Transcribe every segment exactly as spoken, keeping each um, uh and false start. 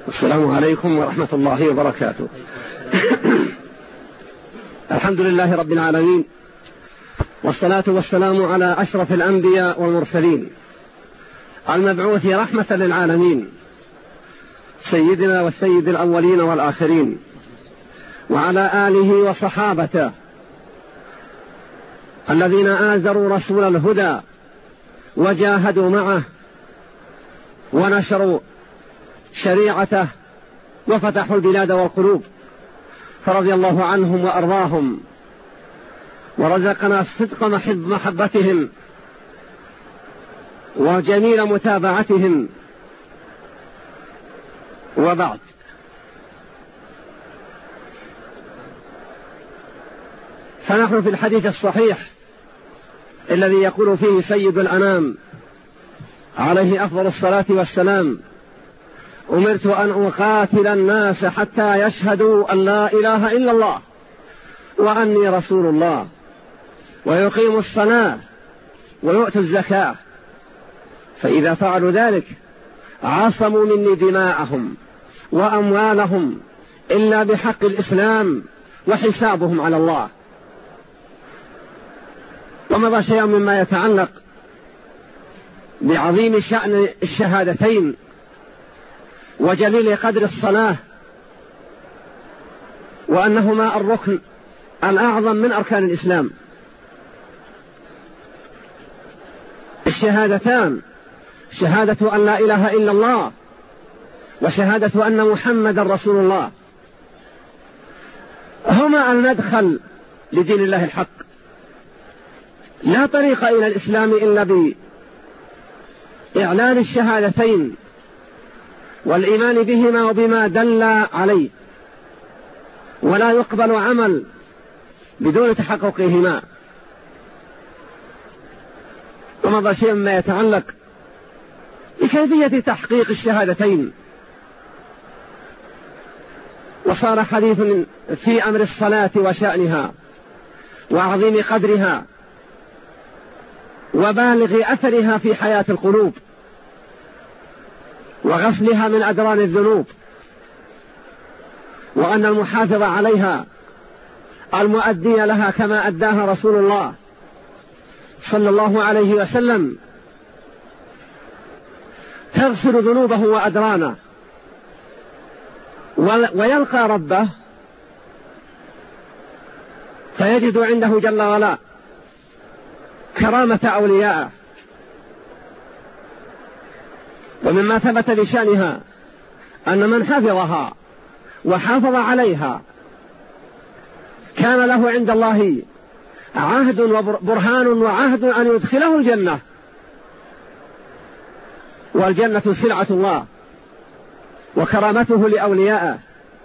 السلام عليكم ورحمة الله وبركاته. الحمد لله رب العالمين، والصلاة والسلام على أشرف الأنبياء والمرسلين المبعوث رحمة للعالمين، سيدنا والسيد الأولين والآخرين، وعلى آله وصحابته الذين آزروا رسول الهدى وجاهدوا معه ونشروا شريعته وفتحوا البلاد والقلوب، فرضي الله عنهم وأرضاهم، ورزقنا صدق محبتهم وجميل متابعتهم. وبعد، فنحن في الحديث الصحيح الذي يقول فيه سيد الأنام عليه أفضل الصلاة والسلام: أمرت أن أقاتل الناس حتى يشهدوا أن لا إله إلا الله وأني رسول الله، ويقيموا الصلاة ويؤتوا الزكاة، فإذا فعلوا ذلك عصموا مني دماءهم وأموالهم إلا بحق الإسلام، وحسابهم على الله. ومضى شيء مما يتعلق بعظيم شأن الشهادتين وجليل قدر الصلاة، وأنهما الركن الأعظم من أركان الإسلام. الشهادتان، شهادة أن لا إله إلا الله وشهادة أن محمد رسول الله، هما المدخل لدين الله الحق. لا طريق إلى الإسلام إلا بإعلان الشهادتين والإيمان بهما وبما دل عليه، ولا يقبل عمل بدون تحققهما. ومضى شيء ما يتعلق بكيفية تحقيق الشهادتين، وصار حديث في أمر الصلاة وشأنها وعظيم قدرها وبالغ أثرها في حياة القلوب وغسلها من أدران الذنوب، وأن المحافظ عليها المؤدي لها كما أداها رسول الله صلى الله عليه وسلم تغسل ذنوبه وأدرانه، ويلقى ربه فيجد عنده جل وعلا كرامة أوليائه. ومما ثبت بشأنها أن من حفظها وحافظ عليها كان له عند الله عهد وبرهان وعهد أن يدخله الجنة، والجنة سلعة الله وكرامته لأوليائه،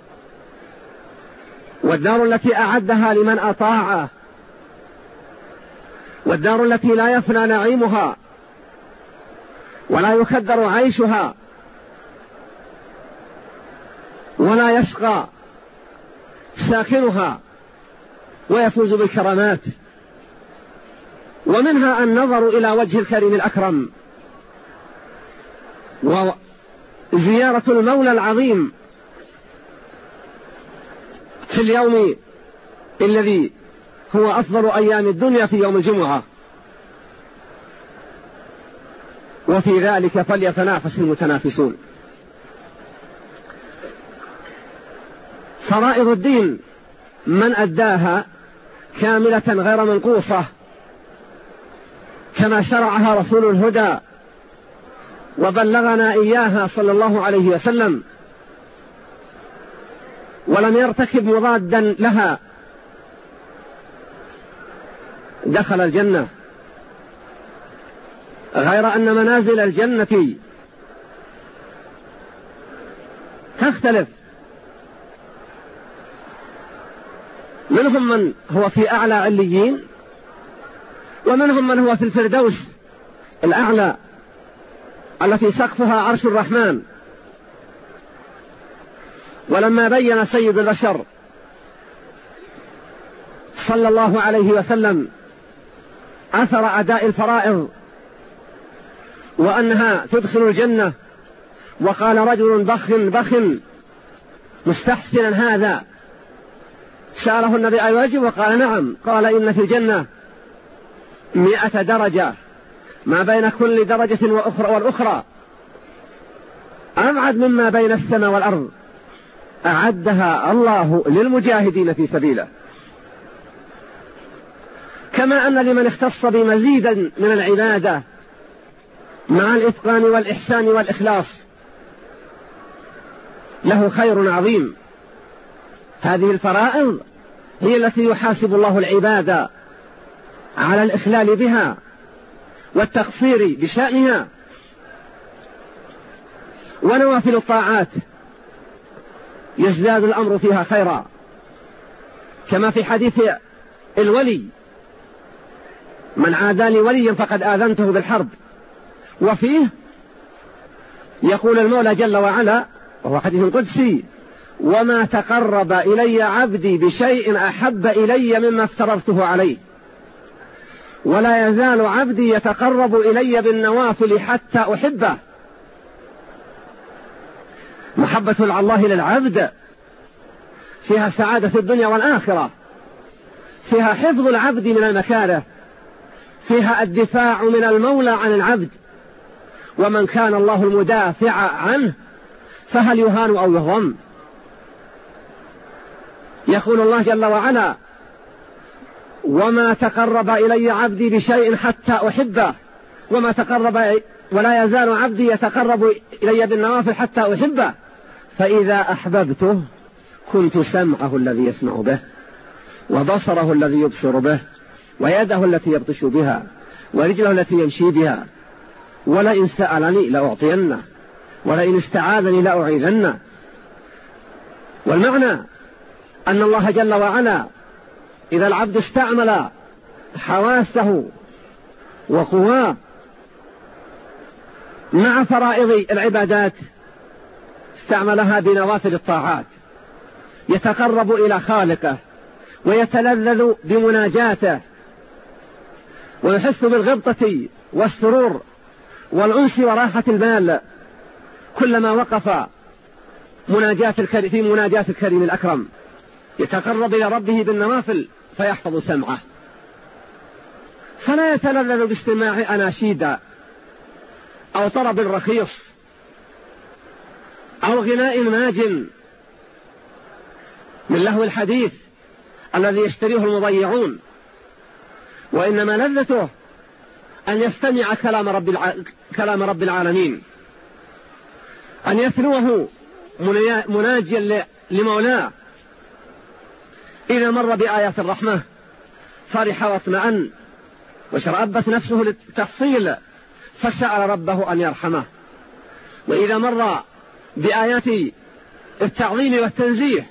والدار التي أعدها لمن أطاعه، والدار التي لا يفنى نعيمها ولا يكدر عيشها ولا يشقى ساكنها ويفوز بالكرامات. ومنها النظر إلى وجه الكريم الأكرم وزيارة المولى العظيم في اليوم الذي هو أفضل أيام الدنيا في يوم الجمعة، وفي ذلك فليتنافس المتنافسون. فرائض الدين من أداها كاملة غير منقوصة كما شرعها رسول الهدى وبلغنا إياها صلى الله عليه وسلم، ولم يرتكب مضادا لها دخل الجنة، غير أن منازل الجنة تختلف، منهم من هو في أعلى عليين ومنهم من هو في الفردوس الأعلى التي سقفها عرش الرحمن. ولما بين سيد البشر صلى الله عليه وسلم أثر أداء الفرائض وأنها تدخل الجنة وقال رجل بخ بخ مستحسنا هذا، سأله النبي أي واجب؟ وقال نعم. قال إن في الجنة مئة درجة ما بين كل درجة وأخرى والأخرى أبعد مما بين السماء والأرض، أعدها الله للمجاهدين في سبيله. كما أن لمن اختص بمزيدا من العبادة مع الإتقان والإحسان والإخلاص له خير عظيم. هذه الفرائض هي التي يحاسب الله العباد على الإخلال بها والتقصير بشأنها. ونوافل الطاعات يزداد الأمر فيها خيرا، كما في حديث الولي: من عادى لي وليا فقد آذنته بالحرب. وفيه يقول المولى جل وعلا، وهو حديث قدسي: وما تقرب إلي عبدي بشيء أحب إلي مما افترضته عليه، ولا يزال عبدي يتقرب إلي بالنوافل حتى أحبه. محبة الله للعبد فيها سعادة الدنيا والآخرة، فيها حفظ العبد من المكاره، فيها الدفاع من المولى عن العبد. ومن كان الله المدافع عنه فهل يهان أو يهضم؟ يقول الله جل وعلا: وما تقرب إلي عبدي بشيء حتى أحبه، وما تقرب ولا يزال عبدي يتقرب إلي بالنوافل حتى أحبه، فإذا أحببته كنت سمعه الذي يسمع به، وبصره الذي يبصر به، ويده التي يبطش بها، ورجله التي يمشي بها، ولئن سألني لأعطينه، ولئن استعاذني لأعيذنه. والمعنى أن الله جل وعلا إذا العبد استعمل حواسه وقواه مع فرائض العبادات استعملها بنوافل الطاعات، يتقرب إلى خالقه ويتلذذ بمناجاته ويحس بالغبطة والسرور والأنس وراحة البال كلما وقف مناجاة الكريم في مناجاة الكريم الأكرم. يتقرب إلى ربه بالنوافل فيحفظ سمعه، فلا يتلذذ باستماع أناشيد أو طرب رخيص أو غناء ماج من لهو الحديث الذي يشتريه المضيعون، وإنما لذته أن يستمع كلام رب, الع... كلام رب العالمين، أن يثنوه مناجيا لمولاه. إذا مر بآيات الرحمة فرح واطمأن وشرأبت نفسه للتفصيل فسأل ربه أن يرحمه. وإذا مر بآيات التعظيم والتنزيه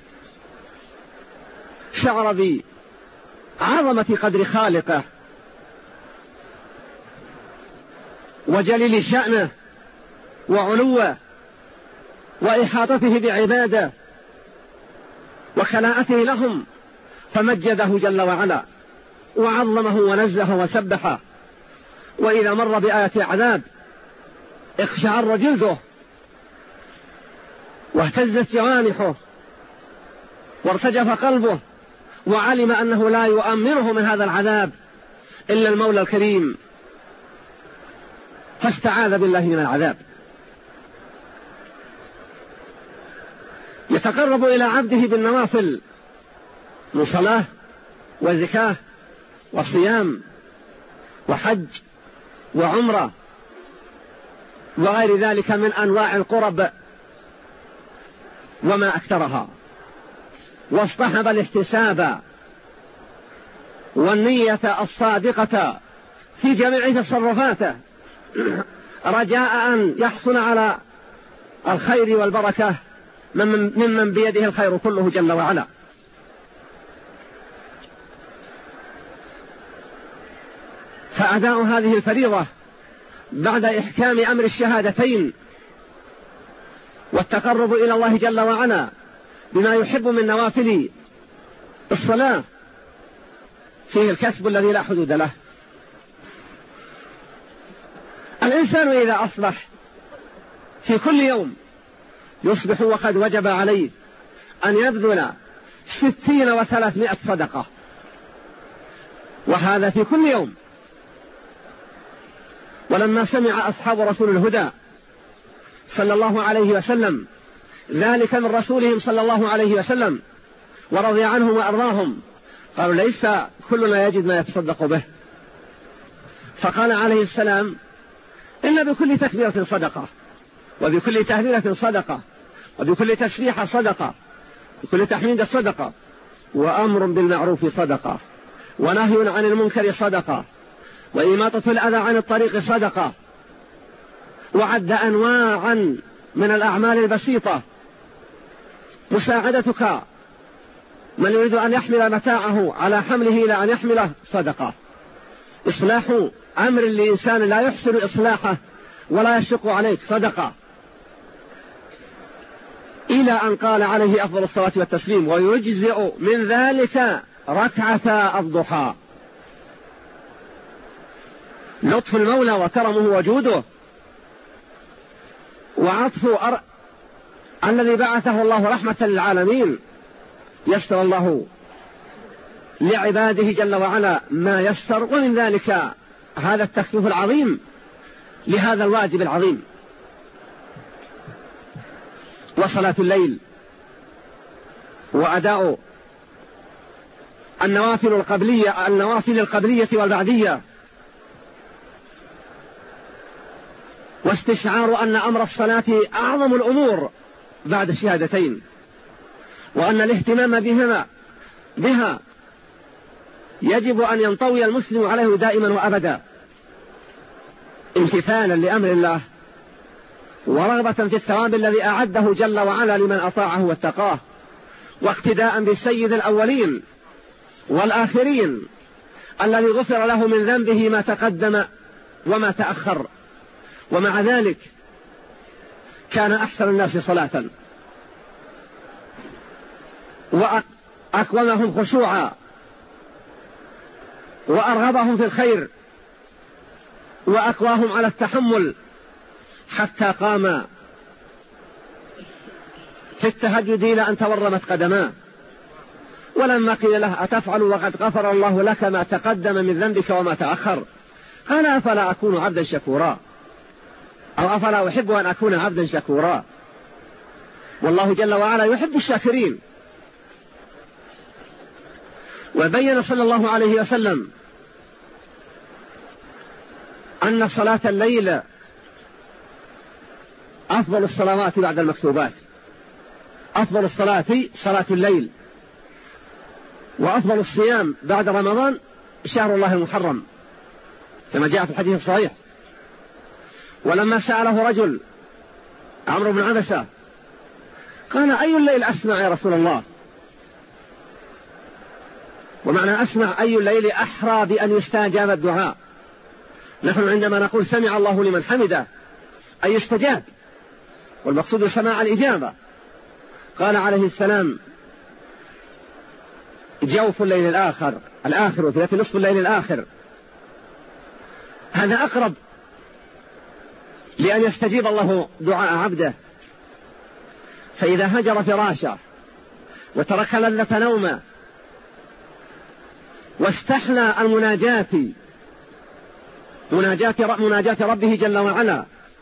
شعر بعظمة قدر خالقه وجليل شأنه وعلوه وإحاطته بعباده وخلاءته لهم، فمجده جل وعلا وعظمه ونزه وسبحه. وإذا مر بآية عذاب اقشعر جلده واهتزت جوانحه وارتجف قلبه، وعلم أنه لا يؤمنه من هذا العذاب إلا المولى الكريم، فاستعاذ بالله من العذاب. يتقرب إلى عبده بالنوافل من صلاة وزكاة وصيام وحج وعمرة وغير ذلك من أنواع القرب وما أكثرها، واصطحب الاحتساب والنية الصادقة في جميع تصرفاته رجاء أن يحصل على الخير والبركة ممن بيده الخير كله جل وعلا. فأداء هذه الفريضة بعد إحكام أمر الشهادتين والتقرب إلى الله جل وعلا بما يحب من نوافل الصلاة فيه الكسب الذي لا حدود له. الإنسان إذا أصبح في كل يوم يصبح وقد وجب عليه أن يبذل ستين وثلاثمائة صدقة، وهذا في كل يوم. ولما سمع أصحاب رسول الهدى صلى الله عليه وسلم ذلك من رسولهم صلى الله عليه وسلم ورضي عنهم وأرضاهم، قالوا ليس كلنا يجد ما يتصدق به. فقال عليه السلام إن بكل تكبيرة صدقة، وبكل تهليلة صدقة، وبكل تسبيحة صدقة، بكل تحميد صدقة، وأمر بالمعروف صدقة، ونهي عن المنكر صدقة، وإماطة الأذى عن الطريق صدقة. وعد أنواعا من الأعمال البسيطة: مساعدتك من يريد أن يحمل متاعه على حمله إلى أن يحمله صدقة، إصلاح أمر لإنسان لا يحسن إصلاحه ولا يشق عليك صدقة، إلى أن قال عليه أفضل الصلاة والتسليم: ويجزئ من ذلك ركعة الضحى. لطف المولى وكرمه وجوده وعطف أر... الذي بعثه الله رحمة للعالمين، يسر الله لعباده جل وعلا ما يسر، ومن ذلك هذا التخفيف العظيم لهذا الواجب العظيم. وصلاة الليل وأداء النوافل القبلية النوافل القبلية والبعدية، واستشعار أن أمر الصلاة أعظم الأمور بعد الشهادتين، وأن الاهتمام بهما بها يجب أن ينطوي المسلم عليه دائما وأبدا، امتثالا لأمر الله ورغبة في الثواب الذي أعده جل وعلا لمن أطاعه واتقاه، واقتداء بالسيد الأولين والآخرين الذي غفر له من ذنبه ما تقدم وما تأخر، ومع ذلك كان أحسن الناس صلاة وأقومهم خشوعا وأرغبهم في الخير وأقواهم على التحمل، حتى قام في التهجد إلى أن تورمت قدماه. ولما قيل له: أتفعل وقد غفر الله لك ما تقدم من ذنبك وما تأخر؟ قال: أفلا أكون عبدا شكورا، أو أفلا أحب أن أكون عبدا شكورا. والله جل وعلا يحب الشاكرين. وبين صلى الله عليه وسلم أن صلاة الليل أفضل الصلوات بعد المكتوبات، أفضل الصلاة صلاة الليل، وأفضل الصيام بعد رمضان شهر الله المحرم كما جاء في الحديث الصحيح. ولما سأله رجل عمرو بن عبسة قال: أي الليل أسمع يا رسول الله؟ ومعنى أسمع أي الليل أحرى بأن يستجاب الدعاء. نحن عندما نقول سمع الله لمن حمده أي استجاب، والمقصود سماع الإجابة. قال عليه السلام: جوف الليل الآخر الآخر وثلاث نصف الليل الآخر، هذا أقرب لأن يستجيب الله دعاء عبده. فإذا هجر فراشه وترك لذة نومه واستحلى المناجاة مناجاة, مناجاة ربه جل وعلا،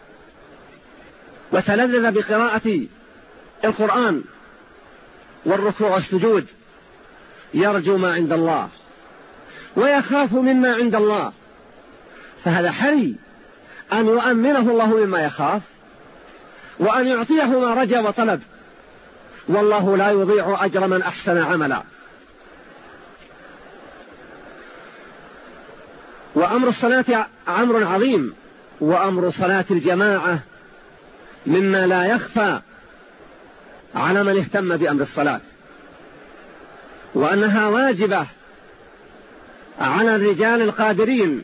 وتلذذ بقراءة القرآن والركوع والسجود، يرجو ما عند الله ويخاف مما عند الله، فهذا حري أن يؤمنه الله مما يخاف وأن يعطيه ما رجى وطلب، والله لا يضيع أجر من أحسن عملا. وأمر الصلاة أمر عظيم، وأمر صلاة الجماعة مما لا يخفى على من اهتم بأمر الصلاة، وأنها واجبة على الرجال القادرين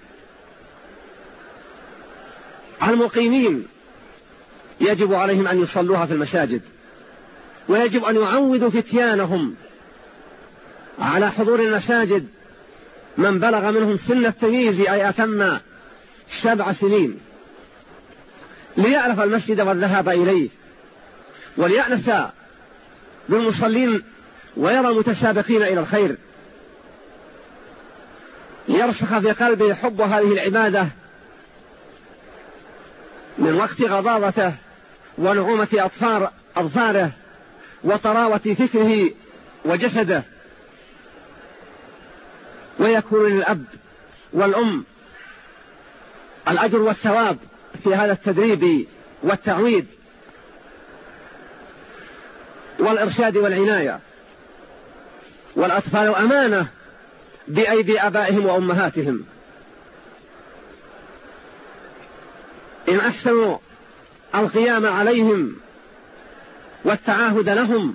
المقيمين، يجب عليهم أن يصلوها في المساجد، ويجب أن يعودوا فتيانهم على حضور المساجد من بلغ منهم سن التمييز أي أتم سبع سنين، ليألف المسجد والذهاب إليه، وليأنس بالمصلين ويرى المتسابقين إلى الخير، ليرسخ في قلبه حب هذه العبادة من وقت غضاضته ونعومة أطفار أظفاره وطراوة فكره وجسده، ويكون للأب والأم الأجر والثواب في هذا التدريب والتعويد والإرشاد والعناية، والأطفال أمانة بأيدي آبائهم وأمهاتهم، إن أحسنوا القيام عليهم والتعاهد لهم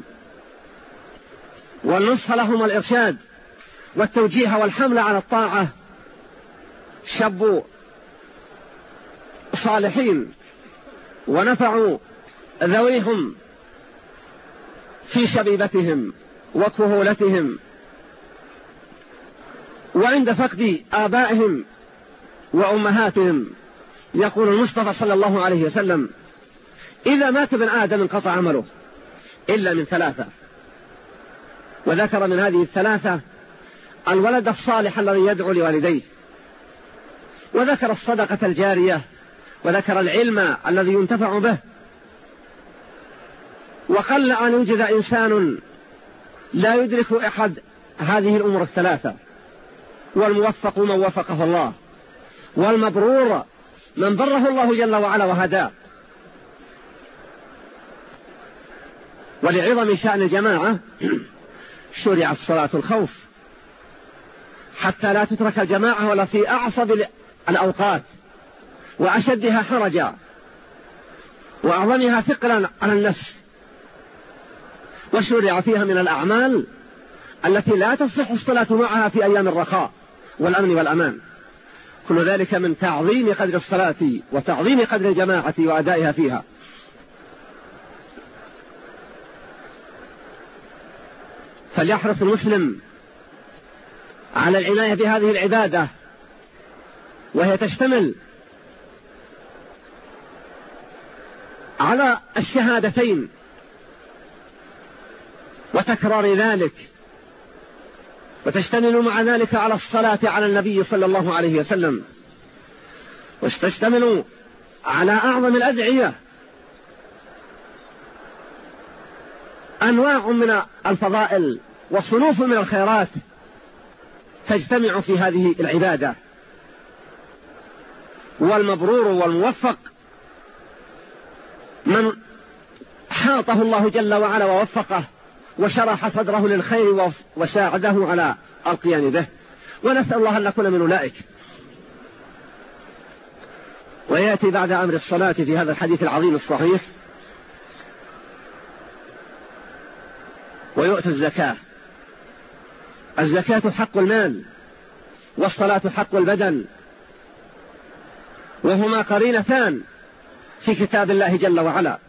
والنصح لهم والإرشاد والتوجيه والحمل على الطاعة، شبوا صالحين ونفعوا ذويهم في شبيبتهم وكهولتهم، وعند فقد آبائهم وأمهاتهم يقول المصطفى صلى الله عليه وسلم: إذا مات ابن آدم انقطع عمله إلا من ثلاثة. وذكر من هذه الثلاثة الولد الصالح الذي يدعو لوالديه، وذكر الصدقة الجارية، وذكر العلم الذي ينتفع به. وقل أن يوجد إنسان لا يدرك أحد هذه الأمور الثلاثة، والموفق من وفقه الله، والمبرور من بره الله جل وعلا وهداه. ولعظم شأن الجماعة شرعت صلاة الخوف حتى لا تترك الجماعة ولا في أعصب الأوقات وأشدها حرجا وأعظمها ثقلا على النفس، وشرع فيها من الأعمال التي لا تصح الصلاة معها في أيام الرخاء والأمن والأمان، كل ذلك من تعظيم قدر الصلاة وتعظيم قدر الجماعة وأدائها فيها. فليحرص المسلم على العناية بهذه العبادة، وهي تشتمل على الشهادتين وتكرار ذلك، وتشتمل مع ذلك على الصلاة على النبي صلى الله عليه وسلم، وتشتمل على أعظم الأدعية، أنواع من الفضائل وصنوف من الخيرات تجتمع في هذه العبادة. والمبرور والموفق من حاطه الله جل وعلا ووفقه وشرح صدره للخير وساعده على القيام به، ونسأل الله أن نكون من أولئك. ويأتي بعد أمر الصلاة في هذا الحديث العظيم الصحيح: ويؤتي الزكاة. الزكاة حق المال، والصلاة حق البدن، وهما قرينتان في كتاب الله جل وعلا،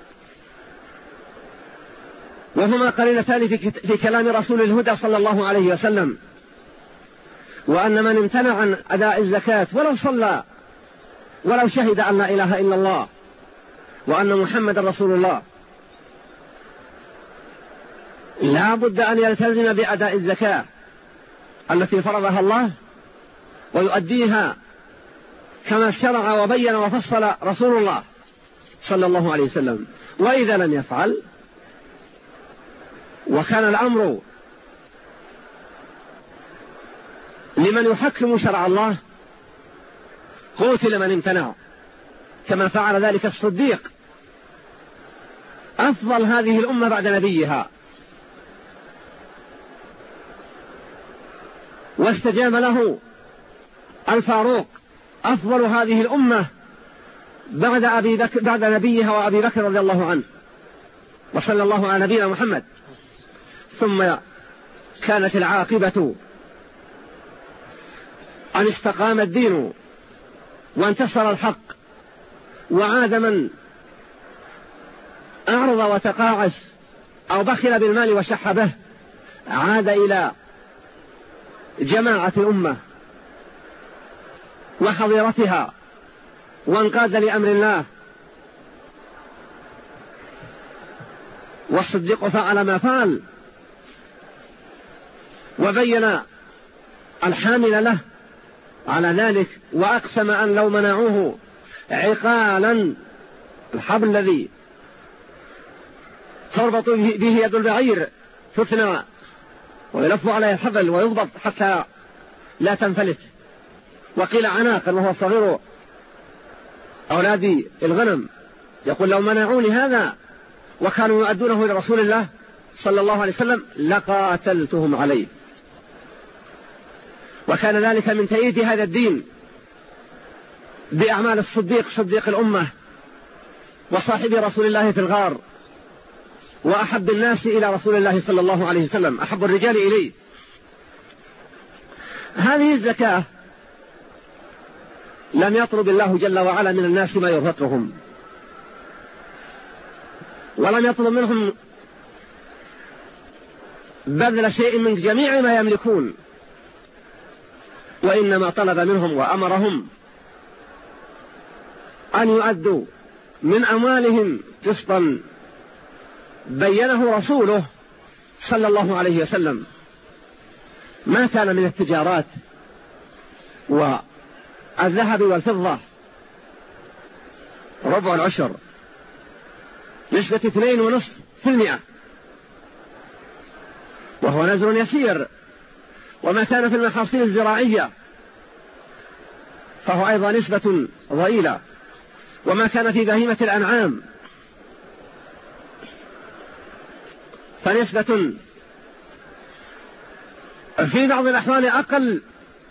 وهما قرينتان في كلام رسول الهدى صلى الله عليه وسلم. وأن من امتنع عن أداء الزكاة ولو صلى ولو شهد أن لا إله إلا الله وأن محمد رسول الله لا بد أن يلتزم بأداء الزكاة التي فرضها الله، ويؤديها كما شرع وبين وفصل رسول الله صلى الله عليه وسلم. وإذا لم يفعل وكان الأمر لمن يحكم شرع الله قتل من امتنع، كما فعل ذلك الصديق أفضل هذه الأمة بعد نبيها، واستجاب له الفاروق أفضل هذه الأمة بعد أبي بكر بعد نبيها وأبي بكر رضي الله عنه، وصلى الله على نبينا محمد. ثم كانت العاقبة أن استقام الدين وانتصر الحق، وعاد من أعرض وتقاعس أو بخل بالمال وشح به عاد إلى جماعة الأمة وحضيرتها، وانقاد لأمر الله والصديق فعل ما فعل، وبين الحامل له على ذلك، وأقسم أن لو منعوه عقالا، الحبل الذي تربط به يد البعير تثنى ويلف عليه الحبل ويضبط حتى لا تنفلت، وقيل عناقا وهو صغير أولاد الغنم، يقول لو منعوني هذا وكانوا يؤدونه إلى رسول الله صلى الله عليه وسلم لقاتلتهم عليه. وكان ذلك من تأييد هذا الدين بأعمال الصديق صديق الأمة وصاحب رسول الله في الغار، وأحب الناس إلى رسول الله صلى الله عليه وسلم، أحب الرجال إليه. هذه الزكاة لم يطلب الله جل وعلا من الناس ما يرهقهم، ولم يطلب منهم بذل شيء من جميع ما يملكون، وإنما طلب منهم وأمرهم أن يؤدوا من أموالهم قسطا بينه رسوله صلى الله عليه وسلم، ما كان من التجارات والذهب والفضة ربع العشر نسبة اثنين ونصف في المئة، وهو نزل يسير. وما كان في المحاصيل الزراعية فهو أيضا نسبة ضئيلة. وما كان في بهيمة الأنعام فنسبة في بعض الأحوال أقل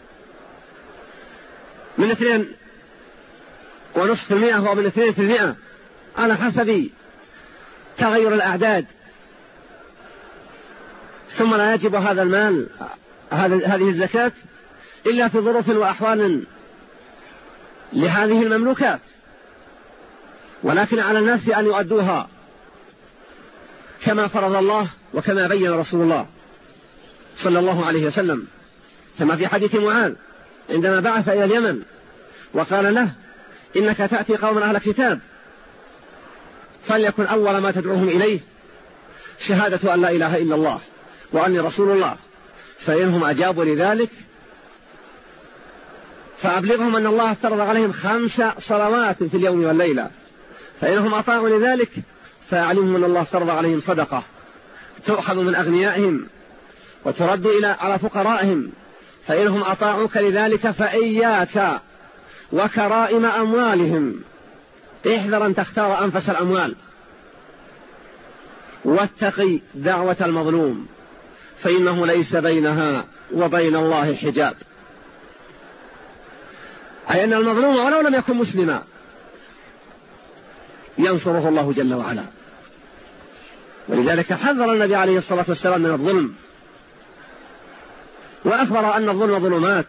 من اثنين ونصف في المئة ومن اثنين في المئة على حسب تغير الأعداد. ثم لا يجب هذا المال هذه الزكاة إلا في ظروف وأحوال لهذه المملوكات، ولكن على الناس أن يؤدوها كما فرض الله وكما بين رسول الله صلى الله عليه وسلم، كما في حديث معاذ عندما بعث إلى اليمن وقال له إنك تأتي قوما أهل كتاب فليكن أول ما تدعوهم إليه شهادة أن لا إله إلا الله وأني رسول الله، فإنهم أجابوا لذلك فأبلغهم أن الله افترض عليهم خمس صلوات في اليوم والليلة، فإنهم أطاعوا لذلك فأعلمهم أن الله افترض عليهم صدقة تؤخذ من أغنيائهم وترد إلى على فقرائهم، فإنهم أطاعوك لذلك فإياك وكرائم أموالهم، احذر أن تختار أنفس الأموال، واتقي دعوة المظلوم فإنه ليس بينها وبين الله حجاب. أي أن المظلوم ولو لم يكن مسلما ينصره الله جل وعلا. ولذلك حذر النبي عليه الصلاة والسلام من الظلم، وأخبر أن الظلم ظلمات،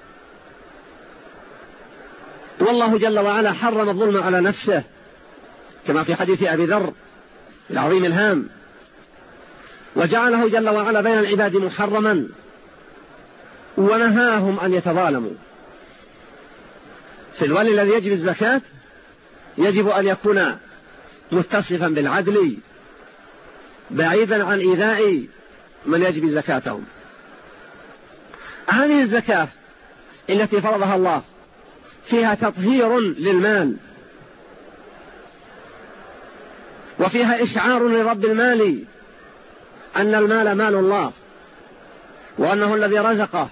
والله جل وعلا حرم الظلم على نفسه كما في حديث أبي ذر العظيم الهام، وجعله جل وعلا بين العباد محرما ونهاهم أن يتظالموا. في الولي الذي يجب الزكاة يجب أن يكون متصفا بالعدل بعيدا عن إيذاء من يجب زكاتهم. هذه الزكاة التي فرضها الله فيها تطهير للمال، وفيها إشعار لرب المال أن المال مال الله وأنه الذي رزقه،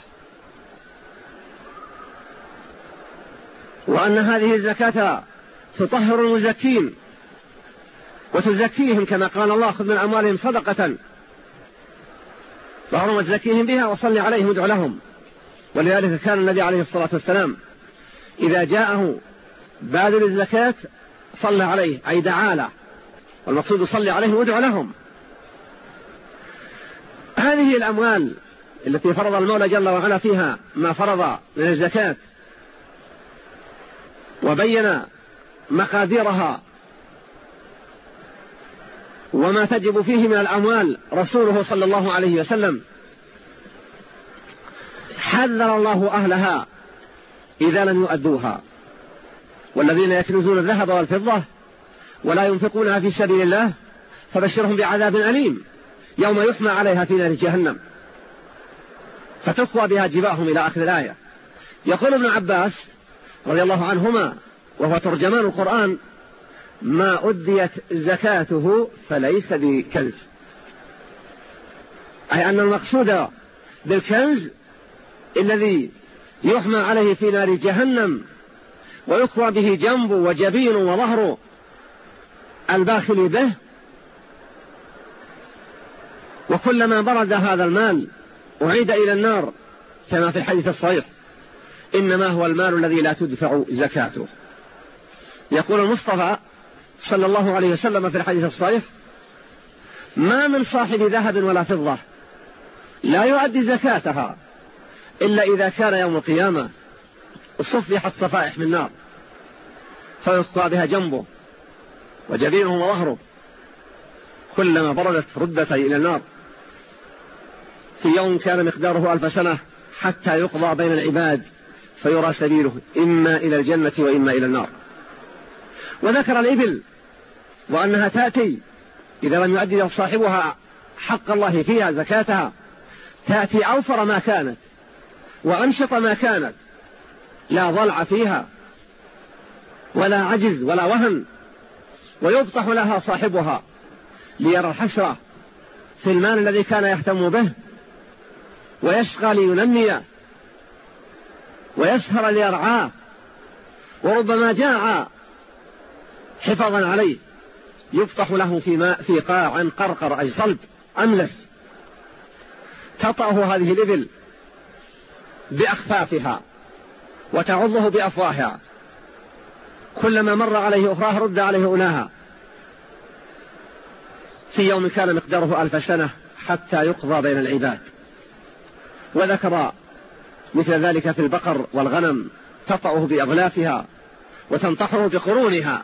وأن هذه الزكاة تطهر المزكين وتزكيهم كما قال الله خذ من أموالهم صدقة وحرم تزكيهم بها وصل عليهم ادع لهم. ولذلك كان النبي عليه الصلاة والسلام إذا جاءه باذل الزكاة صلى عليه أي دعا له، والمقصود صلي عليه وادع لهم. هذه الأموال التي فرض المولى جل وعلا فيها ما فرض من الزكاة وبين مقاديرها وما تجب فيه من الأموال رسوله صلى الله عليه وسلم، حذر الله أهلها إذا لم يؤدوها. والذين يكنزون الذهب والفضة ولا ينفقونها في سبيل الله فبشرهم بعذاب أليم يوم يحمى عليها في نار جهنم فتكوى بها جباههم إلى آخر الآية. يقول ابن عباس رضي الله عنهما وهو ترجمان القرآن: ما أديت زكاته فليس بكنز، أي أن المقصود بالكنز الذي يحمى عليه في نار جهنم ويكوى به جنبه وجبين وظهره الباخل به، وكلما برد هذا المال أعيد إلى النار كما في الحديث الصحيح: إنما هو المال الذي لا تدفع زكاته. يقول المصطفى صلى الله عليه وسلم في الحديث الصحيح: ما من صاحب ذهب ولا فضة لا يؤدي زكاتها إلا إذا كان يوم القيامة صفحت صفائح من نار فيقطع بها جنبه وجبينه وظهره، كلما بردت ردت إلى النار في يوم كان مقداره ألف سنة حتى يقضى بين العباد فيرى سبيله إما إلى الجنة وإما إلى النار. وذكر الإبل وأنها تأتي إذا لم يؤدي صاحبها حق الله فيها زكاتها تأتي أوفر ما كانت وأنشط ما كانت، لا ضلع فيها ولا عجز ولا وهن، ويبطح لها صاحبها ليرى الحسرة في المال الذي كان يهتم به ويشقى لينميه ويسهر ليرعاه، وربما جاع حفاظا عليه يفتح له في ماء في قاع قرقر أي صلب أملس تطأه هذه الإبل بأخفافها وتعضه بأفواهها، كلما مر عليه أخراه رد عليه أولاها في يوم كان مقداره ألف سنة حتى يقضى بين العباد. وذكر مثل ذلك في البقر والغنم تطأه بأغلافها وتنطحه بقرونها.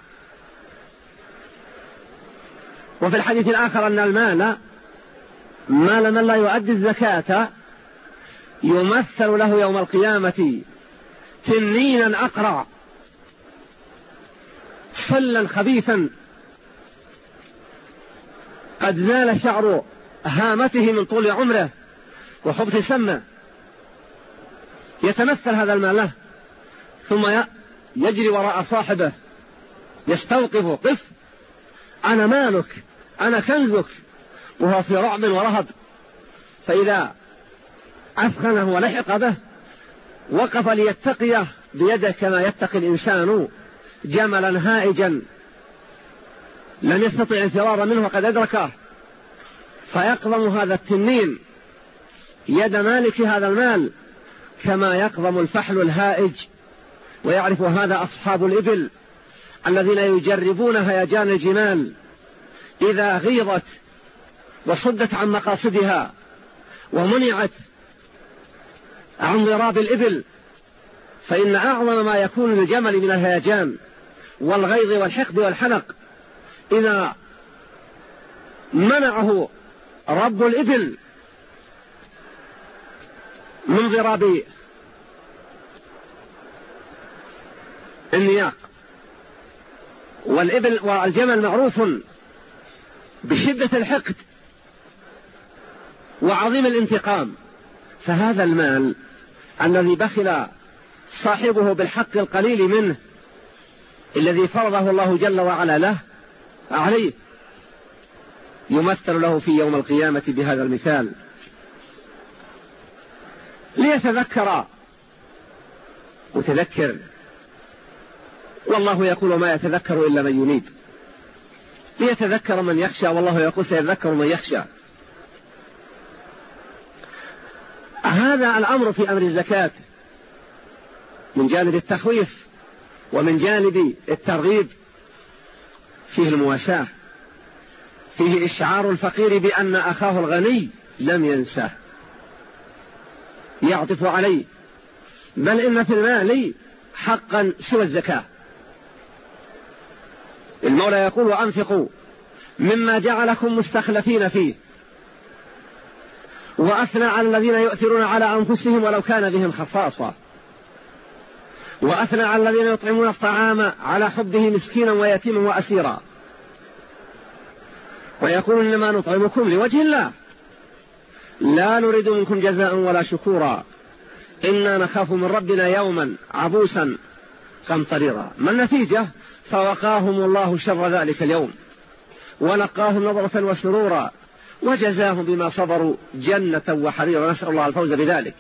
وفي الحديث الآخر أن المال مال من لا يؤدي الزكاة يمثل له يوم القيامة تنينا أقرع صلا خبيثا قد زال شعر هامته من طول عمره وحبث سمه، يتمثل هذا المال له ثم يجري وراء صاحبه يستوقف: قف، أنا مالك، أنا كنزك، وهو في رعب ورهب. فإذا أثخنه ولحق به وقف ليتقيه بيده كما يتقي الإنسان جملا هائجا لم يستطع الفرار منه وقد أدركه، فيقضم هذا التنين يد مالك هذا المال كما يقضم الفحل الهائج. ويعرف هذا أصحاب الإبل الذين يجربون هيجان الجمال إذا غيظت وصدت عن مقاصدها ومنعت عن ضراب الإبل، فإن أعظم ما يكون للجمل من الهيجان والغيظ والحقد والحنق إذا منعه رب الإبل من ضراب النياق. والإبل والجمل معروف بشدة الحقد وعظيم الانتقام، فهذا المال الذي بخل صاحبه بالحق القليل منه الذي فرضه الله جل وعلا له عليه يمثل له في يوم القيامة بهذا المثال ليتذكر وتذكر. والله يقول: ما يتذكر إلا من ينيب. ليتذكر من يخشى، والله يقول: سيذكر من يخشى. هذا الأمر في أمر الزكاة من جانب التخويف ومن جانب الترغيب فيه المواساة، فيه إشعار الفقير بأن أخاه الغني لم ينساه يعطف عليه، بل إن في المال حقا سوى الزكاة. المولى يقول: وأنفقوا مما جعلكم مستخلفين فيه، وأثنى على الذين يؤثرون على أنفسهم ولو كان بهم خصاصة، وأثنى على الذين يطعمون الطعام على حبه مسكينا ويتيما وأسيرا، ويقول إنما نطعمكم لوجه الله لا نريد منكم جزاء ولا شكورا إنا نخاف من ربنا يوما عبوسا قمطريرا. ما النتيجة؟ فوقاهم الله شر ذلك اليوم ولقاهم نظرة وسرورا وجزاهم بما صبروا جنة وحريرا. نسأل الله الفوز بذلك.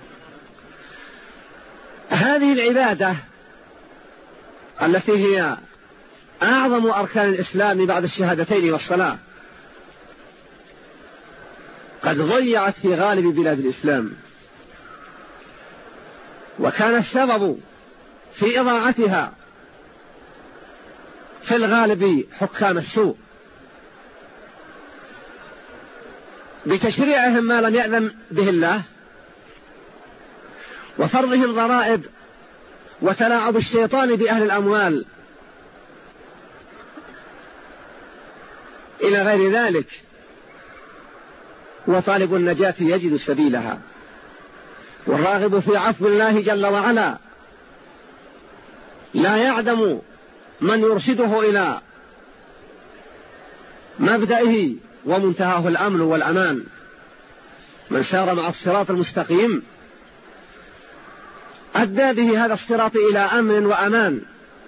هذه العبادة التي هي أعظم أركان الإسلام بعد الشهادتين والصلاة قد ضيعت في غالب بلاد الإسلام، وكان السبب في إضاعتها في الغالب حكام السوء بتشريعهم ما لم يأذن به الله، وفرضهم ضرائب، وتلاعب الشيطان بأهل الأموال إلى غير ذلك. وطالب النجاة يجد سبيلها، والراغب في عفو الله جل وعلا لا يعدم من يرشده إلى مبدئه ومنتهاه الأمن والأمان. من سار مع الصراط المستقيم أدى به هذا الصراط إلى أمن وأمان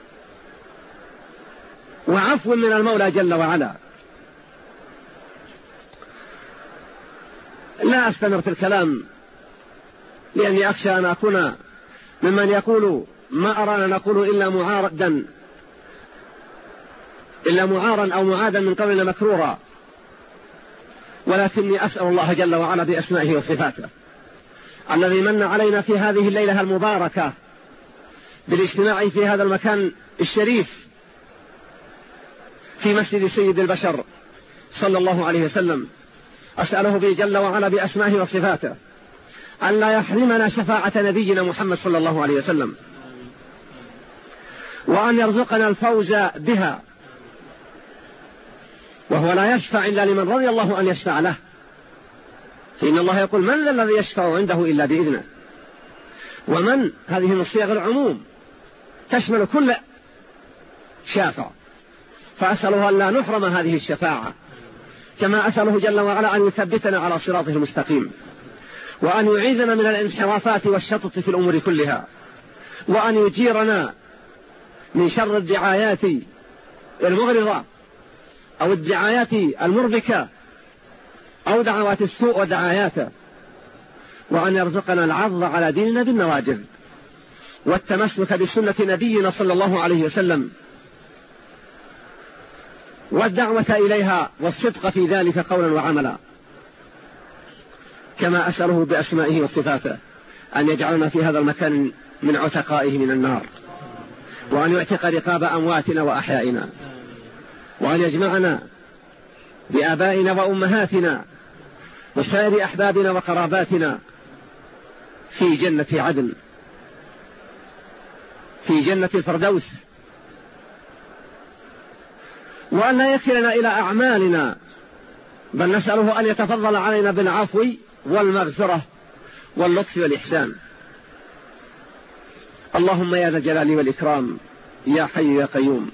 وعفو من المولى جل وعلا. لا أستمر في الكلام لأني أخشى أن أكون ممن يقول ما أرانا نقول إلا معارضا إلا معارا أو معادا من قولنا مكرورا، ولكني أسأل الله جل وعلا بأسمائه وصفاته الذي من علينا في هذه الليلة المباركة بالاجتماع في هذا المكان الشريف في مسجد سيد البشر صلى الله عليه وسلم. أسأله به جل وعلا بأسمائه وصفاته أن لا يحرمنا شفاعة نبينا محمد صلى الله عليه وسلم، وأن يرزقنا الفوز بها، وهو لا يشفع إلا لمن رضي الله أن يشفع له، فإن الله يقول من ذا الذي يشفع عنده إلا بإذنه. ومن هذه من صيغ العموم تشمل كل شافع، فأسأله أن لا نحرم هذه الشفاعة، كما أسأله جل وعلا أن يثبتنا على صراطه المستقيم، وأن يعيذنا من الانحرافات والشطط في الأمور كلها، وأن يجيرنا من شر الدعايات المغرضة أو الدعايات المربكة أو دعوات السوء ودعاياته، وأن يرزقنا العض على ديننا بالنواجذ والتمسك بسنة نبينا صلى الله عليه وسلم والدعوة إليها والصدق في ذلك قولا وعملا. كما أسأله بأسمائه وصفاته أن يجعلنا في هذا المكان من عتقائه من النار، وأن يعتق رقاب أمواتنا وأحيائنا، وأن يجمعنا بآبائنا وأمهاتنا وسائر أحبابنا وقراباتنا في جنة عدن، في جنة الفردوس، وأن لا يكلنا إلى أعمالنا، بل نسأله أن يتفضل علينا بالعفو والمغفرة واللطف والإحسان. اللهم يا ذا الجلال والإكرام يا حي يا قيوم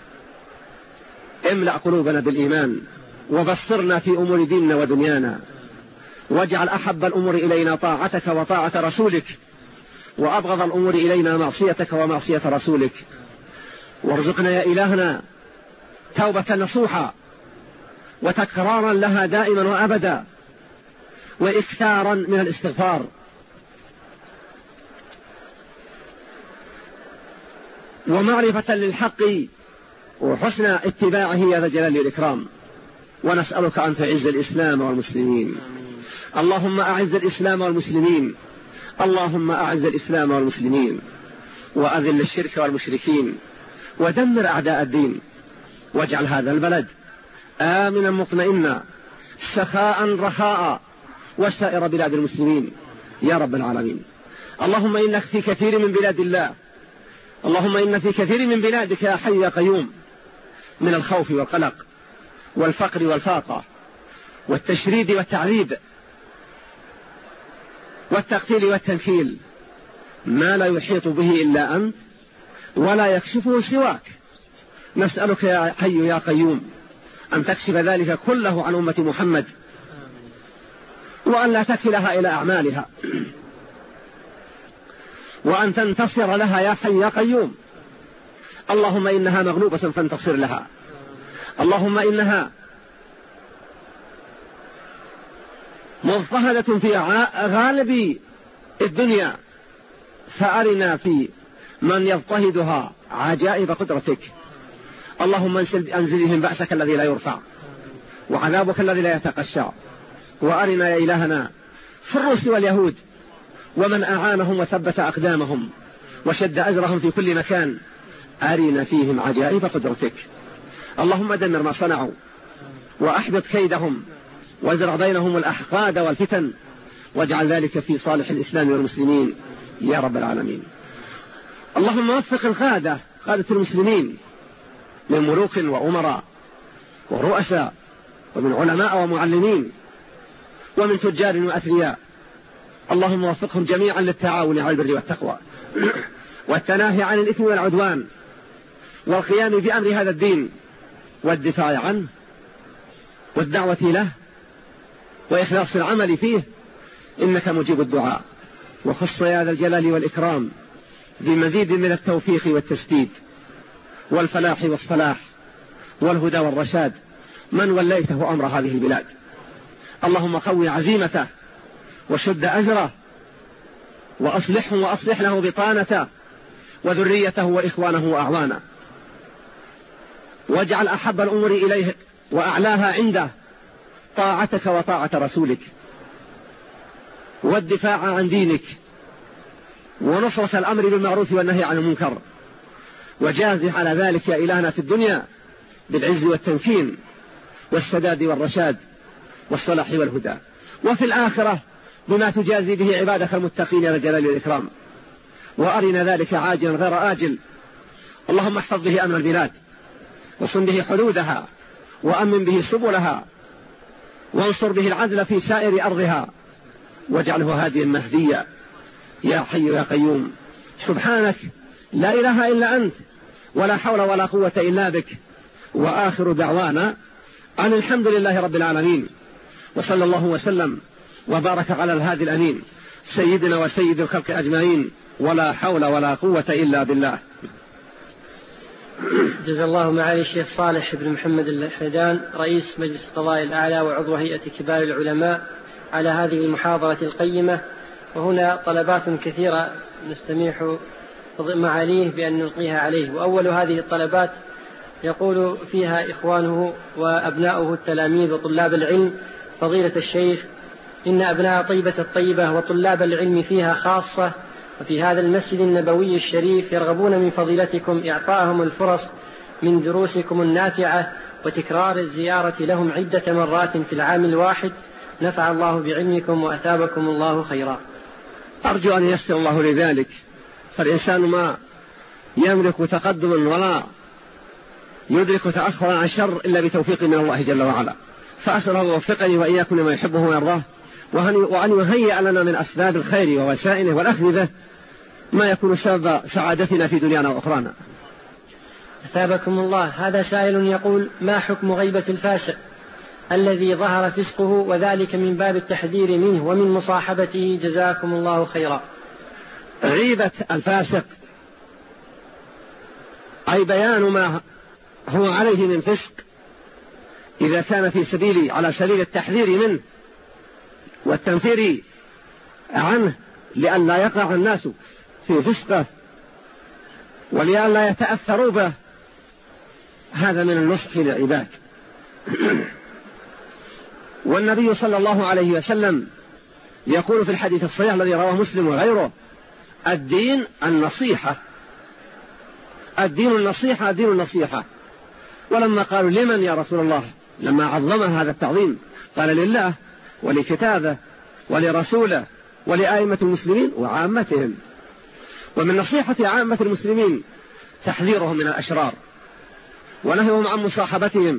املأ قلوبنا بالإيمان وبصرنا في أمور ديننا ودنيانا، واجعل أحب الأمور إلينا طاعتك وطاعة رسولك، وأبغض الأمور إلينا معصيتك ومعصية رسولك. وارزقنا يا إلهنا توبة نصوحا وتكرارا لها دائما وأبدا، وإكثارا من الاستغفار، ومعرفة للحق وحسن اتباعه يا ذا الجلال والإكرام. ونسألك أن تعز الإسلام والمسلمين، اللهم أعز الإسلام والمسلمين، اللهم أعز الإسلام والمسلمين، وأذل الشرك والمشركين، ودمر أعداء الدين، واجعل هذا البلد آمنا مطمئنا سخاء رخاء وسائر بلاد المسلمين يا رب العالمين. اللهم إنك في كثير من بلاد الله اللهم إن في كثير من بلادك يا حي يا قيوم من الخوف والقلق والفقر والفاقة والتشريد والتعذيب والتقتيل والتنكيل ما لا يحيط به إلا أنت ولا يكشفه سواك. نسألك يا حي يا قيوم أن تكشف ذلك كله عن أمة محمد، وأن لا تكلها إلى أعمالها، وأن تنتصر لها يا حي يا قيوم. اللهم إنها مغلوبة فانتصر لها، اللهم إنها مضطهدة في غالب الدنيا، فأرنا في من يضطهدها عجائب قدرتك. اللهم أنزلهم بأسك الذي لا يرفع وعذابك الذي لا يتقشع، وأرنا يا إلهنا في الروس واليهود ومن أعانهم وثبت أقدامهم وشد أجرهم في كل مكان، أرنا فيهم عجائب قدرتك. اللهم دمر ما صنعوا وأحبط كيدهم وازرع بينهم الأحقاد والفتن، واجعل ذلك في صالح الإسلام والمسلمين يا رب العالمين. اللهم وفق القادة، قادة المسلمين من ملوك وأمراء ورؤساء ومن علماء ومعلمين ومن تجار وأثرياء، اللهم وفقهم جميعا للتعاون على البر والتقوى والتناهي عن الإثم والعدوان والقيام بأمر هذا الدين والدفاع عنه والدعوة له وإخلاص العمل فيه، إنك مجيب الدعاء. وخص يا ذا الجلال والإكرام بمزيد من التوفيق والتسديد والفلاح والصلاح والهدى والرشاد من وليته أمر هذه البلاد. اللهم قوي عزيمته وشد أجره وأصلحه وأصلح له بطانته وذريته وإخوانه وأعوانه، واجعل أحب الأمور إليه وأعلاها عنده طاعتك وطاعة رسولك والدفاع عن دينك ونصرة الأمر بالمعروف والنهي عن المنكر، وجازح على ذلك يا إلهنا في الدنيا بالعز والتمكين والسداد والرشاد والصلاح والهدى، وفي الآخرة بما تجازي به عبادك المتقين يا الجلال والإكرام. وأرنا ذلك عاجلا غير آجل. اللهم احفظ به أمن البلاد وصن به حدودها وأمن به سبلها وانصر به العدل في سائر أرضها، واجعله هاديا مهديا يا حي يا قيوم. سبحانك لا إله إلا أنت ولا حول ولا قوة إلا بك. وآخر دعوانا أن الحمد لله رب العالمين، وصلى الله وسلم وبارك على الهادي الأمين سيدنا وسيد الخلق أجمعين، ولا حول ولا قوة إلا بالله. جزا الله معالي الشيخ صالح بن محمد الحيدان رئيس مجلس القضاء الأعلى وعضو هيئة كبار العلماء على هذه المحاضرة القيمة. وهنا طلبات كثيرة نستميح معاليه بأن نلقيها عليه. وأول هذه الطلبات يقول فيها إخوانه وأبناؤه التلاميذ وطلاب العلم: فضيلة الشيخ، إن أبناء طيبة الطيبة وطلاب العلم فيها خاصة وفي هذا المسجد النبوي الشريف يرغبون من فضيلتكم إعطاءهم الفرص من دروسكم النافعة وتكرار الزيارة لهم عدة مرات في العام الواحد. نفع الله بعلمكم وأثابكم الله خيرا. أرجو أن ييسر الله لذلك، فالإنسان ما يملك تقدما ولا يدرك تأخرا عن شر إلا بتوفيق من الله جل وعلا، فأسأل الله يوفقني وإياكم لما يحبه ويرضاه، وأن يهيئ لنا من أسباب الخير ووسائله والأخذ به ما يكون سبب سعادتنا في دنيانا وأخرانا. أثابكم الله. هذا سائل يقول: ما حكم غيبة الفاسق الذي ظهر فسقه وذلك من باب التحذير منه ومن مصاحبته؟ جزاكم الله خيرا. غيبة الفاسق أي بيان ما هو عليه من فسق، إذا كان في سبيل على سبيل التحذير منه والتنفير عنه لئلا يقع الناس في فسقه ولئلا يتأثروا به، هذا من النصح للعباد. والنبي صلى الله عليه وسلم يقول في الحديث الصحيح الذي رواه مسلم وغيره: الدين النصيحة، الدين النصيحة، الدين النصيحة. ولما قالوا: لمن يا رسول الله؟ لما عظم هذا التعظيم قال: لله ولكتابه ولرسوله ولآئمة المسلمين وعامتهم. ومن نصيحة عامة المسلمين تحذيرهم من الأشرار ونهيهم عن مصاحبتهم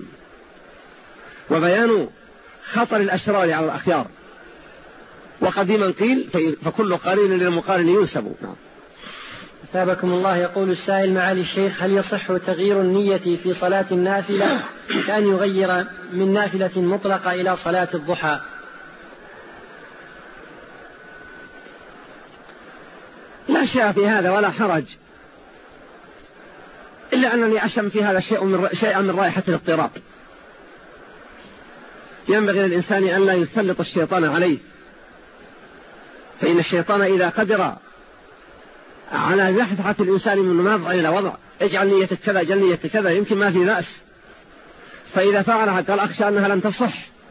وبيان خطر الأشرار على الأخيار. وقديما قيل: فكل قرين للمقارن ينسب. أثابكم الله. يقول السائل: معالي الشيخ، هل يصح تغيير النية في صلاة النافلة كأن يغير من نافلة مطلقة إلى صلاة الضحى؟ لا شيء في هذا ولا حرج، إلا أنني أشم في هذا شيء من شيئا من رائحة الاضطراب. ينبغي للإنسان أن لا يسلط الشيطان عليه، فإن الشيطان إذا قدر على زحزحة الإنسان من وضع إلى وضع، اجعل نية كذا اجعل نية كذا، يمكن ما في بأس، فإذا فعلها قال أخشى أنها لم تصح،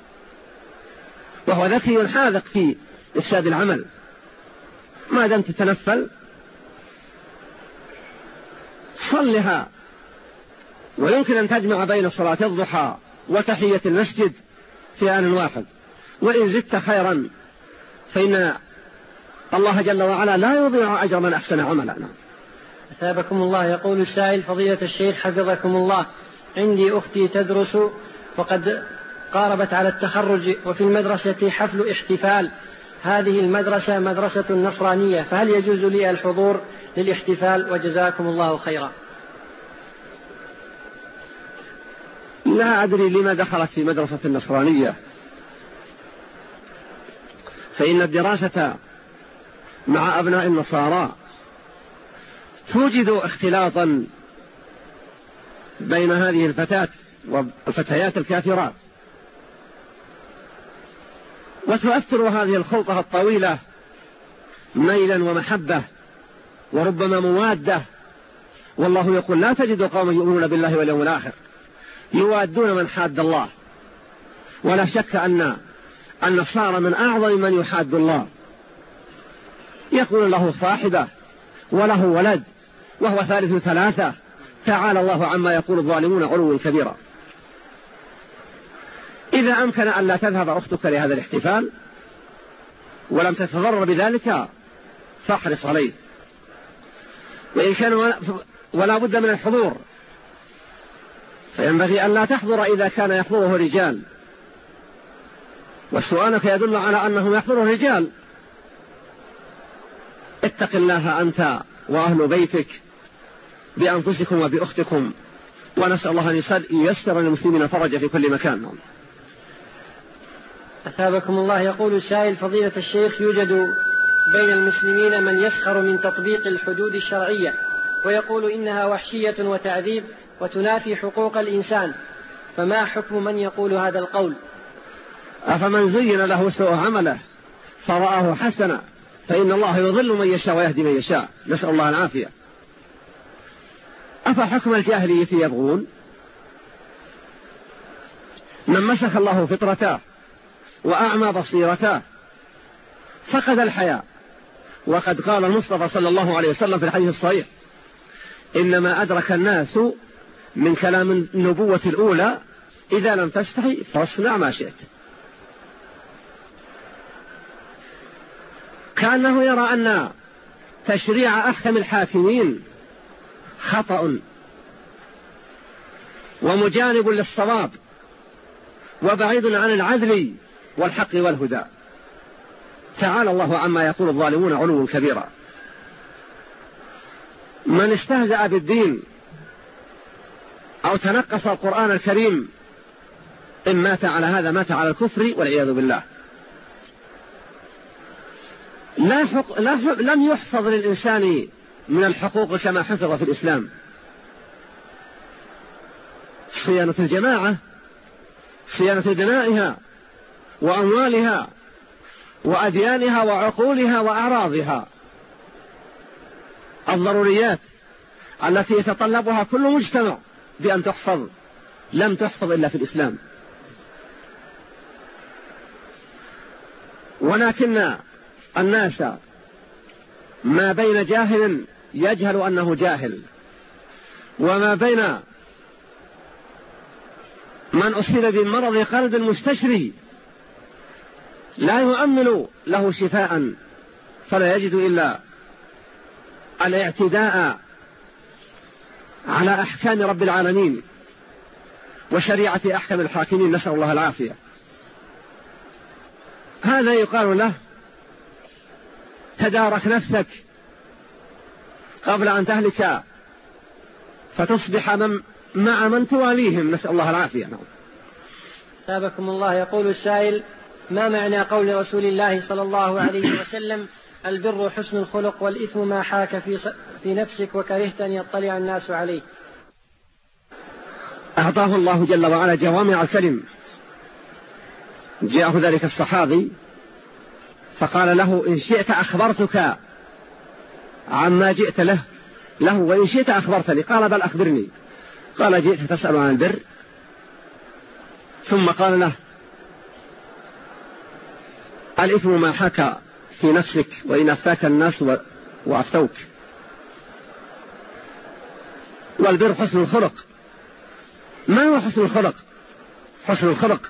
وهو ذكي حاذق في إفساد العمل. ما دام تتنفل صلها، ويمكن أن تجمع بين صلاة الضحى وتحية المسجد في آن واحد، وإن زدت خيرا، فإن الله جل وعلا لا يضيع أجر من أحسن عملا. أثابكم الله. يقول السائل: فضيلة الشيخ حفظكم الله، عندي أختي تدرس وقد قاربت على التخرج، وفي المدرسة حفل احتفال. هذه المدرسة مدرسة نصرانية، فهل يجوز لي الحضور للاحتفال؟ وجزاكم الله خيرا. لا أدري لما دخلت في مدرسة النصرانية، فإن الدراسة مع أبناء النصارى توجد اختلاطا بين هذه الفتاة والفتيات الكافرات، وتؤثر هذه الخلطة الطويلة ميلا ومحبة وربما موادة. والله يقول: لا تجد قوما يؤمنون بالله واليوم الآخر يوادون من حاد الله. ولا شك أن النصارى من أعظم من يحاد الله، يكون له صاحبة وله ولد وهو ثالث ثلاثة، تعالى الله عما يقول الظالمون علوا كبيرا. إذا أمكن أن لا تذهب أختك لهذا الاحتفال ولم تتضرر بذلك فاحرص عليه، وإن كان ولا بد من الحضور فينبغي أن لا تحضر إذا كان يحضره رجال، وسؤالك يدل على أنهم يحضره رجال. اتق الله أنت وأهل بيتك بأنفسكم وبأختكم، ونسأل الله أن ييسر للمسلمين الفرج في كل مكان. أثابكم الله. يقول السائل: فضيلة الشيخ، يوجد بين المسلمين من يسخر من تطبيق الحدود الشرعية ويقول إنها وحشية وتعذيب وتنافي حقوق الإنسان، فما حكم من يقول هذا القول؟ أفمن زين له سوء عمله فرآه حسنا فإن الله يضل من يشاء ويهدي من يشاء، نسأل الله العافية. أفحكم الجاهلية يبغون؟ من مسخ الله فطرته وأعمى بصيرته فقد الحياة. وقد قال المصطفى صلى الله عليه وسلم في الحديث الصحيح: إنما أدرك الناس من كلام النبوة الأولى إذا لم تستحي فاصنع ما شئت. كأنه يرى أن تشريع أحكم الحاكمين خطأ ومجانب للصواب وبعيد عن العدل والحق والهدى. تعالى الله عما يقول الظالمون علوا كبيرا. من استهزأ بالدين أو تنقص القرآن الكريم إن مات على هذا مات على الكفر والعياذ بالله. لا حق... لا حق... لم يحفظ للإنسان من الحقوق كما حفظ في الإسلام. صيانة الجماعة، صيانة دمائها وأموالها وأديانها وعقولها وأعراضها، الضروريات التي يتطلبها كل مجتمع بأن تحفظ، لم تحفظ إلا في الإسلام. ولكن الناس ما بين جاهل يجهل أنه جاهل، وما بين من أصيب بمرض قلب مستشري لا يؤمل له شفاء، فلا يجد إلا الاعتداء على أحكام رب العالمين وشريعة أحكام الحاكمين، نسأل الله العافية. هذا يقال له: تدارك نفسك قبل أن تهلك فتصبح من مع من تواليهم، نسأل الله العافية. نعم. ثابكم الله. يقول السائل: ما معنى قول رسول الله صلى الله عليه وسلم: البر حسن الخلق والإثم ما حاك في, في نفسك وكرهت أن يطلع الناس عليه؟ أعطاه الله جل وعلا جوامع الكلم. جاءه ذلك الصحابي فقال له: إن شئت أخبرتك عما جئت له له وإن شئت أخبرتني. قال: بل أخبرني. قال: جئت تسأل عن البر؟ ثم قال له: الإثم ما حاك في نفسك وإن أفتاك الناس وأفتوك، والبر حسن الخلق. ما هو حسن الخلق؟ حسن الخلق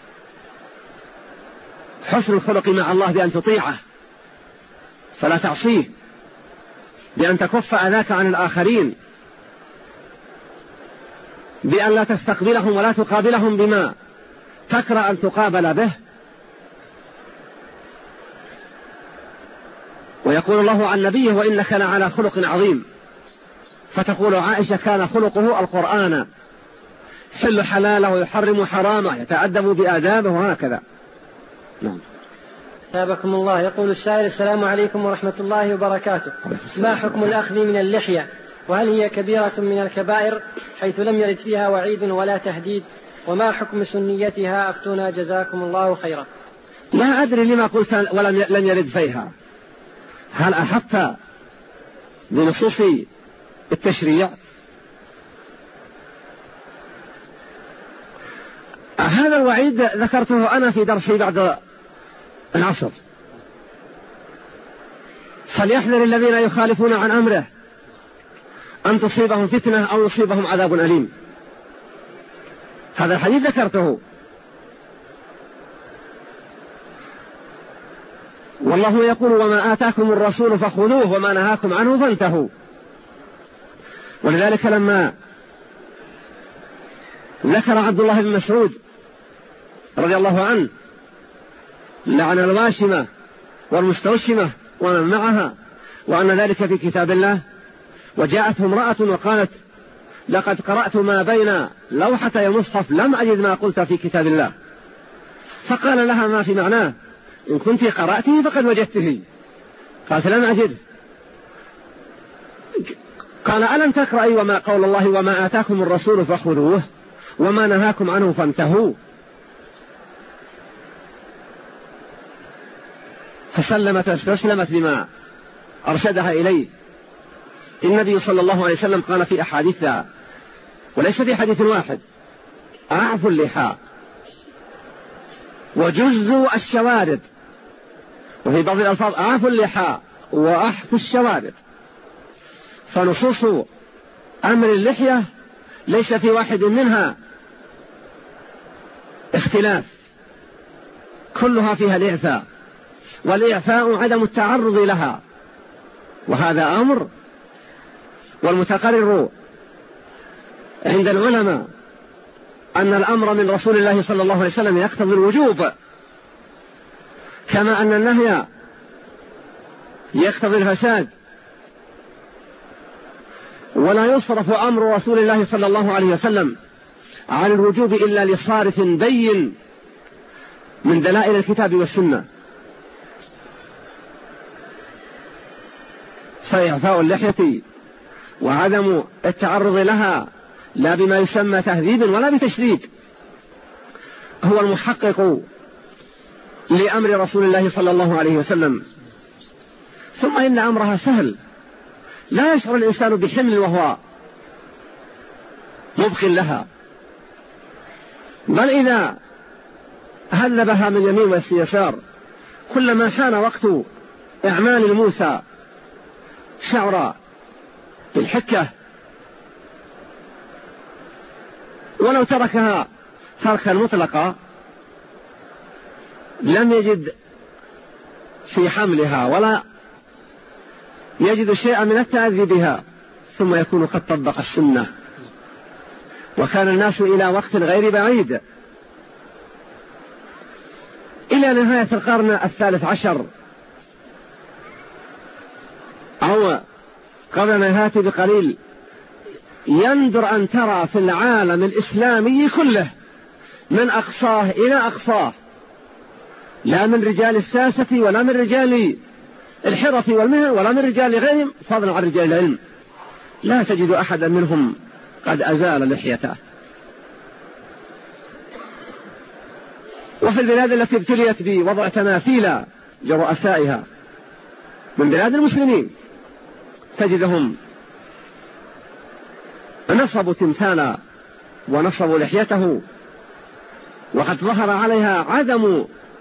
حسن الخلق مع الله بأن تطيعه فلا تعصيه، بأن تكف أذاك عن الآخرين، بأن لا تستقبلهم ولا تقابلهم بما تكره أن تقابل به. ويقول الله عن نبيه: وإنك لعلى خلق عظيم. فتقول عائشة: كان خلقه القرآن، حل حلاله ويحرم حرامه، يتأدب بآدابه وهكذا. نعم. ثابكم الله. يقول السائل: السلام عليكم ورحمة الله وبركاته. ما حكم الأخذ من اللحية؟ وهل هي كبيرة من الكبائر حيث لم يرد فيها وعيد ولا تهديد؟ وما حكم سنيتها؟ أفتونا جزاكم الله خيرا. لا أدري لما قلت ولم لم يرد فيها. هل أحطت بنصوص التشريع؟ هذا الوعيد ذكرته أنا في درسي بعد العصر. فليحذر الذين يخالفون عن أمره أن تصيبهم فتنة أو يصيبهم عذاب أليم. هذا الحديث ذكرته. والله يقول: وما آتاكم الرسول فخذوه وما نهاكم عنه فانتهوا. ولذلك لما ذكر عبد الله بن مسعود رضي الله عنه لعن الواشمة والمستوشمة ومن معها وأن ذلك في كتاب الله، وجاءته امرأة وقالت: لقد قرأت ما بين لوحتي المصحف لم أجد ما قلت في كتاب الله. فقال لها: ما في معناه، إن كنت قرأته فقد وجدته. قالت: لم أجد. قال: ألم تقرأي وما قول الله: وما آتاكم الرسول فخذوه وما نهاكم عنه فانتهوا؟ فسلمت واستسلمت بما أرشدها إليه. النبي صلى الله عليه وسلم قال في أحاديثها، وليس في حديث واحد: أعفوا اللحى وجزوا الشوارب. وفي بعض الألفاظ: أعفوا اللحى وأحفوا الشوارب. فنصوص أمر اللحية ليس في واحد منها اختلاف، كلها فيها الإعفاء، والإعفاء عدم التعرض لها، وهذا أمر. والمتقرر عند العلماء أن الأمر من رسول الله صلى الله عليه وسلم يقتضي الوجوب، كما أن النهي يقتضي الفساد. ولا يصرف أمر رسول الله صلى الله عليه وسلم عن الوجوب إلا لصارف بين من دلائل الكتاب والسنة. فإعفاء اللحية وعدم التعرض لها لا بما يسمى تهذيب ولا بتشريب هو المحقق لأمر رسول الله صلى الله عليه وسلم. ثم إن أمرها سهل، لا يشعر الإنسان بحمل وهو مبق لها، بل إذا هذبها من يمين واليسار كلما حان وقت إعمال الموسى شعر بالحكة، ولو تركها تركا مطلقا لم يجد في حملها ولا يجد شيئا من التأذي بها، ثم يكون قد طبق السنة. وكان الناس إلى وقت غير بعيد إلى نهاية القرن الثالث عشر أو قبل نهاية بقليل يندر أن ترى في العالم الإسلامي كله من أقصاه إلى أقصاه، لا من رجال الساسة ولا من رجال الحرف والمهن ولا من رجال غيرهم فضلا عن رجال العلم، لا تجد أحدا منهم قد أزال لحيته. وفي البلاد التي ابتليت بوضع تماثيل لرؤسائها من بلاد المسلمين تجدهم نصبوا تمثالا ونصبوا لحيته، وقد ظهر عليها عدم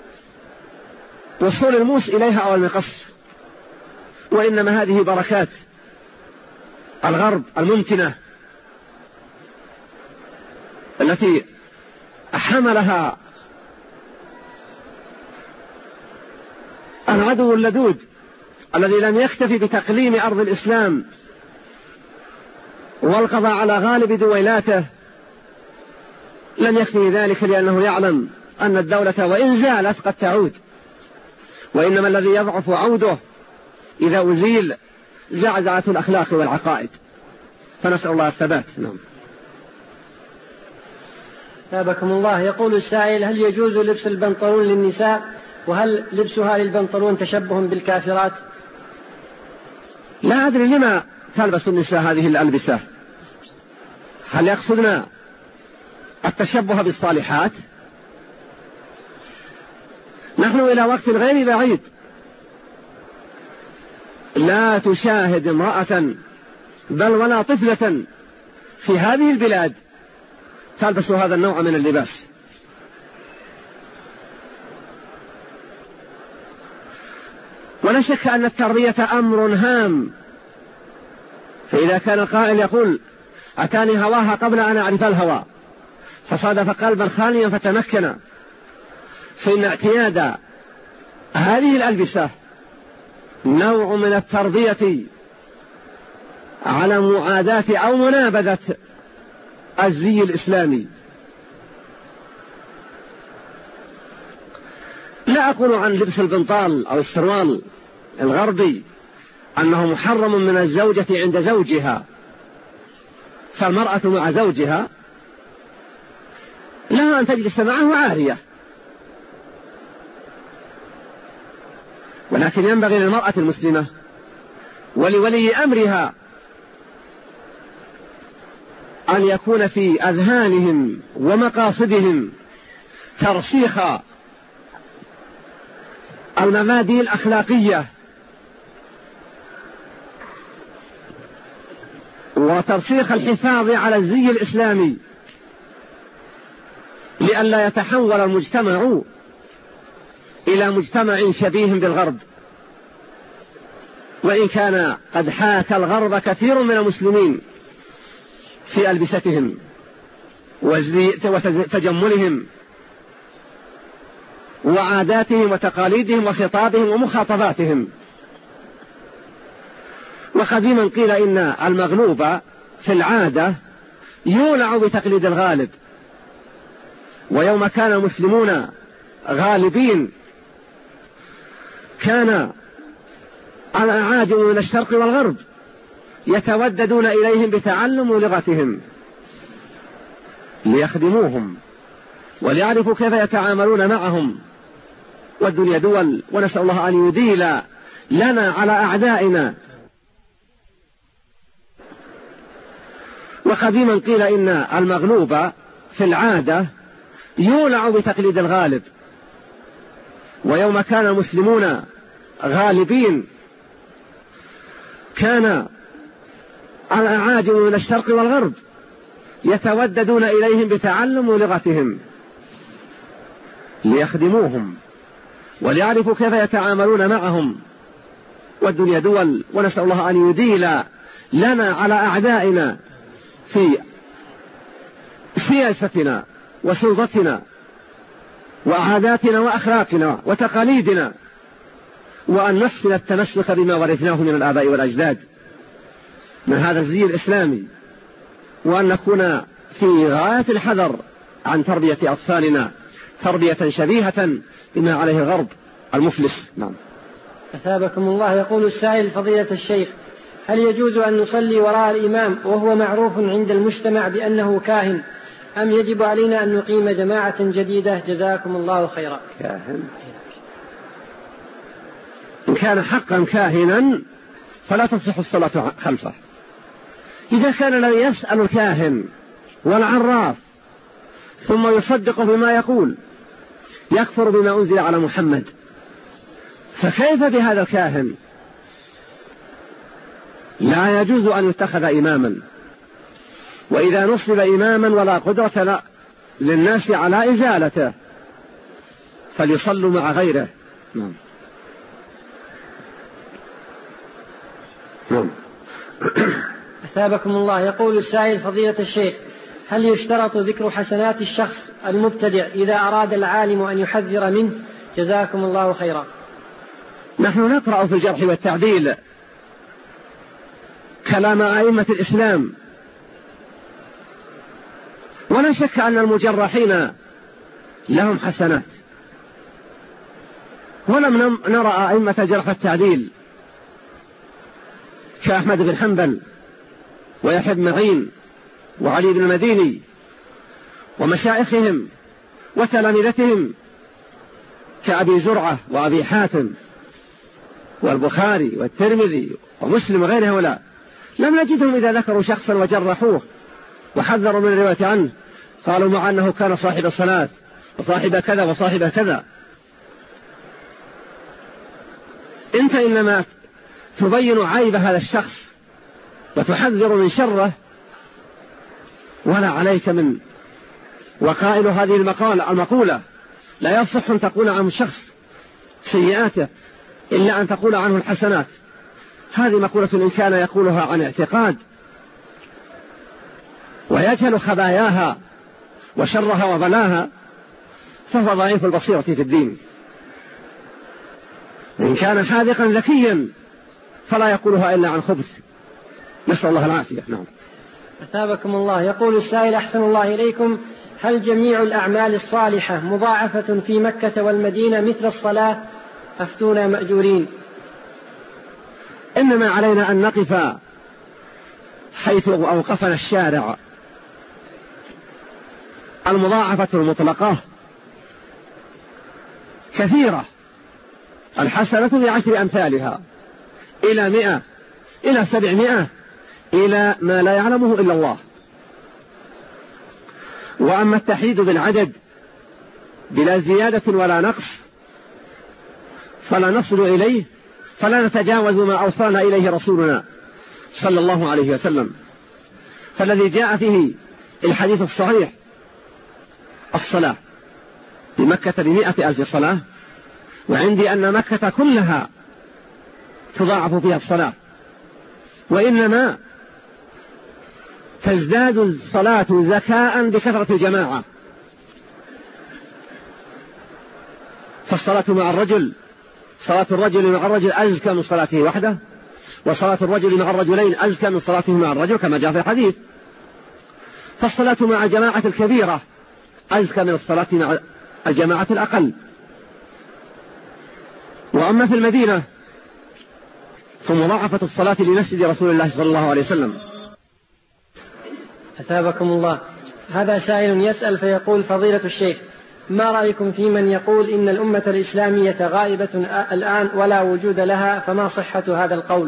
وصول الموس إليها أو المقص، وإنما هذه بركات الغرب الممتنة التي حملها العدو اللدود الذي لم يكتفي بتقليم أرض الإسلام والقضاء على غالب دويلاته، لم يكفي ذلك لأنه يعلم أن الدولة وإن زالت قد تعود، وإنما الذي يضعف عوده إذا أزيل زعزعة الأخلاق والعقائد، فنسأل الله الثبات. نعم. ثابكم الله. يقول السائل: هل يجوز لبس البنطلون للنساء؟ وهل لبسها للبنطلون تشبه بالكافرات؟ لا أدري لما تلبس النساء هذه الألبسة، هل يقصدنا التشبه بالصالحات؟ نحن إلى وقت غير بعيد لا تشاهد امرأة بل ولا طفلة في هذه البلاد تلبس هذا النوع من اللباس. ولا شك أن التربية أمر هام، فإذا كان القائل يقول: أتاني هواها قبل أن أعرف الهوى فصادف قلبا خاليا فتمكن، فإن اعتياد هذه الألبسة نوع من التربية على معاداة أو منابذة الزي الإسلامي. لا أقول عن لبس البنطال أو السروال الغربي أنه محرم من الزوجة عند زوجها، فالمرأة مع زوجها لها أن تجلس معه عارية، ولكن ينبغي للمرأة المسلمة ولولي أمرها أن يكون في أذهانهم ومقاصدهم ترسيخ المبادئ الأخلاقية وترسيخ الحفاظ على الزي الإسلامي، لئلا يتحول المجتمع إلى مجتمع شبيه بالغرب. وإن كان قد حاكى الغرب كثير من المسلمين في ألبستهم وتجملهم وعاداتهم وتقاليدهم وخطابهم ومخاطباتهم. وقديما قيل إن المغلوب في العادة يولع بتقليد الغالب، ويوم كان المسلمون غالبين كان الأعاجم من الشرق والغرب يتوددون إليهم بتعلم لغتهم ليخدموهم وليعرفوا كيف يتعاملون معهم، والدنيا دول، ونسأل الله أن يديل لنا على أعدائنا. وقديما قيل إن المغلوب في العادة يولع بتقليد الغالب، ويوم كان المسلمون غالبين كان الأعاجم من الشرق والغرب يتوددون إليهم بتعلم لغتهم ليخدموهم وليعرفوا كيف يتعاملون معهم، والدنيا دول، ونسأل الله أن يديل لنا على أعدائنا في سياستنا وسلطتنا وعاداتنا وأخلاقنا وتقاليدنا، وأن نحسن التمسك بما ورثناه من الآباء والأجداد من هذا الزي الإسلامي، وأن نكون في غاية الحذر عن تربية أطفالنا تربية شبيهة بما عليه الغرب المفلس. نعم. أثابكم الله. يقول السائل: فضيلة الشيخ، هل يجوز أن نصلي وراء الإمام وهو معروف عند المجتمع بأنه كاهن، أم يجب علينا أن نقيم جماعة جديدة؟ جزاكم الله خيرا. كاهن إن كان حقا كاهنا فلا تصح الصلاة خلفه. إذا كان الذي يسأل الكاهن والعراف ثم يصدق بما يقول يكفر بما أنزل على محمد، فكيف بهذا الكاهن؟ لا يجوز أن يتخذ إماما. وإذا نصب إماما ولا قدرة للناس على إزالته فليصلوا مع غيره. نعم. نعم. أثابكم الله. يقول السائل: فضيلة الشيخ، هل يشترط ذكر حسنات الشخص المبتدع إذا أراد العالم أن يحذر منه؟ جزاكم الله خيرا. نحن نقرأ في الجرح والتعديل كلام أئمة الإسلام، ولا شك أن المجرحين لهم حسنات، ولم نرى أئمة الجرح والتعديل كأحمد بن حنبل ويحيى بن معين وعلي بن المديني ومشايخهم وتلامذتهم كأبي زرعة وأبي حاتم والبخاري والترمذي ومسلم وغير هؤلاء، لم نجدهم إذا ذكروا شخصا وجرحوه وحذروا من الرواية عنه قالوا مع أنه كان صاحب الصلاة وصاحب كذا وصاحب كذا. أنت إنما تبين عيب هذا الشخص وتحذر من شره، ولا عليك من وقائل هذه المقالة المقولة لا يصح أن تقول عن شخص سيئاته إلا أن تقول عنه الحسنات. هذه مقولة إن كان يقولها عن اعتقاد ويجهل خباياها وشرها وبلاها فهو ضعيف البصيرة في الدين. إن كان حاذقا ذكيا فلا يقولها إلا عن خبث، نسأل الله العافية. نعم. أثابكم الله. يقول السائل: أحسن الله إليكم، هل جميع الأعمال الصالحة مضاعفة في مكة والمدينة مثل الصلاة؟ أفتونا مأجورين. إنما علينا أن نقف حيث أوقفنا الشارع. المضاعفة المطلقة كثيرة، الحسنة بعشر أمثالها إلى مئة إلى سبعمائة إلى ما لا يعلمه إلا الله. وأما التحديد بالعدد بلا زيادة ولا نقص فلا نصل إليه، فلا نتجاوز ما أوصانا إليه رسولنا صلى الله عليه وسلم. فالذي جاء فيه الحديث الصحيح الصلاة بمكة بمئة ألف صلاة، وعندي أن مكة كلها تضاعف فيها الصلاة، وإنما تزداد الصلاة زكاء بكثرة الجماعة. فالصلاة مع الرجل، صلاة الرجل مع الرجل أزكى من صلاته وحده، وصلاة الرجل مع الرجلين أزكى من صلاته مع الرجل كما جاء في الحديث. فالصلاة مع الجماعة الكبيرة أزكى من الصلاة مع الجماعة الأقل. وأما في المدينة فمضاعفة الصلاة لمسجد رسول الله صلى الله عليه وسلم. أثابكم الله. هذا سائل يسأل فيقول: فضيلة الشيخ، ما رأيكم في من يقول إن الأمة الإسلامية غائبة الآن ولا وجود لها، فما صحة هذا القول؟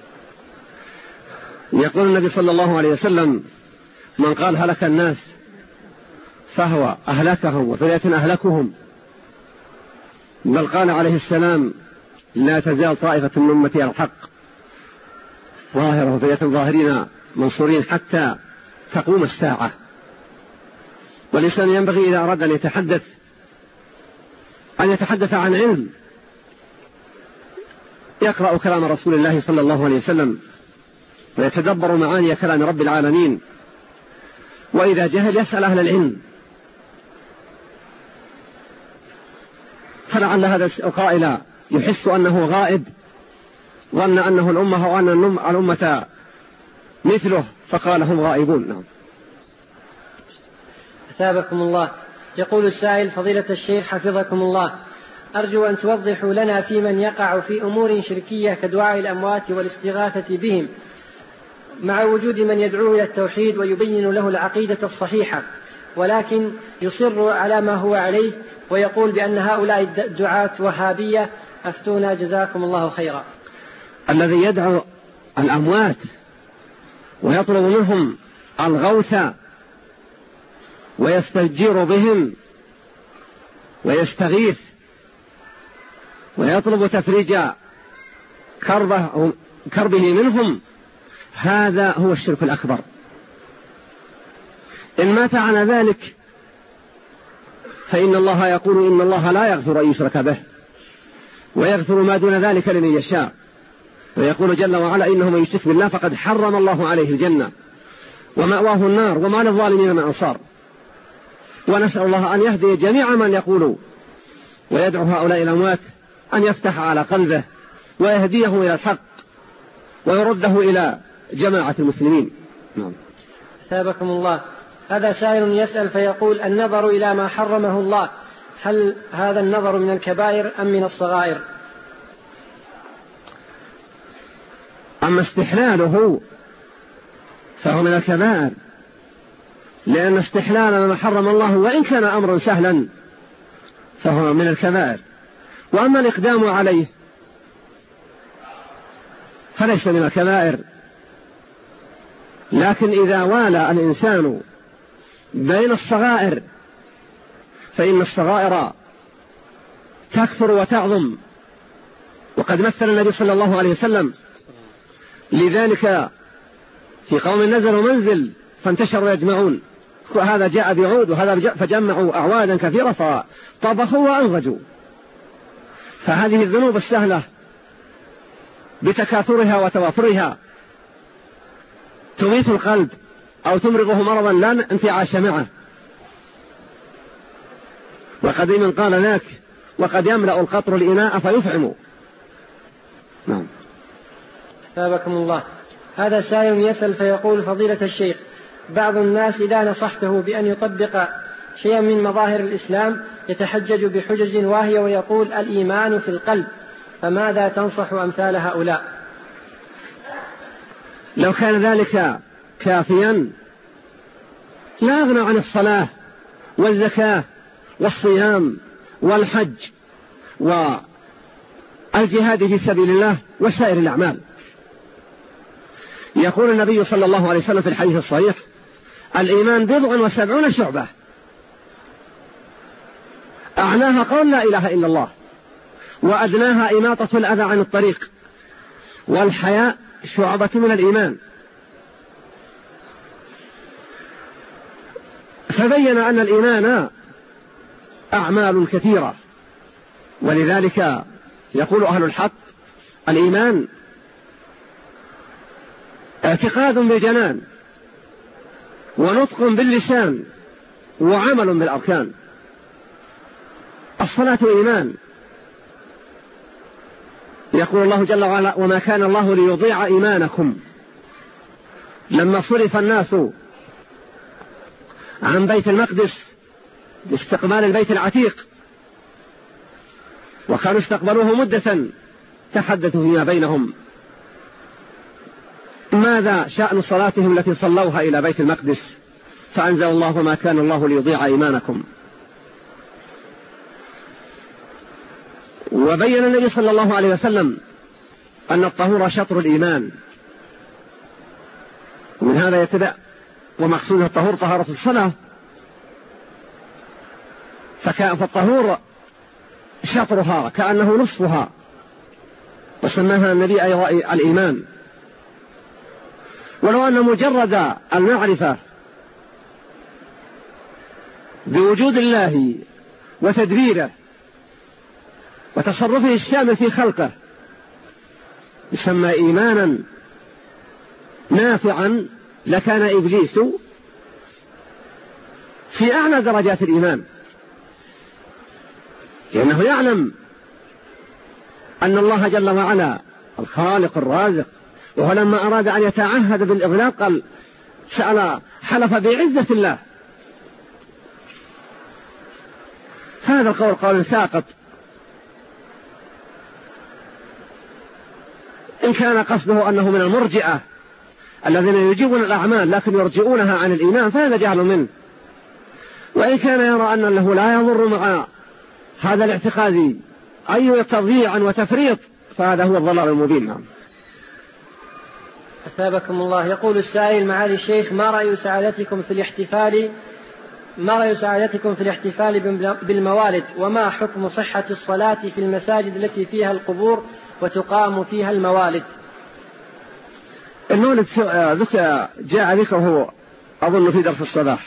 يقول النبي صلى الله عليه وسلم: من قال هلك الناس فهو أهلكهم وفرية أهلكهم، بل قال عليه السلام: لا تزال طائفة من أمتي على الحق ظاهرة وفرية ظاهرين منصورين حتى تقوم الساعة. والإنسان ينبغي إذا أراد أن يتحدث أن يتحدث عن علم، يقرأ كلام رسول الله صلى الله عليه وسلم ويتدبر معاني كلام رب العالمين، وإذا جهل يسأل أهل العلم. فلعل هذا القائل يحس أنه غائب، ظن أنه الأمة وأن الأمة مثله فقال هم غائبون. نعم. أثابكم الله. يقول السائل: فضيلة الشيخ حفظكم الله، أرجو أن توضحوا لنا في من يقع في أمور شركية كدعاء الأموات والاستغاثة بهم، مع وجود من يدعو إلى التوحيد ويبين له العقيدة الصحيحة، ولكن يصر على ما هو عليه ويقول بأن هؤلاء الدعاة وهابية. أفتونا جزاكم الله خيرا. الذي يدعو الأموات ويطلب منهم الغوث ويستجير بهم ويستغيث ويطلب تفريج كربه كربه منهم، هذا هو الشرك الأكبر. إن مات على ذلك فإن الله يقول إن الله لا يغفر أن يشرك به ويغفر ما دون ذلك لمن يشاء، ويقول جل وعلا إنه من يشرك بالله فقد حرم الله عليه الجنة ومأواه النار وما للظالمين من أنصار. ونسأل الله أن يهدي جميع من يقول ويدعو هؤلاء الأموات أن يفتح على قلبه ويهديه إلى الحق ويرده إلى جماعة المسلمين. نعم. ثابكم الله. هذا سائل يسأل فيقول: النظر إلى ما حرمه الله، هل هذا النظر من الكبائر أم من الصغائر؟ أما استحلاله فهو من الكبائر، لأن استحلال ما حرم الله وإن كان أمرا سهلا فهو من الكبائر. وأما الإقدام عليه فليس من الكبائر، لكن إذا والى الإنسان بين الصغائر فإن الصغائر تكثر وتعظم، وقد مثل النبي صلى الله عليه وسلم لذلك في قوم نزلوا منزل فانتشروا يجمعون، وهذا جاء بعود وهذا فجمعوا أعوادا كثيرة فطبخوا وأنضجوا. فهذه الذنوب السهلة بتكاثرها وتوافرها تميت القلب أو تمرضه مرضا لا انتعاش معه. وقديما قال لك: وقد يملأ القطر الإناء فيفعم. نعم. ثابكم الله. هذا سائل يسأل فيقول: فضيلة الشيخ، بعض الناس إذا نصحته بأن يطبق شيئا من مظاهر الإسلام يتحجج بحجج واهية ويقول: الإيمان في القلب، فماذا تنصح أمثال هؤلاء؟ لو كان ذلك كافيا لا أغنى عن الصلاة والزكاة والصيام والحج والجهاد في سبيل الله وسائر الأعمال. يقول النبي صلى الله عليه وسلم في الحديث الصحيح: الإيمان بضع وسبعون شعبة، أعلاها قول لا إله إلا الله، وأدناها إماطة الأذى عن الطريق، والحياء شعبة من الإيمان. فبين أن الإيمان أعمال كثيرة، ولذلك يقول أهل الحق: الإيمان اعتقاد بالجنان ونطق باللسان وعمل بالأركان. الصلاة إيمان، يقول الله جل وعلا: وما كان الله ليضيع إيمانكم. لما صرف الناس عن بيت المقدس لاستقبال البيت العتيق وكانوا استقبلوه مدة تحدثوا فيما بينهم ماذا شأن صلاتهم التي صلوها إلى بيت المقدس، فأنزل الله: وما كان الله ليضيع إيمانكم. وبين النبي صلى الله عليه وسلم أن الطهور شطر الإيمان، ومن هذا يتبع ومقصود الطهور طهارة الصلاة، فالطهور شطرها كأنه نصفها، وسماها النبي أيضا الإيمان. ولو أن مجرد المعرفة بوجود الله وتدبيره وتصرفه الشامل في خلقه يسمى إيمانا نافعا، لكان إبليس في أعلى درجات الإيمان، لأنه يعلم أن الله جل وعلا الخالق الرازق، وهو لما أراد أن يتعهد بالإغلاق قال سأل حلف بعزة الله. هذا القول قول ساقط، إن كان قصده أنه من المرجئة الذين يجيبون الأعمال لكن يرجئونها عن الإيمان فهذا جهل منه. وإن كان يرى أنه لا يضر مع هذا الاعتقاد أي تضييع وتفريط فهذا هو الضلال المبين. نعم. أثابكم الله. يقول السائل: معالي الشيخ، ما رأي سعادتكم في الاحتفال ما رأي سعادتكم في الاحتفال بالموالد، وما حكم صحة الصلاة في المساجد التي فيها القبور وتقام فيها الموالد؟ المولد جاء ذكره أظن في درس الصباح،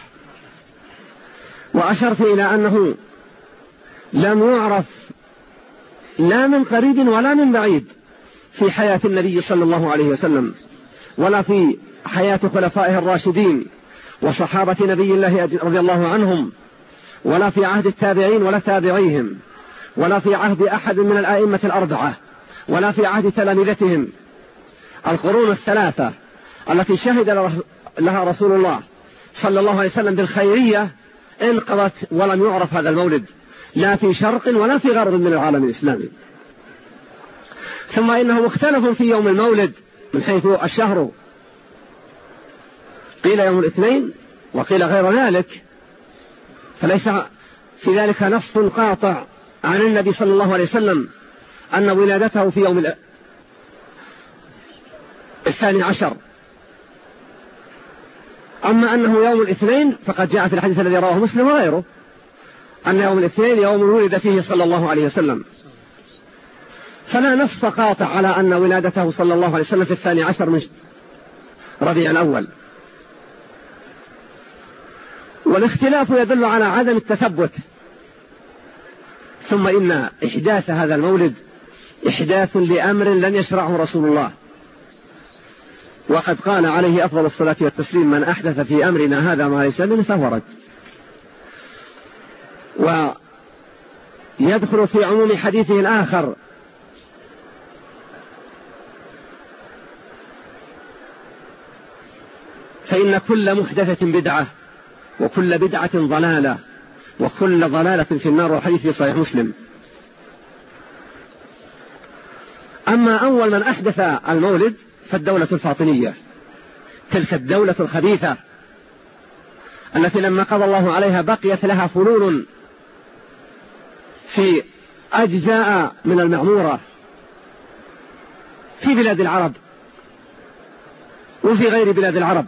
وأشرت إلى أنه لم يعرف لا من قريب ولا من بعيد في حياة النبي صلى الله عليه وسلم، ولا في حياة خلفائه الراشدين وصحابة نبي الله رضي الله عنهم، ولا في عهد التابعين ولا تابعيهم، ولا في عهد أحد من الآئمة الأربعة، ولا في عهد تلامذتهم القرون الثلاثة التي شهد لها رسول الله صلى الله عليه وسلم بالخيرية انقضت ولم يعرف هذا المولد لا في شرق ولا في غرب من العالم الإسلامي. ثم إنه مختلف في يوم المولد من حيث الشهر، قيل يوم الاثنين وقيل غير ذلك، فليس في ذلك نص قاطع عن النبي صلى الله عليه وسلم أن ولادته في يوم الثاني عشر. أما أنه يوم الاثنين فقد جاء في الحديث الذي رواه مسلم وغيره أن يوم الاثنين يوم ولد فيه صلى الله عليه وسلم، فلا نص قاطع على أن ولادته صلى الله عليه وسلم في الثاني عشر من ربيع الأول. والاختلاف يدل على عدم التثبت. ثم إن إحداث هذا المولد إحداث لأمر لن يشرعه رسول الله، وقد قال عليه أفضل الصلاة والتسليم: من أحدث في أمرنا هذا ما ليس منه فهو رد. ويدخل في عموم حديثه الآخر: فإن كل محدثة بدعة وكل بدعة ضلالة وكل ضلالة في النار، والحديث في صحيح مسلم. أما أول من أحدث المولد فالدولة الفاطمية، تلك الدولة الخبيثة التي لما قضى الله عليها بقيت لها فلول في أجزاء من المعمورة في بلاد العرب وفي غير بلاد العرب،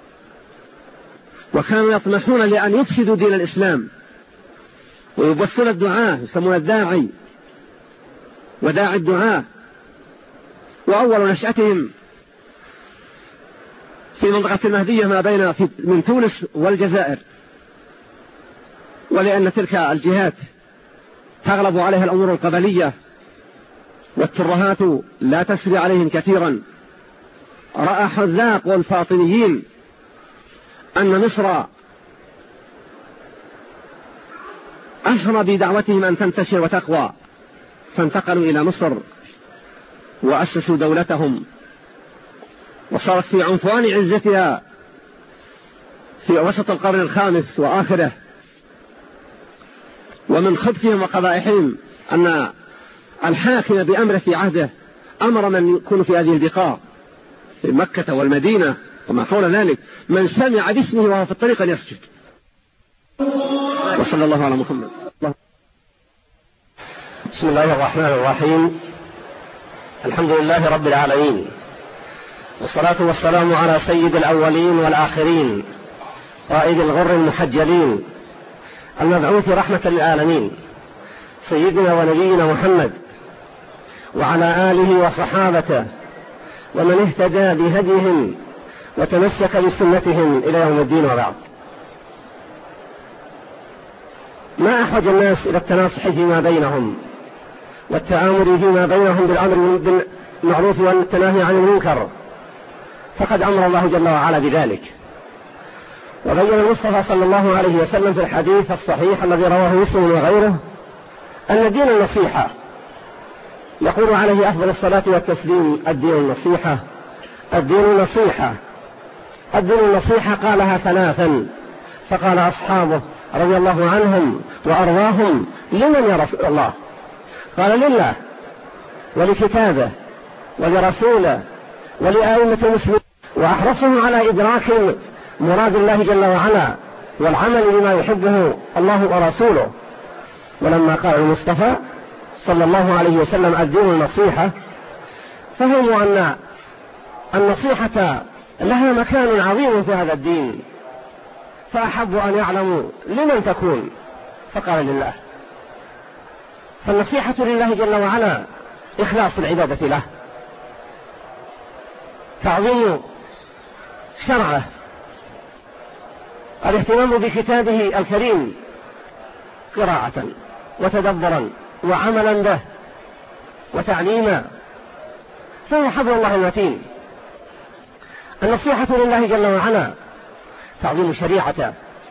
وكانوا يطمحون لأن يفسدوا دين الإسلام ويبثون الدعاة، يسمون الداعي وداعي الدعاة. وأول نشأتهم في منطقة المهدية ما بين من تونس والجزائر، ولأن تلك الجهات تغلب عليها الأمور القبلية والترهات لا تسري عليهم كثيرا، رأى حذاق والفاطميين أن مصر أحرى بدعوتهم أن تنتشر وتقوى، فانتقلوا إلى مصر وأسسوا دولتهم، وصارت في عنفوان عزتها في وسط القرن الخامس وآخره. ومن خبثهم وقبائحهم أن الحاكم بأمره في عهده أمر من يكون في هذه البقاع في مكة والمدينة وما حول ذلك من سمع باسمه وهو في الطريق أن يسجد. وصلى الله على محمد. بسم الله الرحمن الرحيم. الحمد لله رب العالمين، والصلاة والسلام على سيد الأولين والآخرين، قائد الغر المحجلين، المبعوث رحمة للعالمين، سيدنا ونبينا محمد وعلى آله وصحابته ومن اهتدى بهديهم وتمسك بسنتهم إلى يوم الدين. وبعد، ما أحوج الناس إلى التناصح فيما بينهم والتآمر فيما بينهم بالأمر بالمعروف والتناهي عن المنكر، فقد أمر الله جل وعلا بذلك. وبين المصطفى صلى الله عليه وسلم في الحديث الصحيح الذي رواه مسلم وغيره أن الدين النصيحة. يقول عليه أفضل الصلاة والتسليم: الدين النصيحة، الدين النصيحة، الدين النصيحة. قالها ثلاثا، فقال أصحابه رضي الله عنهم وأرضاهم: لمن يا رسول الله؟ قال: لله ولكتابه ولرسوله ولأئمة المسلمين، وأحرصهم على إدراك مراد الله جل وعلا والعمل بما يحبه الله ورسوله. ولما قال المصطفى صلى الله عليه وسلم الدين النصيحة، فهموا أن النصيحة لها مكان عظيم في هذا الدين، فأحبوا أن يعلموا لمن تكون، فقال لله. فالنصيحة لله جل وعلا إخلاص العبادة له، تعظيم شرعه، الاهتمام بكتابه الكريم قراءة وتدبرا وعملا به وتعليما، فهو حبل الله المتين. النصيحة لله جل وعلا تعظيم شريعته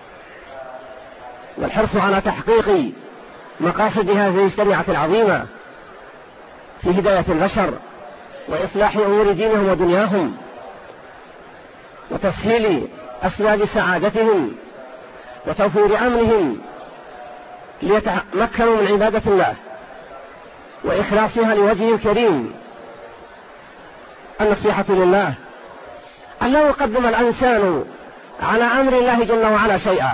والحرص على تحقيق مقاصد هذه الشريعة العظيمة في هداية البشر وإصلاح أمور دينهم ودنياهم وتسهيل أسباب سعادتهم وتوفير أمنهم ليتمكنوا من عبادة الله وإخلاصها لوجهه الكريم. النصيحة لله أن لا يقدم الإنسان على أمر الله جل وعلا شيئا.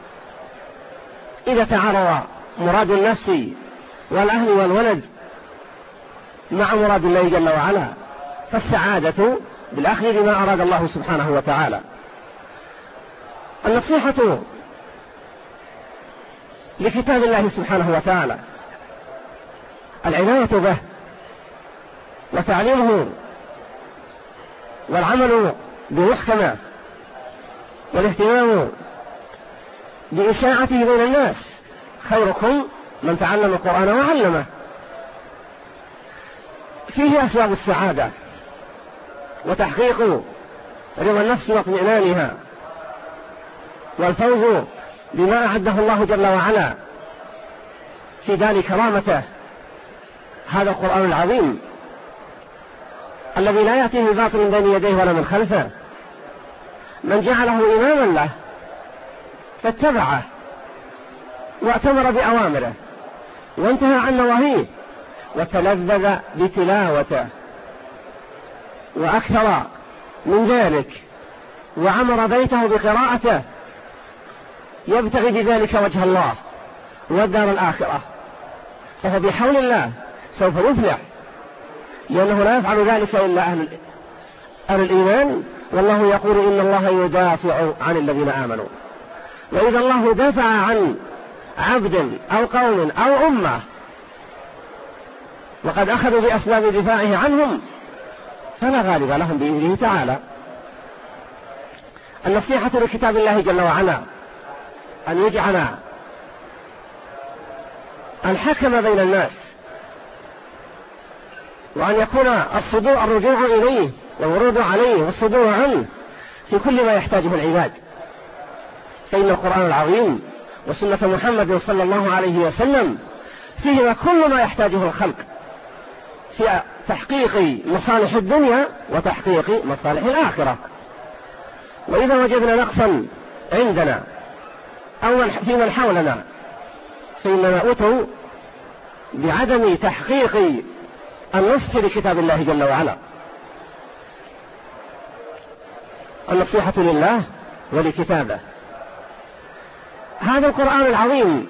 إذا تعارض مراد النفس والأهل والولد مع مراد الله جل وعلا، فالسعادة بالأخذ بما أراد الله سبحانه وتعالى. النصيحة لكتاب الله سبحانه وتعالى العناية به وتعليمه والعمل بمحكمه والاهتمام بإشاعته بين الناس. خيركم من تعلم القرآن وعلمه. فيه أسباب السعادة وتحقيق رضا النفس واطمئنانها والفوز بما أعده الله جل وعلا في دار كرامته، هذا القرآن العظيم الذي لا يأتيه الباطل من بين يديه ولا من خلفه. من جعله إماما له فاتبعه واتمر بأوامره وانتهى عن نواهيه وتلذذ بتلاوته وأكثر من ذلك وعمر بيته بقراءته، يبتغي بذلك وجه الله والدار الآخرة، فهو بحول الله سوف يفلح، لأنه لا يفعل ذلك إلا أهل, أهل الإيمان. والله يقول إن الله يدافع عن الذين آمنوا. وإذا الله دافع عن عبد أو قوم أو أمة وقد أخذوا بأسباب دفاعه عنهم فلا غالب لهم بإذنه تعالى. النصيحة لكتاب الله جل وعلا أن يجعل الحكم بين الناس، وأن يكون الصدور الرجوع إليه والورود عليه والصدور عنه في كل ما يحتاجه العباد. فإن القرآن العظيم وسنة محمد صلى الله عليه وسلم فيهما كل ما يحتاجه الخلق في تحقيق مصالح الدنيا وتحقيق مصالح الآخرة. وإذا وجدنا نقصا عندنا أو في من حولنا فإننا أتوا بعدم تحقيق النصح لكتاب الله جل وعلا. النصيحة لله ولكتابه. هذا القرآن العظيم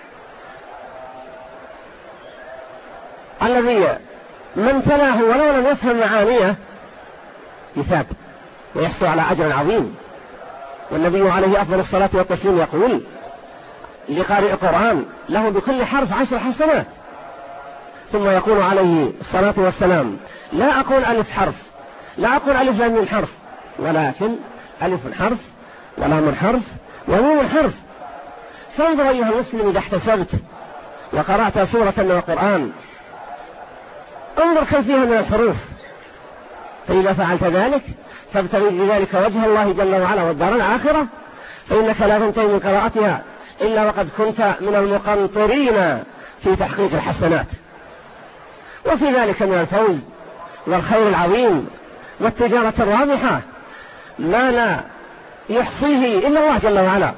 الذي من تلاه ولو لم يفهم معانيه يثاب ويحصل على أجر عظيم. والنبي عليه أفضل الصلاة والتسليم يقول لقارئ القرآن له بكل حرف عشر حسنات، ثم يقول عليه الصلاة والسلام لا أقول ألف حرف، لا أقول ألف لام حرف، ولكن ألف حرف ولام حرف وميم حرف. فانظر أيها المسلم إذا احتسبت وقرأت سورة من القرآن انظر كم فيها من الحروف، فإذا فعلت ذلك تبتغي بذلك وجه الله جل وعلا والدار الآخرة، فإنك لا تنتهي من قراءتها إلا وقد كنت من المقنطرين في تحقيق الحسنات، وفي ذلك من الفوز والخير العظيم والتجارة الرابحة ما لا يحصيه إلا الله جل وعلا،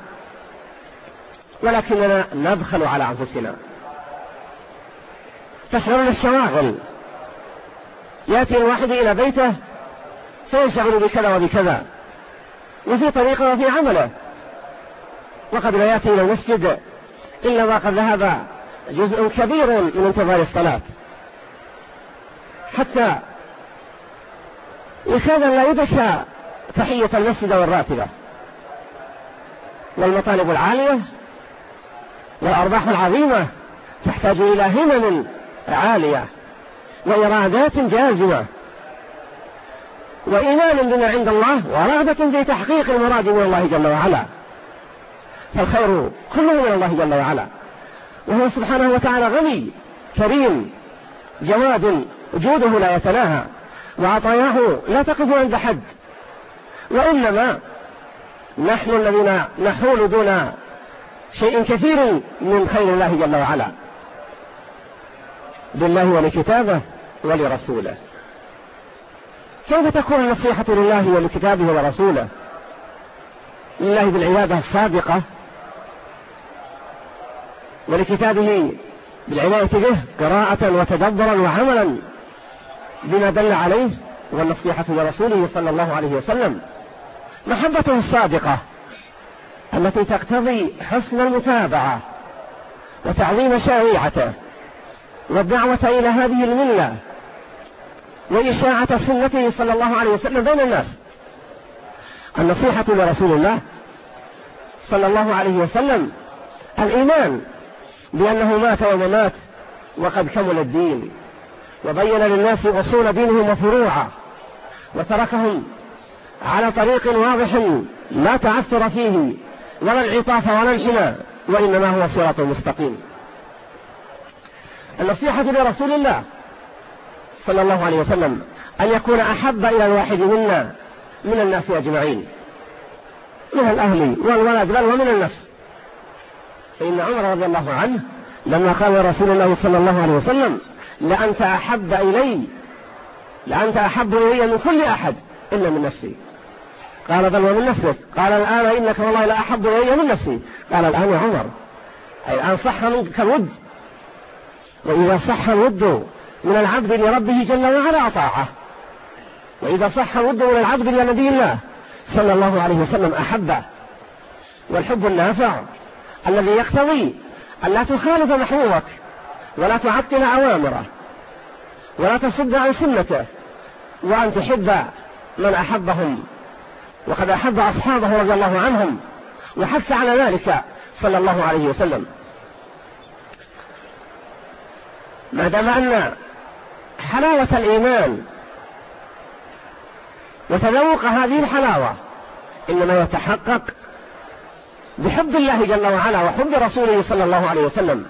ولكننا نبخل على أنفسنا. تشغلنا الشواغل يأتي الواحد إلى بيته فينشغل بكذا وبكذا وفي طريقه وفي عمله، وقد لا يأتي إلى المسجد إلا ما قد ذهب جزء كبير من انتظار الصلاة، حتى يكاد لا يدرك تحية المسجد والراتبة والمطالب العالية والأرباح العظيمة تحتاج إلى همم عالية وإرادات جازمة وإيمان بما عند الله ورغبة في تحقيق المراد من الله جل وعلا. فالخير كله من الله جل وعلا، وهو سبحانه وتعالى غني كريم جواد وجوده لا يتناهى وعطاياه لا تقف عند حد، وإنما نحن الذين نحول دون شيء كثير من خير الله جل وعلا لله ولكتابه ولرسوله. كيف تكون النصيحة لله ولكتابه ولرسوله؟ لله بالعبادة الصادقة، ولكتابه بالعناية به قراءة وتدبرا وعملا بما دل عليه، والنصيحة لرسوله صلى الله عليه وسلم محبته الصادقة التي تقتضي حسن المتابعة وتعظيم شريعته والدعوة إلى هذه الملة وإشاعة سنته صلى الله عليه وسلم بين الناس. النصيحة لرسول الله صلى الله عليه وسلم الإيمان بأنه مات وممات وقد كمل الدين، وبين للناس أصول دينهم وفروعه، وتركهم على طريق واضح لا تعثر فيه ولا انعطاف ولا انحناء، وإنما هو صراط مستقيم. النصيحة لرسول الله صلى الله عليه وسلم أن يكون أحب إلى الواحد منا من الناس أجمعين، من الأهل والولد بل ومن النفس. فإن عمر رضي الله عنه لما قال رسول الله صلى الله عليه وسلم لأنت أحب إلي لأنت أحب إلي من كل أحد إلا من نفسي، قال بل ومن نفسك، قال الآن إنك والله لا أحب إلي من نفسي، قال الآن يا عمر أي الآن صح منك الود، وإذا صح الود من العبد لربه جل وعلا طاعة، وإذا صح الود من العبد لنبي الله صلى الله عليه وسلم أحبه. والحب النافع الذي يقتضي أن لا تخالف محبوبك ولا تعطل أوامره ولا تصد عن سنته، وأن تحب من أحبهم وقد أحب أصحابه رضي الله عنهم وحث على ذلك صلى الله عليه وسلم. ما دام أن حلاوة الإيمان وتذوق هذه الحلاوة إنما يتحقق بحب الله جل وعلا وحب رسوله صلى الله عليه وسلم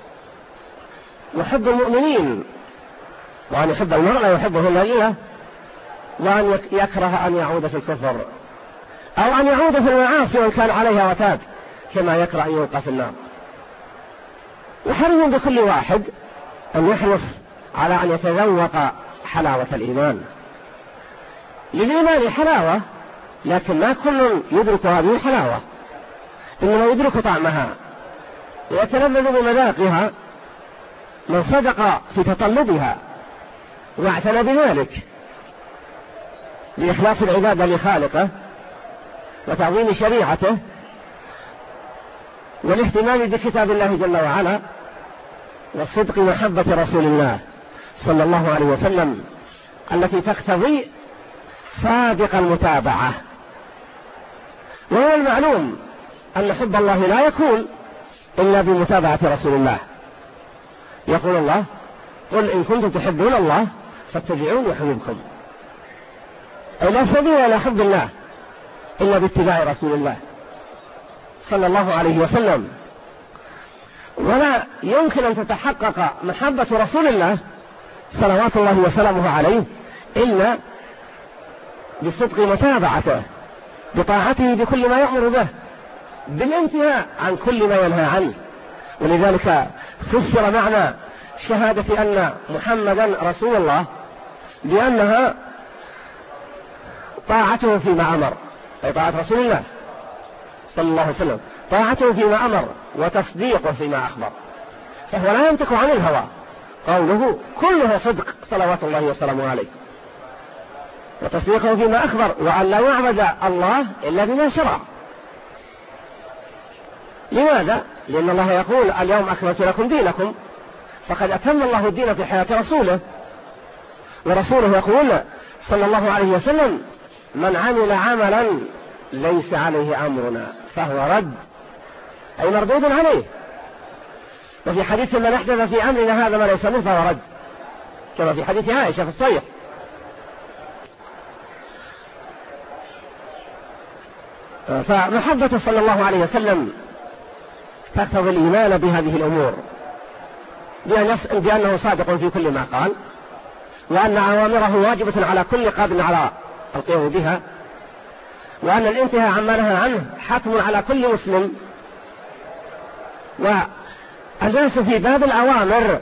وحب المؤمنين، وأن يحب المرء لا يحبه إلا لله، وأن يكره أن يعود في الكفر أو أن يعود في المعاصي وإن كان عليها وتاب، كما يكره أن يلقى في النار. وحري بكل واحد أن يحرص على أن يتذوق حلاوة الإيمان. للإيمان حلاوة، لكن ما كل يدرك هذه الحلاوة، إنما يدرك طعمها ويتلذذ بمذاقها من صدق في تطلبها واعتنى بذلك لإخلاص العبادة لخالقه وتعظيم شريعته والاهتمام بكتاب الله جل وعلا والصدق محبة رسول الله صلى الله عليه وسلم التي تقتضي صادق المتابعة. وهو المعلوم أن حب الله لا يكون إلا بمتابعة رسول الله. يقول الله قل إن كنتم تحبون الله فاتبعون يحببكم، أي لا سبيل إلى حب الله إلا باتباع رسول الله صلى الله عليه وسلم. ولا يمكن أن تتحقق محبة رسول الله صلوات الله وسلامه عليه إلا بصدق متابعته بطاعته بكل ما يأمر به بالانتهاء عن كل ما ينهى عنه. ولذلك فسر معنى شهادة أن محمدا رسول الله بأنها طاعته فيما أمر، أي طاعة رسول الله صلى الله عليه وسلم، طاعته فيما أمر وتصديقه فيما أخبر، فهو لا ينطق عن الهوى قوله كله صدق صلوات الله وسلامه عليه، وتصديقه فيما أخبر، وأن لا يعبد الله إلا بما شرع. لماذا؟ لأن الله يقول اليوم أكملت لكم دينكم، فقد أتم الله الدين في حياة رسوله، ورسوله يقول صلى الله عليه وسلم من عمل عملا ليس عليه أمرنا فهو رد، أي مردود عليه. وفي حديث من أحدث في أمرنا هذا ما ليس منه فهو رد، كما في حديث عائشة في الصحيح. فمحبته صلى الله عليه وسلم تقتضي الإيمان بهذه الأمور، بأنه صادق في كل ما قال، وأن أوامره واجبة على كل قادر على القيام بها، وأن الانتهاء عما نهى عنه حتم على كل مسلم. والناس في باب الأوامر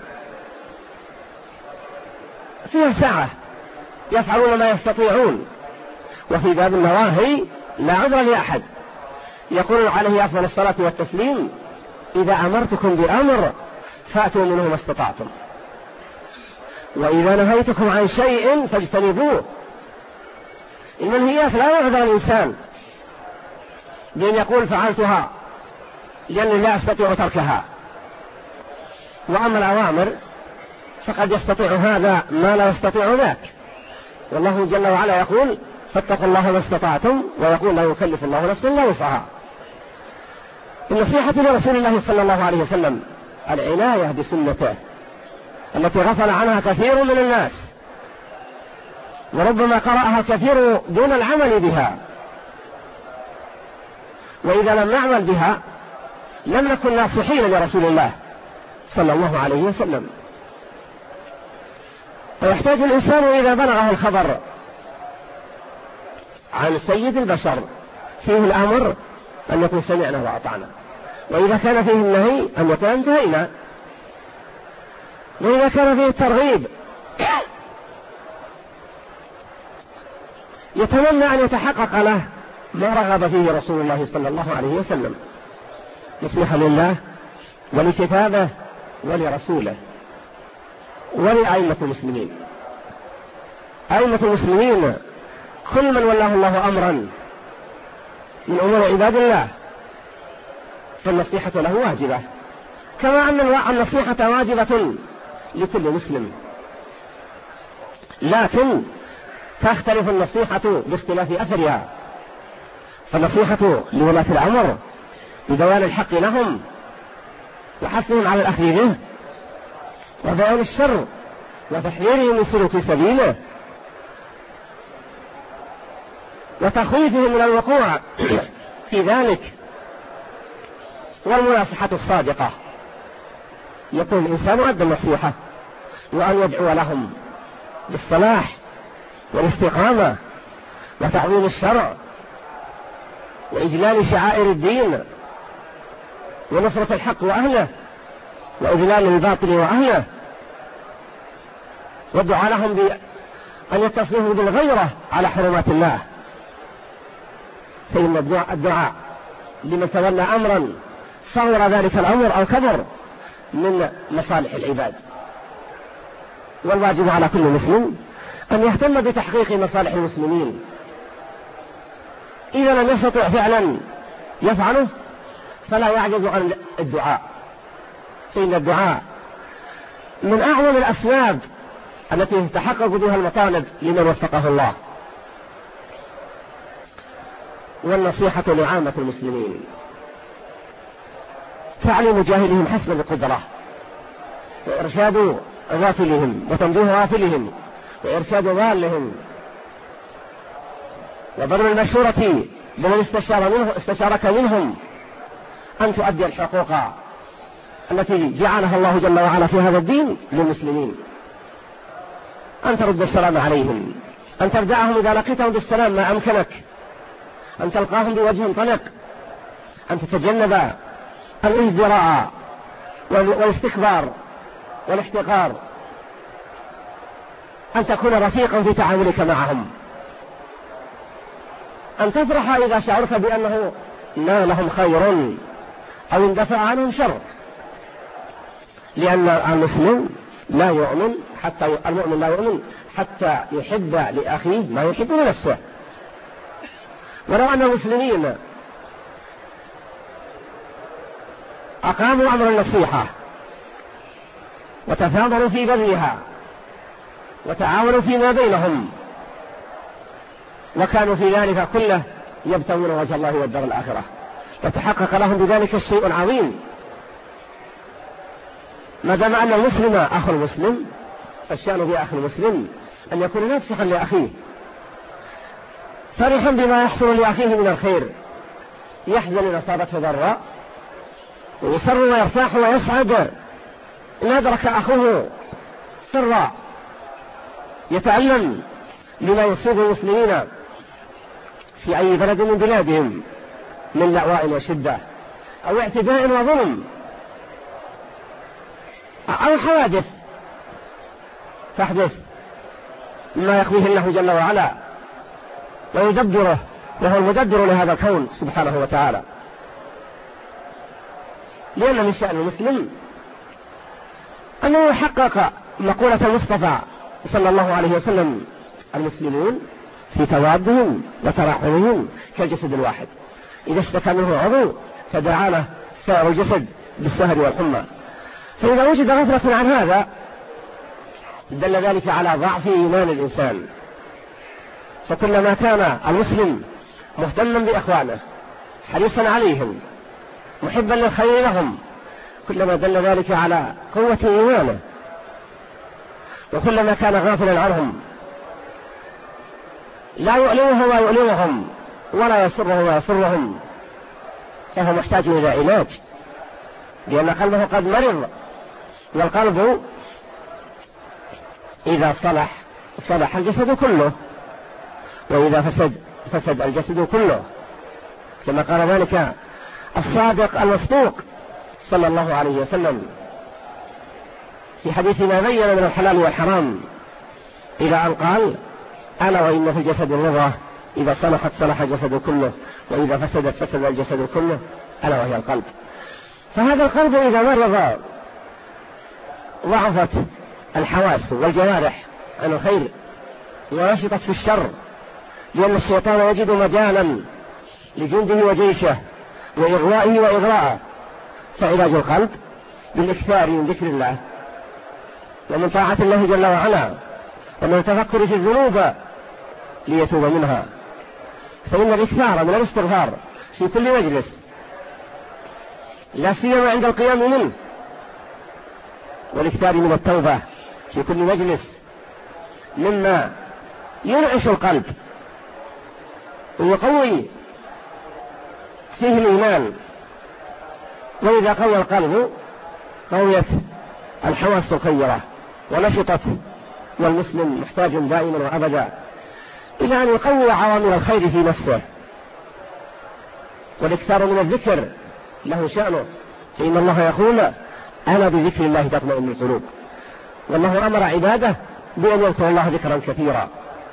فيها سعة يفعلون ما يستطيعون، وفي باب النواهي لا عذر لأحد. يقول عليه أفضل الصلاة والتسليم إذا أمرتكم بأمر فأتوا منه ما استطعتم، وإذا نهيتكم عن شيء فاجتنبوه. المنهيات لا يعذر الإنسان بأن يقول فعلتها لأني لا أستطيع تركها، وأما الأوامر فقد يستطيع هذا ما لا يستطيع ذاك. والله جل وعلا يقول فاتقوا الله ما استطعتم، ويقول لا يكلف الله نفسا إلا وسعها. النصيحة لرسول الله صلى الله عليه وسلم العناية بسنته التي غفل عنها كثير من الناس، وربما قرأها كثير دون العمل بها، وإذا لم نعمل بها لم نكن ناصحين لرسول الله صلى الله عليه وسلم. فيحتاج الإنسان إذا بلغه الخبر عن سيد البشر فيه الأمر أن يكون سمعنا وأطعنا، وإذا كان فيه النهي أن يكون انتهينا، وإذا كان فيه الترغيب يتمنى أن يتحقق له ما رغب فيه رسول الله صلى الله عليه وسلم، نصيحة لله ولكتابه ولرسوله ولأئمة المسلمين. أئمة المسلمين كل من ولاه الله أمرا من أمور عباد الله فالنصيحة له واجبة، كما أن النصيحة واجبة لكل مسلم، لكن تختلف النصيحة باختلاف أثرها. فالنصيحة لولاة الأمر ببيان الحق لهم وحثهم على الأخذ به، وبيان الشر وتحذيرهم من سلوك سبيله، وتخويفهم من الوقوع في ذلك، والمناصحة الصادقة. يكون الإنسان أدى النصيحة، وأن يدعو لهم بالصلاح والاستقامة وتعظيم الشرع وإجلال شعائر الدين ونصرة الحق وأهله وإذلال الباطل وأهله، والدعاء لهم بأن يتصفوا بالغيرة على حرمات الله. فإن الدعاء لمن تولى أمرا صغر ذلك الأمر أو كبر من مصالح العباد. والواجب على كل مسلم أن يهتم بتحقيق مصالح المسلمين. إذا لم يستطع فعلا يفعله فلا يعجز عن الدعاء، فإن الدعاء من أعظم الأسباب التي تتحقق بها المطالب لمن وفقه الله. والنصيحة لعامة المسلمين، تعليم جاهلهم حسب القدرة، وإرشاد غافلهم وتنبيه غافلهم، وإرشاد ضالهم، وبر المشورة لمن استشار منه استشارك منهم، أن تؤدي الحقوق التي جعلها الله جل وعلا في هذا الدين للمسلمين، أن ترد السلام عليهم، أن تبدأهم إذا لقيتهم بالسلام ما أمكنك، أن تلقاهم بوجه طلق، أن تتجنب الازدراء والاستكبار والاحتقار، أن تكون رفيقا في تعاملك معهم، أن تفرح إذا شعرت بأنه نالهم خير أو اندفع عنهم شر، لأن المسلم لا يؤمن حتى المؤمن لا يؤمن حتى يحب لأخيه ما يحب لنفسه. ولو أن المسلمين أقاموا أمر النصيحة وتفاضلوا في بذلها وتعاونوا فيما بينهم وكانوا في ذلك كله يبتغون وجه الله والدار الآخرة، وتحقق لهم بذلك الشيء العظيم. ما دام أن المسلم أخو المسلم فالشأن بأخي المسلم أن يكون ناصحا لأخيه، فرحا بما يحصل لأخيه من الخير، يحزن إن أصابته ضراء ويسر ويرتاح ويسعد إن أدرك أخوه سرا، يتألم لما يصيب المسلمين في أي بلد من بلادهم من لأواء وشدة أو اعتداء وظلم أو حوادث تحدث مما يقضيه الله جل وعلا ويدبره، وهو المدبر لهذا الكون سبحانه وتعالى. لأن من شأن المسلم أنه يحقق مقولة المصطفى صلى الله عليه وسلم: المسلمون في توادهم وتراحمهم كالجسد الواحد، إذا اشتكى منه عضو تداعى له سائر الجسد بالسهر والحمى. فإذا وجد غفلة عن هذا دل ذلك على ضعف إيمان الإنسان. فكلما كان المسلم مهتما بإخوانه حريصا عليهم محبا للخير لهم كلما دل ذلك على قوة إيمانه، وكلما كان غافلا عنهم لا يؤلمه ويؤلمهم ولا يسره ويسرهم فهو محتاج إلى علاج، لأن قلبه قد مرض، والقلب إذا صلح صلح الجسد كله، وإذا فسد فسد الجسد كله، كما قال ذلك الصادق المصدوق صلى الله عليه وسلم في حديث ما بين من الحلال والحرام، إلى أن قال: ألا وإن في الجسد مضغة إذا صلحت صلح الجسد كله وإذا فسدت فسد الجسد كله ألا وهي القلب. فهذا القلب إذا مرض ضعفت الحواس والجوارح عن الخير ونشطت في الشر، لأن الشيطان يجد مجالا لجنده وجيشه وإغوائه وإغراءه. فعلاج القلب بالإكثار من ذكر الله ومن طاعة الله جل وعلا ومن التفكر في الذنوب ليتوب منها، فإن الإكثار من الاستغفار في كل مجلس لا سيما عند القيام منه، والإكثار من التوبة في كل مجلس مما ينعش القلب ويقوي فيه الإيمان. وإذا قوى القلب قويت الحواس الخيرة ونشطت، والمسلم محتاج دائما وأبدا إلى أن يقوي عوامل الخير في نفسه. والإكثار من الذكر له شأنه، فإن الله يقول: ألا بذكر الله تطمئن القلوب. والله أمر عباده بأن يذكروا الله ذكرا كثيرا،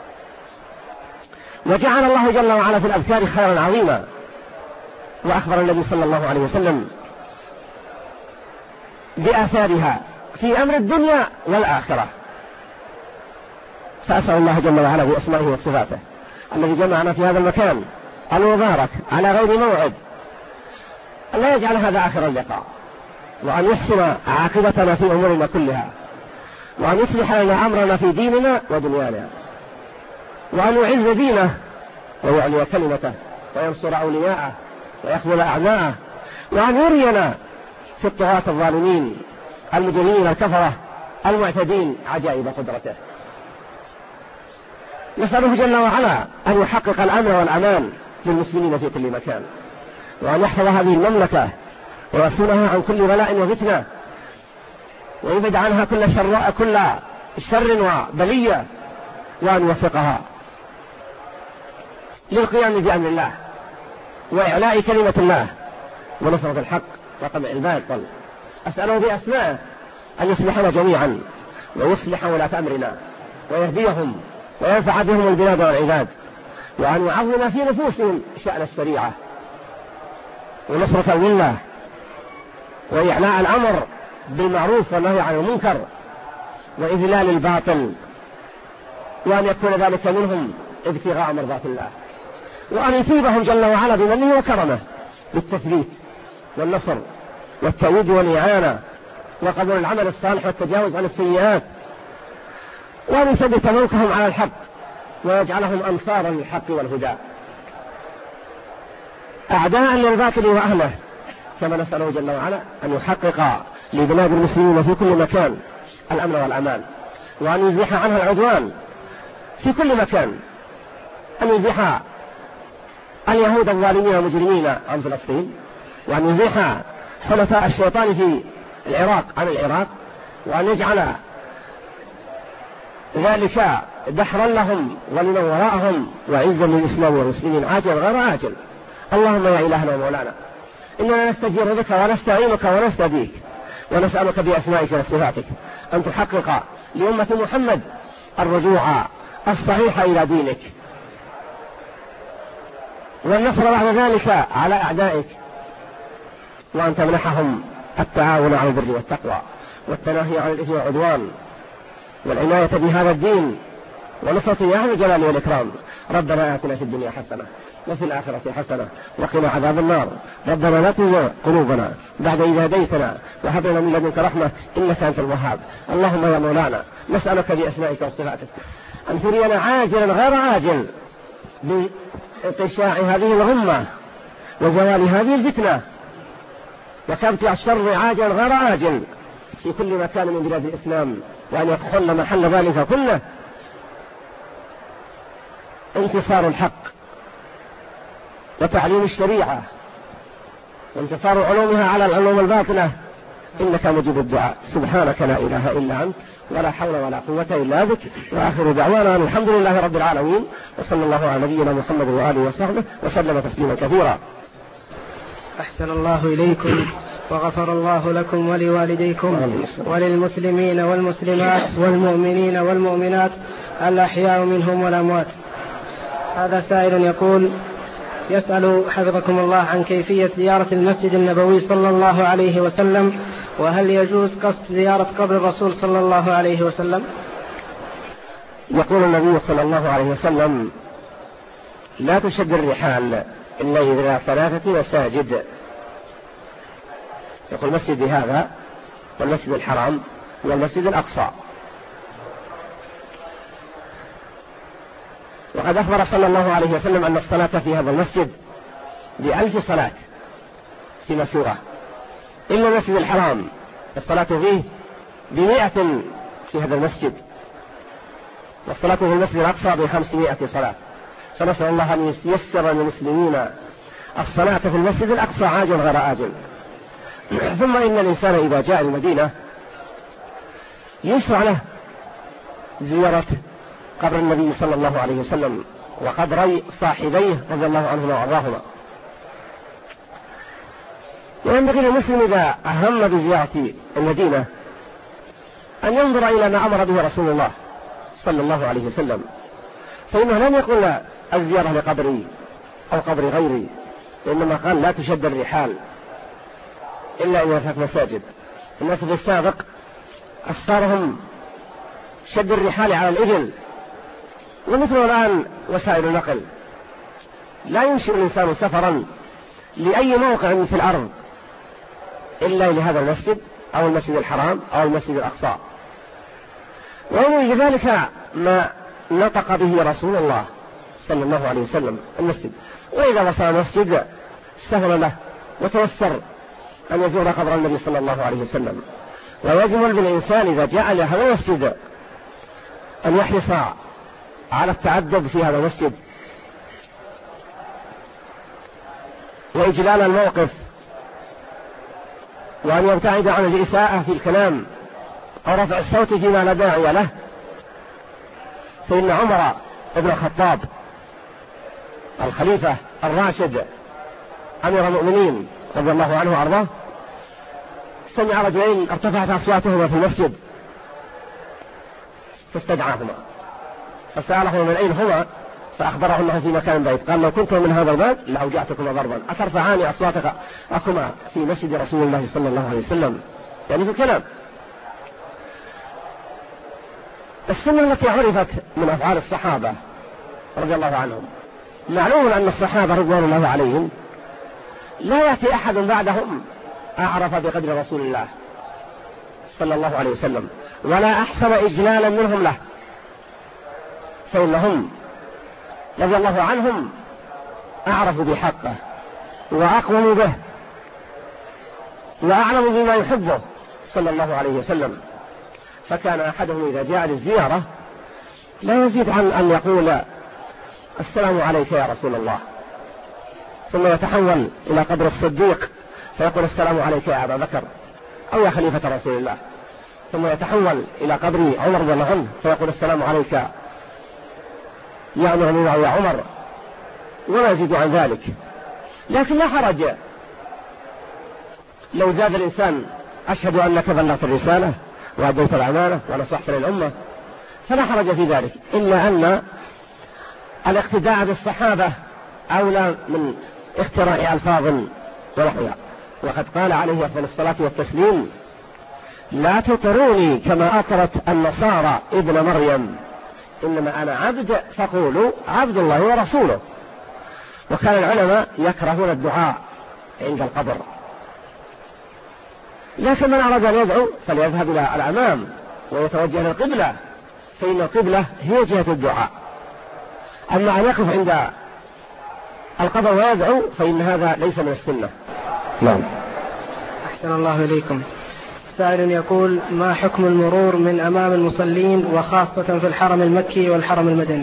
وجعل الله جل وعلا في الأذكار خيرا عظيما. وأخبر النبي صلى الله عليه وسلم بآثارها في أمر الدنيا والآخرة. فأسأل الله جل وعلا بأسمائه وصفاته الذي جمعنا في هذا المكان المبارك على غير موعد أن لا يجعل هذا آخر اللقاء، وأن يحسن عاقبتنا في أمورنا كلها، وأن يصلح لنا أمرنا في ديننا ودنيانا، وأن يعز دينه ويعلي كلمته وينصر أولياءه ويخذل أعداءه، وأن يرينا في الطغاة الظالمين المجرمين الكفرة المعتدين عجائب قدرته. نسأله جل وعلا أن يحقق الأمن والأمان للمسلمين في كل مكان، وأن يحفظ هذه المملكة ويصونها عن كل بلاء وفتنة، ويبعد عنها كل شر كل شر وبلية، وأن يوفقها للقيام بأمر الله وإعلاء كلمة الله ونصرة الحق وقمع الباطل. أسأله بأسمائه أن يصلحنا جميعا ويصلح ولاة أمرنا ويهديهم وينفع بهم البلاد والعباد، وأن يعظم في نفوسهم شأن الشريعة ونصرة الله وإعلاء الأمر بالمعروف والنهي عن المنكر وإذلال الباطل، وأن يكون ذلك منهم ابتغاء مرضات الله، وأن يثيبهم جل وعلا بمنه وكرمه بالتثبيت والنصر والتأييد والإعانة وقبول العمل الصالح والتجاوز عن السيئات، وأن يثبت ملكهم على الحق ويجعلهم أنصارا للحق والهدى أعداء للباطل وأهله، كما نسأله جل وعلا أن يحقق لبلاد المسلمين في كل مكان الأمن والأمان، وأن يزيح عنها العدوان في كل مكان، أن يزيح اليهود الظالمين المجرمين عن فلسطين، وأن يزيح حلفاء الشيطان في العراق عن العراق، وأن يجعل ذلك دحرا لهم ولمن وراءهم وعزا للإسلام والمسلمين عاجل غير عاجل. اللهم يا إلهنا ومولانا إننا نستجير بك ونستعينك ونستهديك ونسألك بأسمائك وصفاتك أن تحقق لأمة محمد الرجوع الصحيح إلى دينك، والنصر بعد ذلك على أعدائك، وأن تمنحهم التعاون على البر والتقوى والتناهي عن الإثم والعدوان والعناية بهذا الدين ونصرة يا أهل الجلال والإكرام. ربنا آتنا في الدنيا حسنة وفي الآخرة حسنة وقنا عذاب النار. ربنا لا تزغ قلوبنا بعد إذ هديتنا وهب لنا من لدنك رحمة إنك أنت الوهاب. اللهم يا مولانا نسألك بأسمائك وصفاتك أن ترينا عاجلا غير عاجل بانقشاع هذه الغمة وزوال هذه الفتنة وكبت الشر عاجلا غير عاجل في كل مكان من بلاد الإسلام، وأن يحل محل ذلك كله انتصار الحق وتعليم الشريعة وانتصار علومها على العلوم الباطلة، إنك مجيب الدعاء. سبحانك لا إله إلا أنت ولا حول ولا قوة إلا بك، وآخر دعوانا الحمد لله رب العالمين، وصلى الله على نبينا محمد وآله وصحبه وسلم تسليما كثيرا. أحسن الله إليكم وغفر الله لكم ولوالديكم وللمسلمين والمسلمات والمؤمنين والمؤمنات الأحياء منهم والأموات. هذا سائل يقول: يسأل حفظكم الله عن كيفية زيارة المسجد النبوي صلى الله عليه وسلم، وهل يجوز قصد زيارة قبر الرسول صلى الله عليه وسلم؟ يقول النبي صلى الله عليه وسلم: لا تشد الرحال إلا إلى ثلاثة مساجد، يقول مسجد هذا والمسجد الحرام والمسجد الأقصى. وقد أخبر صلى الله عليه وسلم أن الصلاة في هذا المسجد بألف صلاة في مسيرة، إلا المسجد الحرام الصلاة فيه بمئة في هذا المسجد، والصلاة في المسجد الأقصى بخمسمائة صلاة. فنسأل الله أن ييسر للمسلمين الصلاة في المسجد الأقصى عاجل غير آجل. ثم إن الإنسان إذا جاء المدينة يشرع له زيارة قبر النبي صلى الله عليه وسلم وقبر صاحبيه رضي الله عنهما وأرضاهما. وينبغي للمسلم إذا أهم بزيارة المدينة أن ينظر إلى ما أمر به رسول الله صلى الله عليه وسلم، فإنه لم يقل الزيارة لقبري أو قبر غيري، وإنما قال لا تشد الرحال إلا إلى ثلاث مساجد. الناس في السابق أصارهم شد الرحال على الإبل، ومثل الآن وسائل النقل، لا ينشئ الإنسان سفرا لأي موقع في الأرض إلا لهذا المسجد أو المسجد الحرام أو المسجد الأقصى. ومن ذلك ما نطق به رسول الله صلى الله عليه وسلم المسجد، وإذا وصل مسجد سهل له وتيسر أن يزور قبر النبي صلى الله عليه وسلم. ويجب بالإنسان إذا جاء إلى هذا المسجد أن يحرص على التعدد في هذا المسجد وإجلال الموقف، وأن يبتعد عن الإساءة في الكلام أو رفع الصوت فيما لا داعي له. فإن عمر بن الخطاب الخليفة الراشد أمير المؤمنين رضي الله عنه وأرضاه سمع رجلين ارتفعت أصواتهما في المسجد فاستدعاهما فسألهما من أين هما، فأخبره أنه في مكان بعيد. قال: لو كنت من هذا الباب لأوجعتكما ضربا، أترفعان أصواتكما في مسجد رسول الله صلى الله عليه وسلم، يعني في الكلام. السنة التي عرفت من أفعال الصحابة رضي الله عنهم، معلوم أن الصحابة رضوان الله عليهم لا يأتي أحد بعدهم أعرف بقدر رسول الله صلى الله عليه وسلم ولا أحسن إجلالا منهم له، فإنهم رضي الله عنهم أعرفوا بحقه وأقوموا به وأعلموا بما يحبه صلى الله عليه وسلم. فكان أحدهم إذا جاء للزيارة لا يزيد عن أن يقول السلام عليك يا رسول الله، ثم يتحول إلى قبر الصديق فيقول السلام عليك يا أبا بكر أو يا خليفة رسول الله، ثم يتحول إلى قبر عمر رضي الله عنه فيقول السلام عليك يا أمير يا عمر، ولا يزيد عن ذلك. لكن لا حرج لو زاد الإنسان أشهد أنك بلغت الرسالة وأديت الأمانة ونصحت للأمة، فلا حرج في ذلك، إلا أن الاقتداء بالصحابة أولى من اختراع ألفاظ ونحوها. وقد قال عليه أفضل الصلاة والتسليم لا تطروني كما أطرت النصارى ابن مريم، إنما أنا عبد فقولوا عبد الله ورسوله. وكان العلماء يكرهون الدعاء عند القبر، لكن من أراد أن يدعو فليذهب إلى الأمام ويتوجه للقبلة، فإن القبلة هي جهة الدعاء. أما أن يقف عند القبر ويدعو فإن هذا ليس من السنة. نعم. أحسن الله إليكم. سائل يقول ما حكم المرور من أمام المصلين وخاصة في الحرم المكي والحرم المدني؟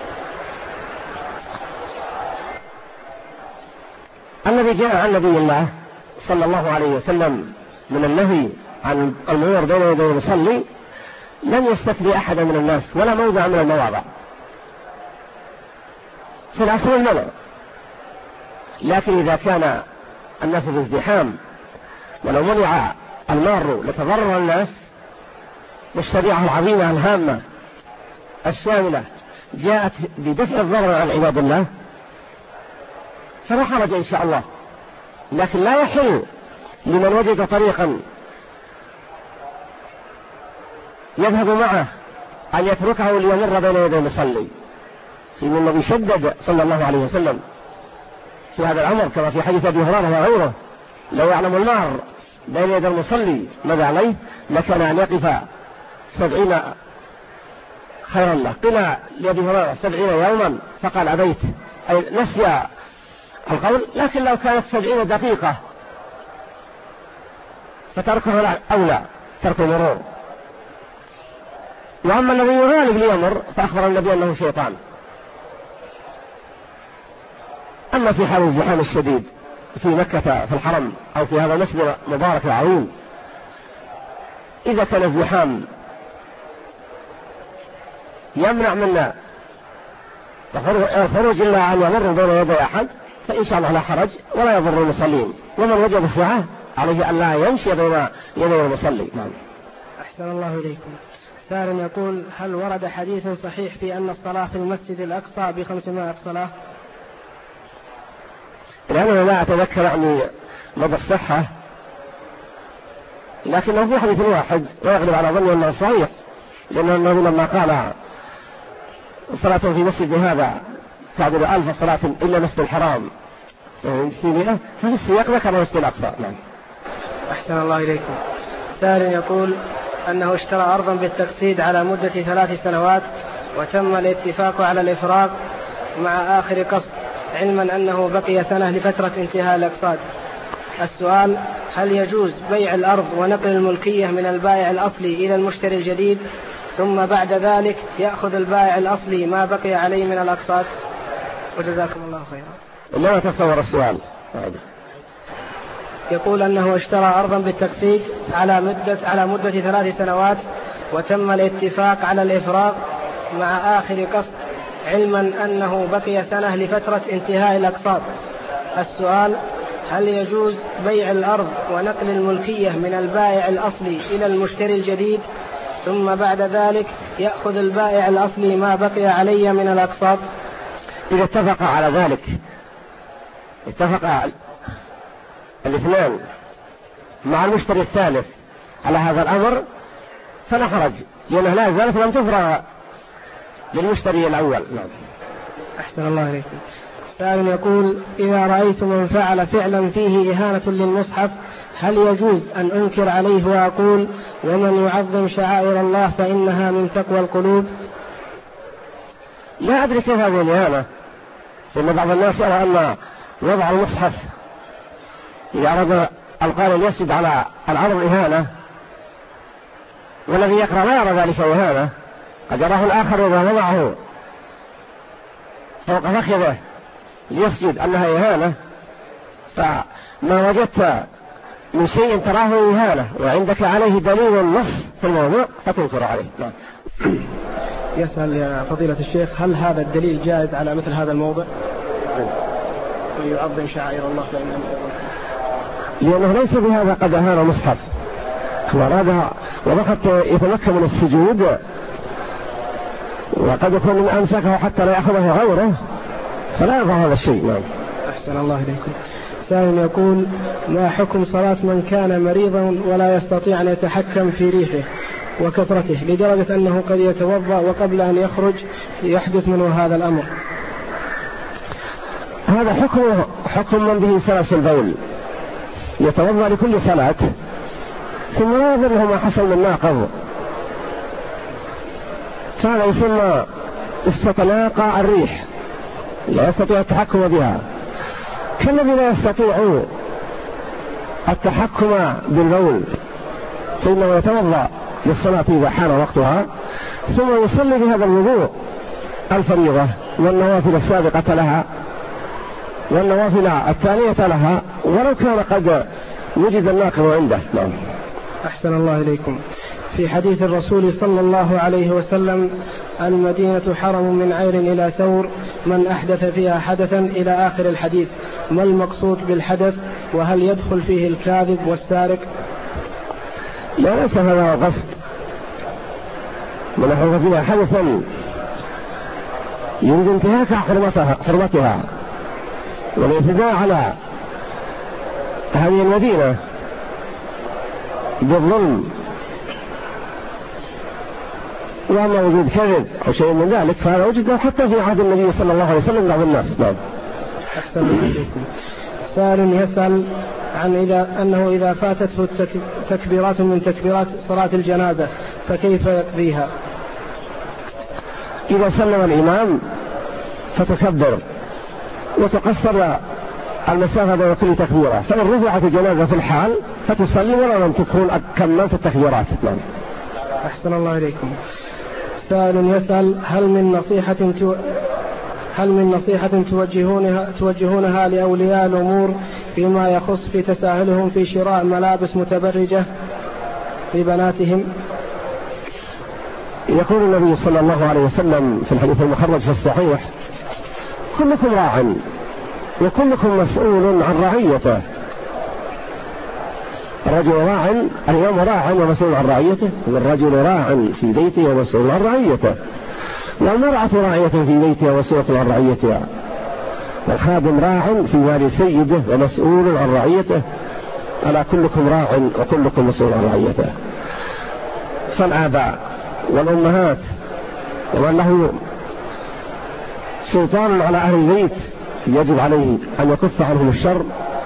الذي جاء عن نبي الله صلى الله عليه وسلم من النهي عن المرور بين يدي المصلي لم يستثني أحدا من الناس ولا موضع من المواضع، في الأصل المنع. لكن إذا كان الناس في ازدحام ولو منع المار لتضرر الناس والشريعة العظيمة الهامة الشاملة جاءت بدفع الضرر عن عباد الله فلا حرج إن شاء الله. لكن لا يحل لمن وجد طريقا يذهب معه أن يتركه ليمر بين يدي المصلي، في من النبي شدد صلى الله عليه وسلم في هذا الأمر كما في حديث أبي هريرة وغيره، لو يعلم المار بين يدي المصلي ماذا عليه لكان أن يقف سبعين خيرا له. قيل لأبي هريرة سبعين يوما فقال أبيت، أي نسي القول، لكن لو كانت سبعين دقيقة فتركه أولى ترك المرور. وأما الذي يغالب ليمر فأخبر النبي أنه شيطان. أما في حال الزحام الشديد في مكة في الحرم أو في هذا المسجد المبارك العظيم، إذا كان الزحام يمنع منا الخروج إلا أن يمر بين يدي أحد فإن شاء الله لا حرج ولا يضر المصلين، ومن وجد الساعة عليه أن لا يمشي بين يدي المصلي. نعم. أحسن الله إليكم. سائل يقول هل ورد حديث صحيح في أن الصلاة في المسجد الأقصى بخمسمائة صلاة؟ الآن لا أتذكر يعني مدى الصحة، لكنه في حديث واحد ويغلب على ظني أنه صحيح، لأن النبي لما قال صلاة في مسجد هذا تعدل ألف صلاة إلا مسجد الحرام في مئة، ففي السياق ذكر مسجد الأقصى. نعم. أحسن الله إليكم. سائل يقول أنه اشترى أرضا بالتقسيط على مدة ثلاث سنوات وتم الاتفاق على الإفراغ مع آخر قسط، علما أنه بقي سنة لفترة انتهاء الأقساط. السؤال هل يجوز بيع الأرض ونقل الملكية من البائع الأصلي إلى المشتري الجديد ثم بعد ذلك يأخذ البائع الأصلي ما بقي عليه من الأقساط؟ وجزاكم الله خيرا. لا أتصور السؤال. يقول أنه اشترى أرضا بالتقسيط على مدة على مدة ثلاث سنوات وتم الاتفاق على الإفراغ مع آخر قسط، علما أنه بقي سنة لفترة انتهاء الأقساط. السؤال هل يجوز بيع الأرض ونقل الملكية من البائع الأصلي إلى المشتري الجديد ثم بعد ذلك يأخذ البائع الأصلي ما بقي عليه من الأقساط؟ إذا اتفق على ذلك، اتفق الاثنان مع المشتري الثالث على هذا الأمر فلا حرج، لأنه لا زالت لم تفرغ للمشتري الأول. نعم. أحسن الله إليكم. سائل يقول: إذا رأيت من فعل فعلا فيه إهانة للمصحف هل يجوز أن أنكر عليه وأقول: ومن يعظم شعائر الله فإنها من تقوى القلوب؟ لا أدري كيف هذه الإهانة، لأن بعض الناس يرى أن وضع المصحف إذا أراد القارئ يسجد على العرض إهانة، والذي يقرأ لا يرى ذلك إهانة، قد يراه الآخر إذا وضعه فوق فخذه ليسجد أنها إهانة، فما وجدت من شيء تراه إهانة وعندك عليه دليل نص في الموضوع فتنكر عليه. لا. يسأل يا فضيلة الشيخ: هل هذا الدليل جائز على مثل هذا الموضع؟ ويعظم شعائر الله فإنها من تقوى القلوب. لأنه ليس بهذا قد أهان المصحف، وأراد وقد يتمكن من السجود، وقد يكون من أمسكه حتى لا يأخذه غيره، فلا يرضى هذا الشيء. نعم. أحسن الله إليكم. سائل يقول: ما حكم صلاة من كان مريضا ولا يستطيع أن يتحكم في ريحه وكثرته لدرجة أنه قد يتوضأ وقبل أن يخرج يحدث منه هذا الأمر؟ هذا حكم حكم من به سلس البول، يتوضأ لكل صلاة ثم لا يضره ما حصل من ناقض، فهذا يسمى استطلاق الريح، لا يستطيع التحكم بها، كالذي لا يستطيع التحكم بالبول فإنه يتوضأ للصلاة إذا حان وقتها ثم يصلي بهذا الوضوء الفريضة والنوافل السابقة لها والنوافل التالية لها ولو كان قد وجد الناقض عنده. نعم. أحسن الله إليكم. في حديث الرسول صلى الله عليه وسلم: المدينة حرم من عير إلى ثور، من أحدث فيها حدثا إلى آخر الحديث، ما المقصود بالحدث؟ وهل يدخل فيه الكاذب والسارق؟ لا، ليس هذا القصد، من أحدث فيها حدثا يريد انتهاك حرمتها, حرمتها والاعتداء على هذه المدينة بالظلم، وأما وجود كذب أو شيء من ذلك فهذا وجد حتى في عهد النبي صلى الله عليه وسلم بعض الناس. نعم. أحسن إليكم. سائل يسأل عن إذا أنه إذا فاتته تكبيرات من تكبيرات صلاة الجنازة فكيف يقضيها؟ إذا سلم الإمام فتكبر وتقصر المسافة بين كل تكبيرة، فإن رفعت الجنازة في الحال فتصلي ولو لم تكن كملت التكبيرات. نعم. أحسن الله إليكم. سائل يسأل: هل من نصيحة تو... هل من نصيحة توجهونها توجهونها لأولياء الأمور فيما يخص في تساهلهم في شراء ملابس متبرجة لبناتهم؟ يقول النبي صلى الله عليه وسلم في الحديث المخرج في الصحيح: كلكم راع وكلكم مسؤول عن رعيته. الرجل راع، اليوم راع ومسؤول عن رعيته، والرجل راع في بيته ومسؤول عن رعيته، والمرأة راعية في بيتها ومسؤولة عن رعيتها، والخادم راع في مال سيده ومسؤول عن رعيته، ألا كلكم راع وكلكم مسؤول عن رعيته. فالآباء والأمهات ومن له سلطان على أهل البيت يجب عليه أن يكف عنهم الشر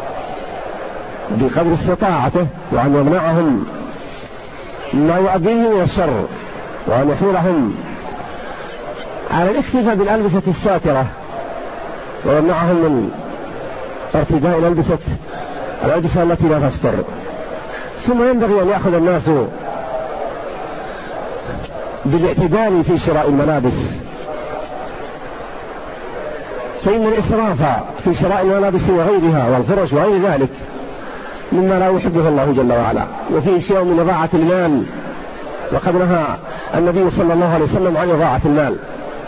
بقدر استطاعته، وأن يمنعهم ما يؤديه من الشر، وأن يحملهم على الاكتفاء بالألبسة الساترة، ويمنعهم من ارتداء الألبسة الألبسة التي لا تستر. ثم ينبغي أن يأخذ الناس بالاعتدال في شراء الملابس، فإن الإسراف في شراء الملابس وغيرها والفرش وغير ذلك مما لا يحبه الله جل وعلا، وفيه شيء من إضاعة المال، وقد نهى النبي صلى الله عليه وسلم عن إضاعة المال.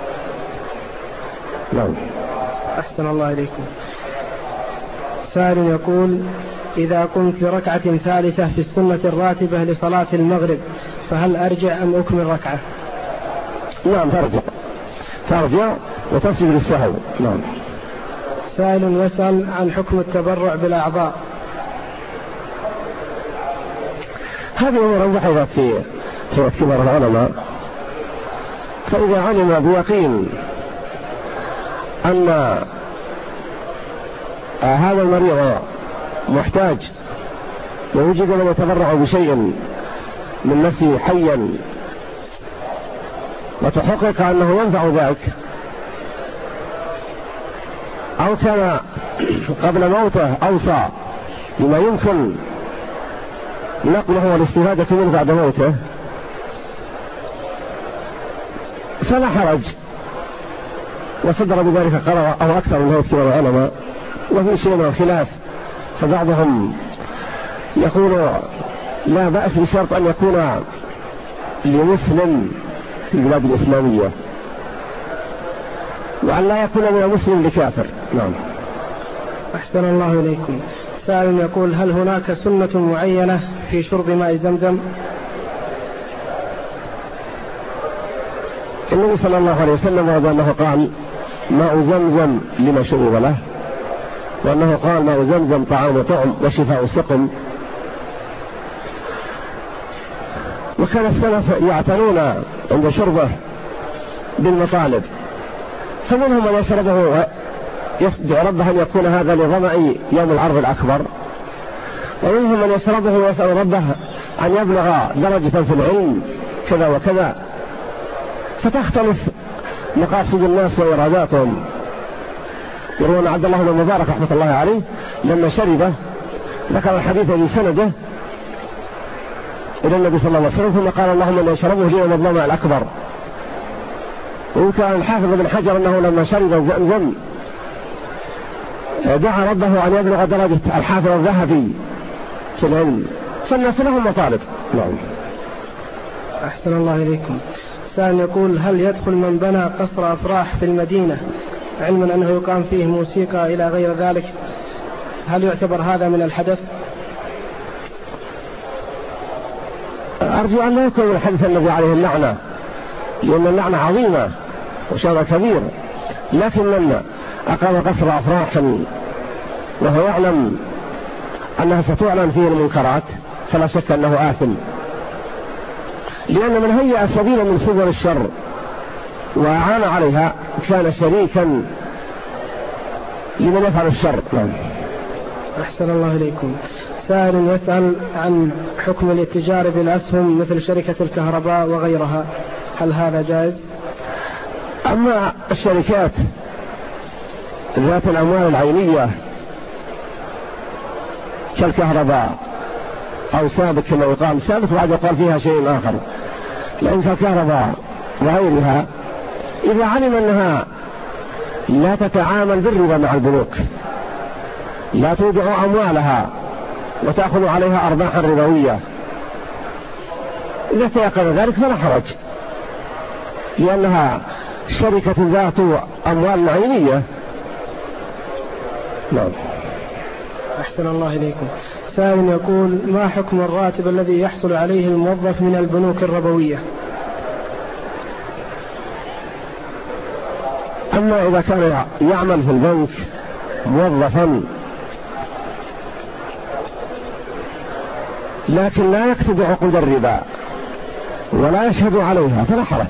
نعم. أحسن الله إليكم. سائل يقول: إذا قمت لركعة ثالثة في السنة الراتبة لصلاة المغرب فهل أرجع أم أكمل ركعة؟ نعم، ترجع ترجع وتسجد للسهو. نعم. سائل يسأل عن حكم التبرع بالأعضاء. هذه أمور بحثت في هي كبار العلماء، فإذا علم بيقين أن هذا المريض محتاج ووجد من يتبرع بشيء من نفسه حيا وتحقق أنه ينفع ذلك، أو كان قبل موته أوصى بما يمكن نقله والاستفادة منه بعد موته، فلا حرج. وصدر بذلك قرار أو أكثر من هيئة كبار العلماء، وفي شيء من الخلاف، فبعضهم يقول لا بأس بشرط أن يكون لمسلم في البلاد الإسلامية، وأن لا يكون من المسلم لكافر. نعم. أحسن الله إليكم. سائل يقول هل هناك سنة معينة في شرب ماء زمزم؟ النبي صلى الله عليه وسلم رضي أنه قال ماء زمزم لما شرب له، وأنه قال ماء زمزم طعام طعم وشفاء سقم. وكان السلف يعتنون عند شربه بالمطالب، فمنهم من يشربه يدعو ربه أن يكون هذا لظمأ يوم العرض الأكبر، ومنهم من يشربه ويسأل ربه أن يبلغ درجة في العلم كذا وكذا، فتختلف مقاصد الناس وإراداتهم. يروون عبد الله بن مبارك رحمة الله عليه لما شربه ذكر الحديث بسنده إلى النبي صلى الله عليه وسلم، ثم قال اللهم من يشربه ليوم الظمأ الأكبر. وكان الحافظ بن حجر أنه لما شرب زمزم دعا ربه أن يبلغ درجة الحافظ الذهبي في العلم، فالناس لهم مطالب. نعم. أحسن الله إليكم. سائل يقول هل يدخل من بنى قصر أفراح في المدينة علما أنه يقام فيه موسيقى إلى غير ذلك، هل يعتبر هذا من الحدث؟ أرجو أن لا يكون من الحدث الذي عليه اللعنة، لأن اللعنة عظيمة وشر كبير، لكن من أقام قصر أفراح وهو يعلم أنها ستعلن فيه المنكرات فلا شك أنه آثم، لأن من هيأ سبيلا من سبل الشر وأعان عليها كان شريكا لمن يفعل الشر. نعم. أحسن الله إليكم. سائل يسأل عن حكم الاتجار بالأسهم مثل شركة الكهرباء وغيرها، هل هذا جائز؟ أما الشركات ذات الأموال العينية كالكهرباء أو سابق كما يقال، سابق بعد يقال فيها شيء آخر، لأن كالكهرباء وغيرها إذا علم أنها لا تتعامل بالربا مع البنوك، لا تودع أموالها وتأخذ عليها أرباحا ربوية، إذا تيقن ذلك فلا حرج، لأنها شركة ذات أموال عينية. نعم. أحسن الله إليكم. سائل يقول ما حكم الراتب الذي يحصل عليه الموظف من البنوك الربوية؟ أما إذا كان يعمل في البنك موظفا لكن لا يكتب عقود الربا ولا يشهد عليها فلا حرج،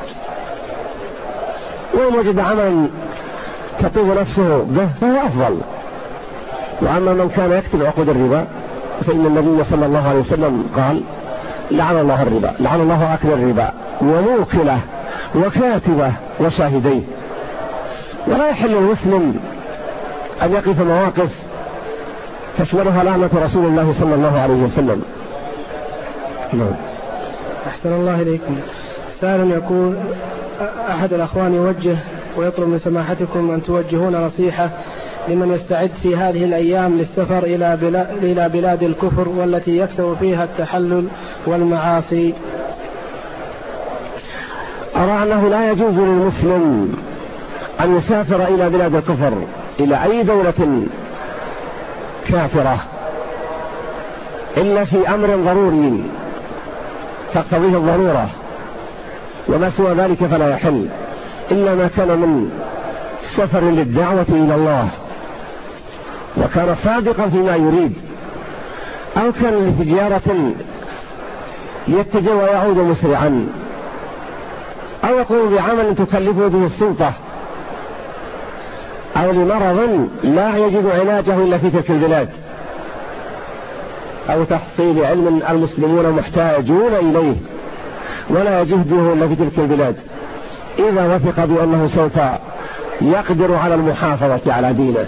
وإن وجد عمل تطيب نفسه به فهو أفضل. وأما من كان يكتب عقود الربا فإن النبي صلى الله عليه وسلم قال لعن الله الربا، لعن الله أكل الربا وموكله وكاتبه وشاهديه. ولا يحل المسلم أن يقف مواقف تشملها لعنة رسول الله صلى الله عليه وسلم. نعم. أحسن الله إليكم. سائل يقول أحد الأخوان يوجه ويطلب من سماحتكم أن توجهون نصيحة لمن يستعد في هذه الأيام للسفر إلى بلاد, إلى بلاد الكفر والتي يكثر فيها التحلل والمعاصي. أرى أنه لا يجوز للمسلم أن يسافر إلى بلاد الكفر إلى أي دولة كافرة إلا في أمر ضروري تقتضيه الضرورة، وما سوى ذلك فلا يحل إلا ما كان من سفر للدعوة إلى الله وكان صادقا فيما يريد، أو كان لتجارة يتجه ويعود مسرعا، أو يقوم بعمل تكلفه به السلطة، أو لمرض لا يجد علاجه إلا في تلك البلاد، أو تحصيل علم المسلمون محتاجون إليه ولا يجده إلا في تلك البلاد، إذا وثق بأنه سوف يقدر على المحافظة على دينه.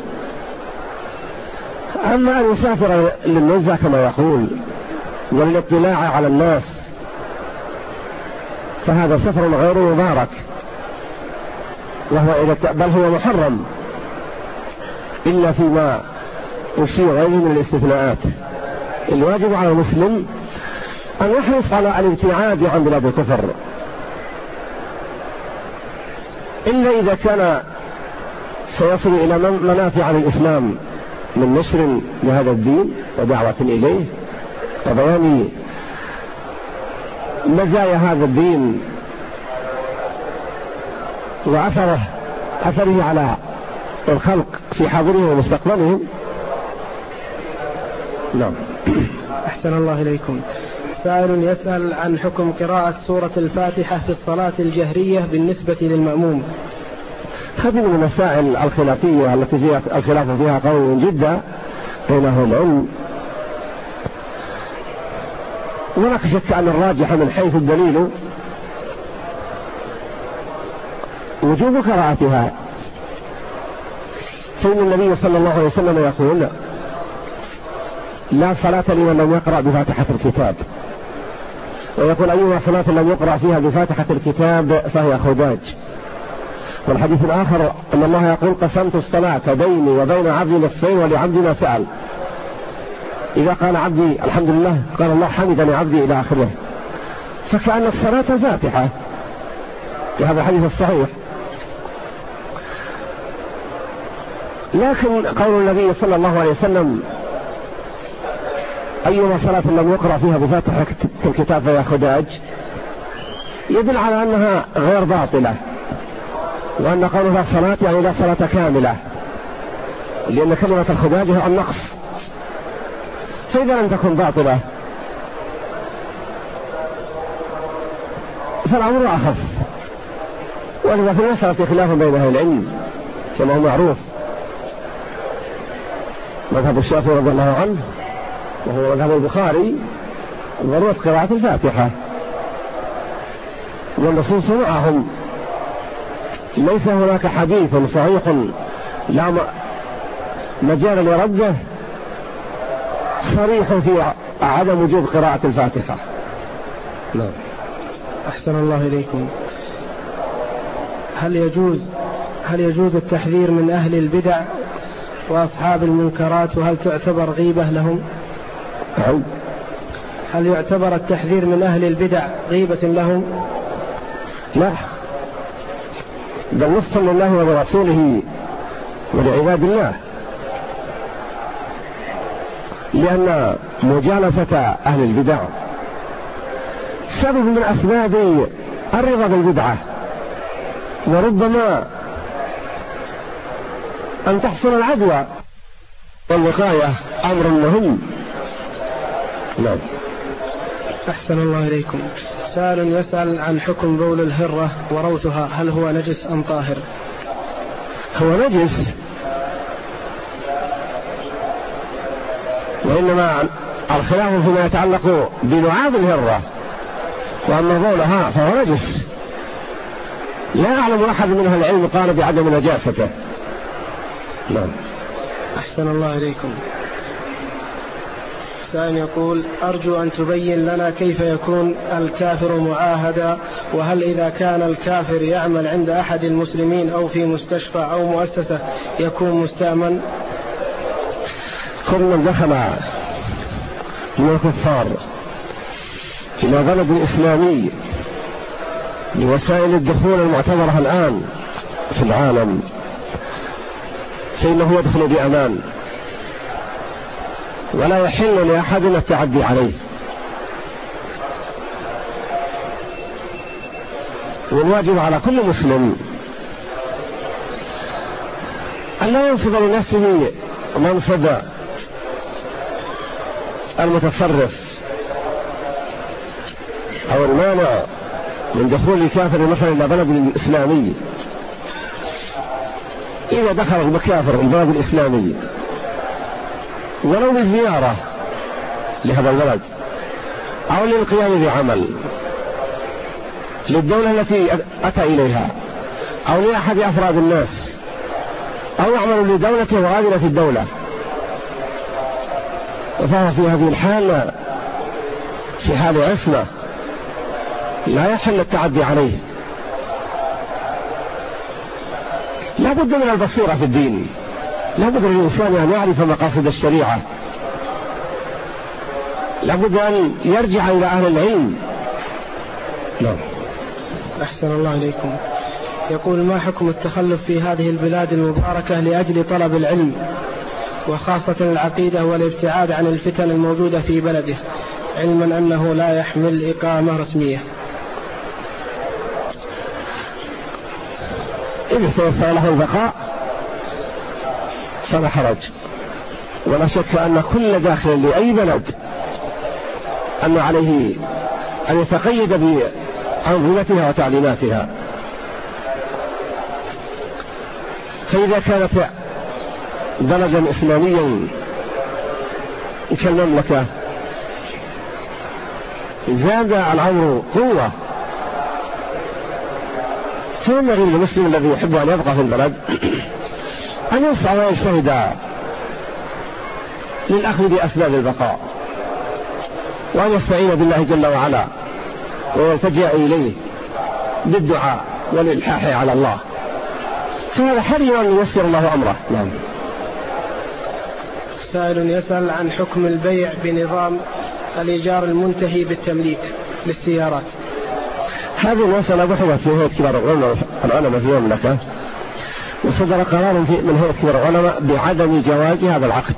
أما أن يسافر للنزهة كما يقول وللاطلاع على الناس فهذا سفر غير مبارك، وهو إلى بل هو محرم إلا فيما أشير إليه من الاستثناءات. الواجب على المسلم أن يحرص على الابتعاد عن بلاد الكفر، إلا إذا كان سيصل إلى منافع للإسلام من نشر لهذا الدين ودعوة إليه وبيان مزايا هذا الدين وأثره أثره على الخلق في حاضرهم ومستقبلهم. نعم. أحسن الله إليكم. سائل يسأل عن حكم قراءة سورة الفاتحة في الصلاة الجهرية بالنسبة للمأموم. هذه من المسائل الخلافية التي فيها الخلاف فيها قوي جدا بين أهل العلم، ولا شك أن الراجح من حيث الدليل وجوب قراءتها، فإن النبي صلى الله عليه وسلم يقول لا صلاة لمن لم يقرأ بفاتحة الكتاب، ويقول أيها صلاة لم يقرأ فيها بفاتحة الكتاب فهي خداج. والحديث الآخر أن الله يقول قسمت الصلاة بيني وبين عبدي نصفين ولعبدي ما سأل، إذا قال عبدي الحمد لله قال الله حمدني عبدي إلى آخره، فكأن الصلاة فاتحة في هذا الحديث الصحيح. لكن قول النبي صلى الله عليه وسلم أيما صلاة لم يقرأ فيها بفاتحة الكتاب فهي خداج يدل على أنها غير باطلة، وأن قولها صلاة يعني لا صلاة كاملة، لأن كلمة الخداج هي النقص، فإذا لم تكن باطلة فالأمر أخف. ولذا في المسألة خلاف بين أهل العلم كما هو معروف، مذهب الشافعي رضي الله عنه وهو مذهب البخاري ضرورة قراءة الفاتحة، والنصوص معهم، ليس هناك حديث صحيح لا مجال لرده صريح في عدم وجوب قراءة الفاتحة. نعم. أحسن الله إليكم. هل يجوز هل يجوز التحذير من أهل البدع وأصحاب المنكرات، وهل تعتبر غيبة لهم؟ أو هل يعتبر التحذير من أهل البدع غيبة لهم؟ لا، بل نصح لله ولرسوله ولعباد الله، لأن مجالسة أهل البدع سبب من أسباب الرضا بالبدعة، وربما أن تحصل العدوى، والوقاية أمر مهم. نعم. أحسن الله إليكم. سائل يسأل عن حكم بول الهرة وروثها، هل هو نجس أم طاهر؟ هو نجس، وإنما الخلاف فيما يتعلق بلعاب الهرة، وأما بولها فهو نجس. لا أعلم أحد من أهل العلم قال بعدم نجاسته. نعم. أحسن الله إليكم. سائل يقول أرجو أن تبين لنا كيف يكون الكافر معاهدا، وهل إذا كان الكافر يعمل عند أحد المسلمين أو في مستشفى أو مؤسسة يكون مستأمن؟ كل من دخل من الكفار إلى بلد إسلامي بوسائل الدخول المعتبرة الآن في العالم فإنه يدخل بأمان، ولا يحل لأحد التعدي عليه. والواجب على كل مسلم أن لا ينصب لنفسه منصب المتصرف أو المانع من دخول الكافر مثلا إلى بلد إسلامي، إذا دخل الكافر البلد الإسلامي ولو للزيارة لهذا البلد أو للقيام بعمل للدولة التي أتى إليها أو لأحد أفراد الناس أو يعمل لدولة وغادرة الدولة، فهو في هذه الحالة في حال عصمة لا يحل التعدي عليه. لا بد من البصيرة في الدين، لا بد للإنسان أن يعرف مقاصد الشريعة، لا بد أن يرجع إلى أهل العلم. نعم. أحسن الله إليكم. يقول: ما حكم التخلف في هذه البلاد المباركة لأجل طلب العلم وخاصة العقيدة والابتعاد عن الفتن الموجودة في بلده، علما أنه لا يحمل إقامة رسمية؟ إذا تيسر له البقاء فلا حرج، ولا شك أن كل داخل لأي بلد أن عليه أن يتقيد بأنظمتها وتعليماتها. فإذا كانت بلدا إسلاميا كالمملكة زاد الأمر قوة، فينبغي للمسلم الذي يحب أن يبقى في البلد أن يسعى ويجتهد للأخذ بأسباب البقاء، وأن يستعين بالله جل وعلا ويلتجئ إليه بالدعاء والإلحاح على الله، فهذا حري أن ييسر الله أمره. نعم. سائل يسأل عن حكم البيع بنظام الإيجار المنتهي بالتمليك للسيارات. هذه المسألة بحثت في هيئة كبار العلماء في المملكة، وصدر قرار من هيئة كبار العلماء بعدم جواز هذا العقد،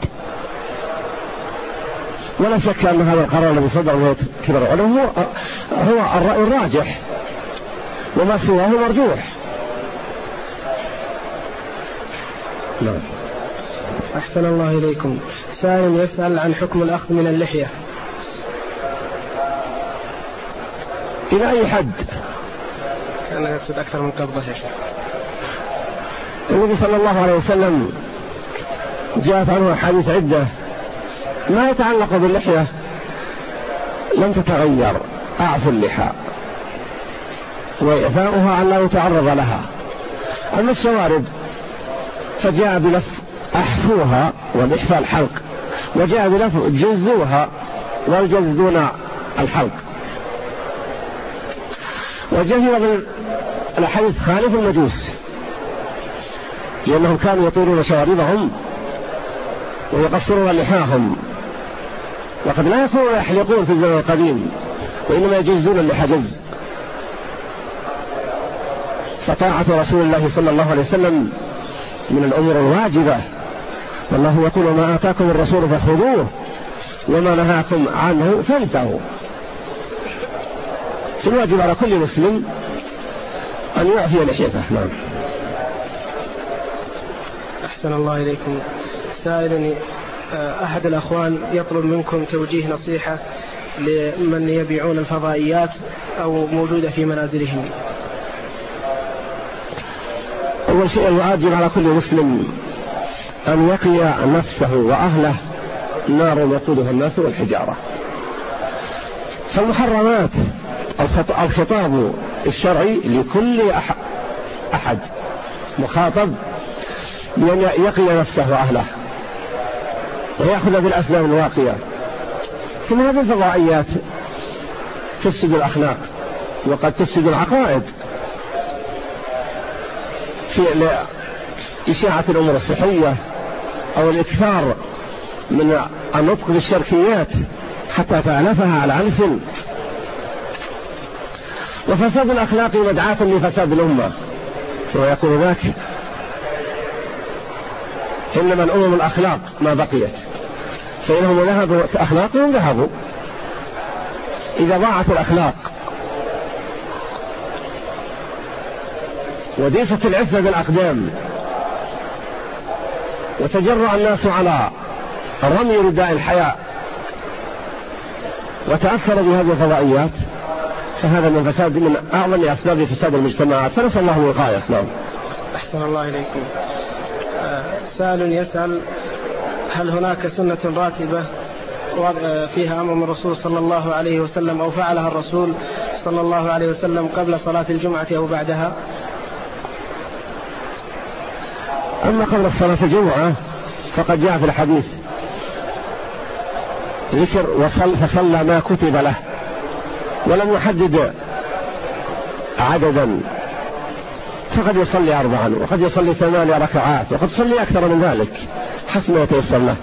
ولا شك أن هذا القرار الذي صدر من هيئة كبار العلماء هو, هو الرأي الراجح، وما سواه مرجوح. نعم. أحسن الله إليكم. سائل يسأل عن حكم الأخذ من اللحية. إلى أي حد؟ أنا أقصد أكثر من قبضة يا شيخ. النبي صلى الله عليه وسلم جاءت عنه حديث عدة ما يتعلق باللحية لم تتغير: أعفوا اللحى وإعفاؤها أن لا يتعرض لها. أما الشوارب فجاء بلفظ أحفوها والإحفاء الحلق، وجاء بلفظ جزوها والجز دون الحلق. وجاء في الحديث خالف المجوس لأنهم كانوا يطيلون شواربهم ويقصرون لحاهم، وقد لا يكونوا يحلقون في الزمن القديم، وإنما يجزون اللحى جز. فطاعة رسول الله صلى الله عليه وسلم من الأمور الواجبة، والله يقول: ما آتاكم الرسول فخذوه وما نهاكم عنه فانتهوا. فالواجب على كل مسلم أن يعفي لحيته. نعم. أحسن الله إليكم. سائل أحد الأخوان يطلب منكم توجيه نصيحة لمن يبيعون الفضائيات أو موجودة في منازلهم. أول شيء الواجب على كل مسلم أن يقي نفسه وأهله نار يقودها الناس والحجارة. فالمحرمات الخطاب الشرعي لكل أحد مخاطب بأن يقي نفسه وأهله ويأخذ بالأسباب الواقية. ثم هذه الفضائيات تفسد الأخلاق وقد تفسد العقائد في إشاعة الأمور الصحية أو الإكثار من النطق بالشركيات حتى تألفها على ألسن. وفساد الأخلاق مدعاة لفساد الأمة، ويقول ذاك: إنما الأمم الأخلاق ما بقيت، فإنهم ذهبوا أخلاقهم ذهبوا. إذا ضاعت الأخلاق وديست العفة بالأقدام وتجرأ الناس على رمي رداء الحياء وتأثر بهذه الفضائيات، فهذا من فساد من أعظم أسباب فساد المجتمعات، فنسأل الله الوقاية. نعم. أحسن الله إليكم. سائل يسأل: هل هناك سنة راتبة فيها أمر من الرسول صلى الله عليه وسلم أو فعلها الرسول صلى الله عليه وسلم قبل صلاة الجمعة أو بعدها؟ أما قبل صلاة الجمعة فقد جاء في الحديث ذكر وصل فصلى ما كتب له، ولم يحدد عددا، فقد يصلي أربعا وقد يصلي ثمانية ركعات وقد يصلي أكثر من ذلك حسب ما يتيسر له.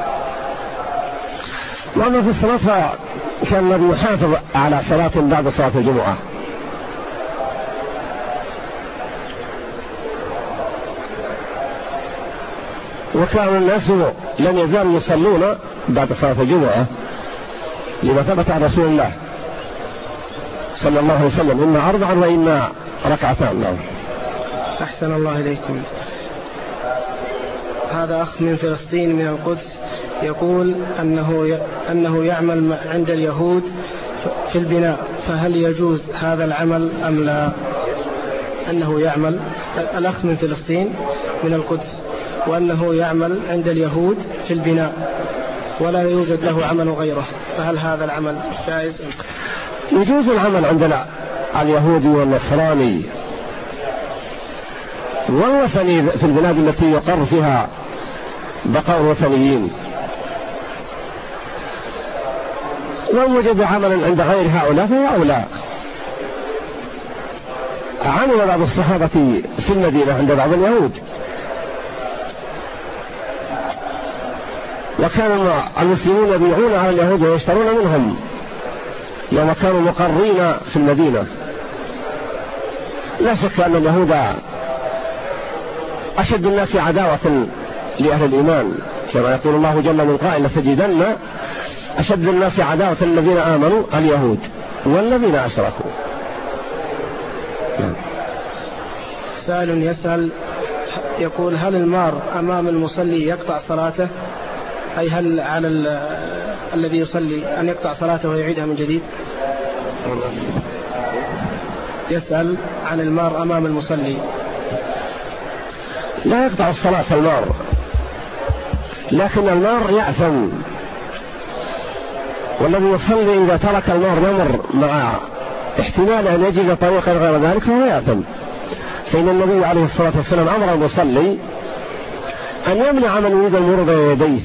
وأما في الصلاة كان الذي يحافظ على صلاة بعد صلاة الجمعة، وكان الناس لم يزالوا يصلون بعد صلاة الجمعة لما ثبت عن رسول الله صلى الله عليه وسلم: إما أربعا وإما ركعتان. نعم. أحسن الله إليكم. هذا أخ من فلسطين من القدس يقول أنه أنه يعمل عند اليهود في البناء، فهل يجوز هذا العمل أم لا؟ أنه يعمل، الأخ من فلسطين من القدس، وأنه يعمل عند اليهود في البناء ولا يوجد له عمل غيره، فهل هذا العمل جائز؟ يجوز العمل عند اليهودي والنصراني والوثني في البلاد التي يقر فيها بقاء الوثنيين، وإن وجد عملا عند غير هؤلاء فهو أولى. عمل بعض الصحابة في المدينة عند بعض اليهود، وكان المسلمون يبيعون على اليهود ويشترون منهم يوم كانوا مقرين في المدينة. لا شك أن اليهود أشد الناس عداوة لأهل الإيمان، كما يقول الله جل من قائل: لتجدن أشد الناس عداوة الذين آمنوا اليهود والذين أشركوا. سائل يسأل يقول: هل المار أمام المصلي يقطع صلاته؟ أي هل على الذي يصلي أن يقطع صلاته ويعيدها من جديد؟ يسأل عن المار أمام المصلي. لا يقطع الصلاة المار، لكن المار يأثم، والذي يصلي إذا ترك المار يمر مع احتمال أن يجد طريقا غير ذلك فهو يأثم. فإن النبي عليه الصلاة والسلام أمر المصلي أن يمنع من يريد المرور بين يديه،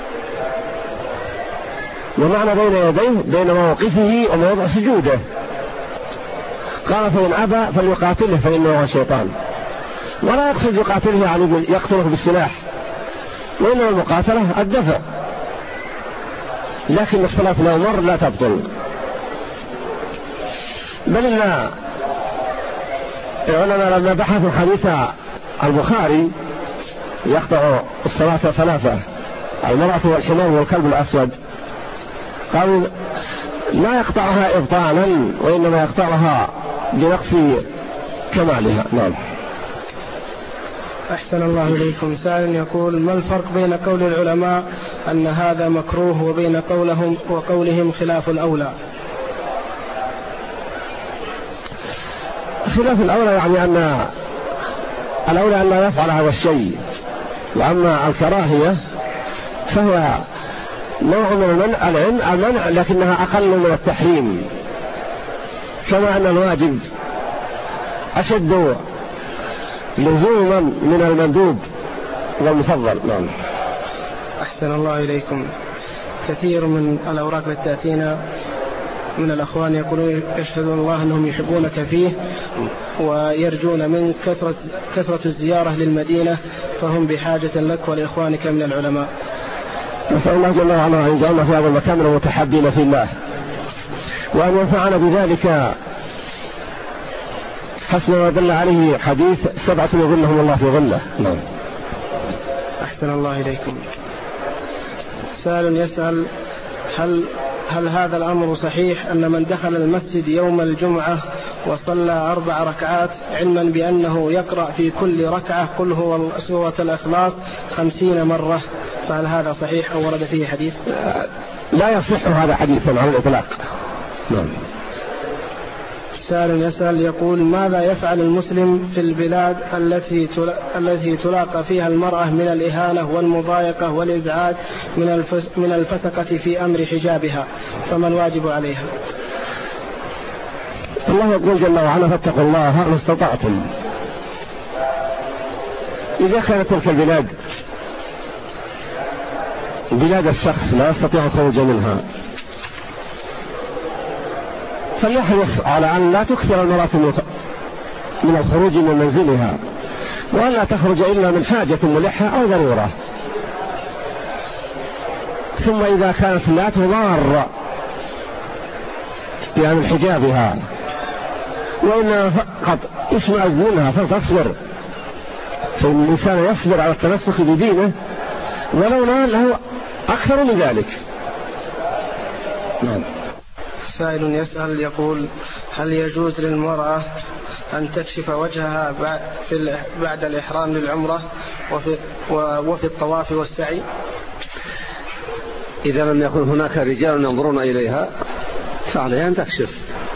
ومعنى بين يديه بين موقفه وموضع سجوده. قال: فإن أبى فليقاتله فإنه هو شيطان. ولا يقصد يقاتله يعني يقتله بالسلاح، وإنما المقاتلة الدفع، لكن الصلاة لو مر لا تبطل. بل إن العلماء لما بحثوا حديث البخاري يقطع الصلاة ثلاثة: المرأة والحمار والكلب الأسود، قالوا لا يقطعها إبطالا وإنما يقطعها بنقص كمالها. نعم. أحسن الله إليكم. سائل يقول: ما الفرق بين قول العلماء أن هذا مكروه وبين قولهم وقولهم خلاف الأولى؟ خلاف الأولى يعني أن الأولى أن لا يفعل هذا الشيء، وأما الكراهية فهي نوع من المنع المنع لكنها أقل من التحريم، كما أن الواجب أشد لزوما من المندوب والمفضل. نعم. أحسن الله إليكم. كثير من الأوراق التي تأتينا من الأخوان يقولون يشهدون الله أنهم يحبونك فيه ويرجون من كثرة, كثرة الزيارة للمدينة، فهم بحاجة لك ولإخوانك من العلماء. نسأل الله جل وعلا أن يجعلنا في هذا المكان المتحبين في الله، وأن ينفعنا بذلك حسن ما دل عليه حديث: سبعة يظلهم الله في ظله. نعم. أحسن الله إليكم. سائل يسأل: هل هل هذا الأمر صحيح أن من دخل المسجد يوم الجمعة وصلى أربع ركعات علما بأنه يقرأ في كل ركعة قل هو سورة الإخلاص خمسين مرة، فهل هذا صحيح أو ورد فيه حديث؟ لا يصح هذا حديثا على الإطلاق. نعم. سائل يسأل يقول: ماذا يفعل المسلم في البلاد التي التي تلاقى فيها المرأة من الإهانة والمضايقة والإزعاج من من الفسقة في أمر حجابها، فما الواجب عليها؟ الله يقول جل وعلا: فاتقوا الله ما استطعتم. إذا كانت تلك البلاد بلاد الشخص لا يستطيع الخروج منها، فليحرص على أن لا تكثر المرأة من الخروج من منزلها، وأن لا تخرج إلا من حاجة ملحة أو ضرورة. ثم إذا كانت لا تضار بأمر حجابها وإنما فقط اشمئز منها فتصبر، فإن الإنسان يصبر على التمسك بدينه ولو نال له أكثر من ذلك. نعم. سائل يسأل يقول: هل يجوز للمرأة أن تكشف وجهها بعد الإحرام للعمرة وفي, وفي الطواف والسعي؟ إذا لم يكن هناك رجال ينظرون إليها فعليها أن تكشف.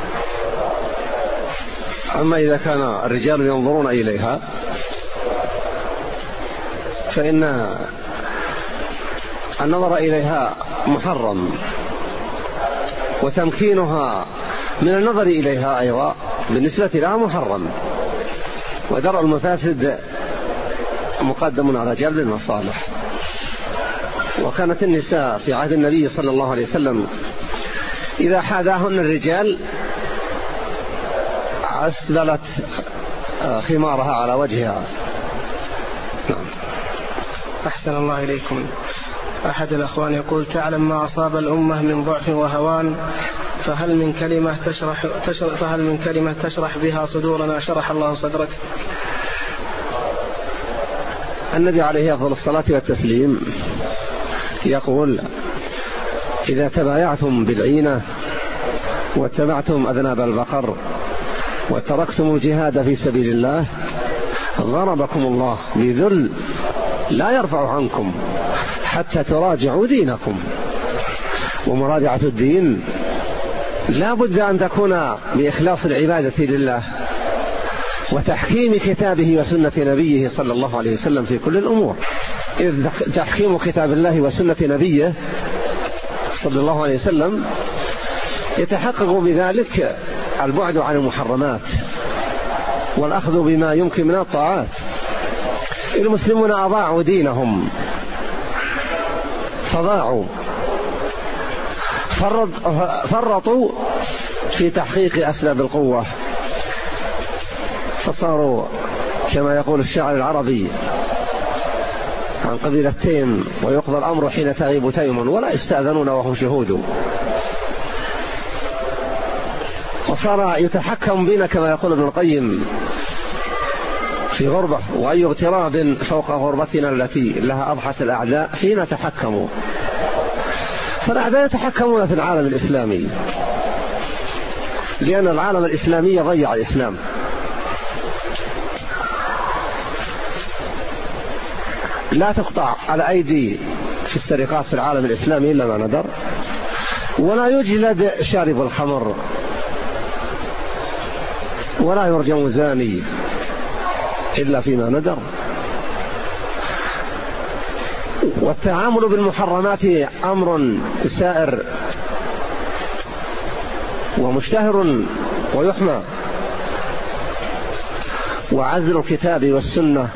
أما إذا كان الرجال ينظرون إليها فإن النظر إليها محرم، وتمكينها من النظر إليها أيضا بالنسبة لها محرم، ودرء المفاسد مقدم على جلب المصالح. وكانت النساء في عهد النبي صلى الله عليه وسلم إذا حاذاهن الرجال أسبلت خمارها على وجهها. نعم. أحسن الله إليكم. أحد الأخوان يقول: تعلم ما أصاب الأمة من ضعف وهوان، فهل من كلمة تشرح, تشرح فهل من كلمة تشرح بها صدورنا شرح الله صدرك؟ النبي عليه أفضل الصلاة والتسليم يقول: إذا تبايعتم بالعينة واتبعتم أذناب البقر وتركتم الجهاد في سبيل الله ضربكم الله بذل لا يرفع عنكم حتى تراجعوا دينكم. ومراجعة الدين لا بد أن تكون بإخلاص العبادة لله وتحكيم كتابه وسنة نبيه صلى الله عليه وسلم في كل الأمور، إذ تحكيم كتاب الله وسنة نبيه صلى الله عليه وسلم يتحقق بذلك البعد عن المحرمات والأخذ بما يمكن من الطاعات. المسلمون أضاعوا دينهم فضاعوا، فرطوا في تحقيق أسباب القوة فصاروا كما يقول الشاعر العربي عن قبيلة تيم: ويقضى الأمر حين تغيب تيم ولا يستأذنون وهم شهود. وصار يتحكم بنا كما يقول ابن القيم في غربة، وأي اغتراب فوق غربتنا التي لها أضحت الأعداء فينا تحكموا. فالأعداء يتحكمون في العالم الإسلامي لأن العالم الإسلامي ضيع الإسلام. لا تقطع على أيدي في السرقات في العالم الإسلامي إلا ما ندر، ولا يجلد شارب الخمر، ولا يرجم زاني إلا فيما ندر. والتعامل بالمحرمات أمر سائر ومشتهر ويحمى، وعزل الكتاب والسنة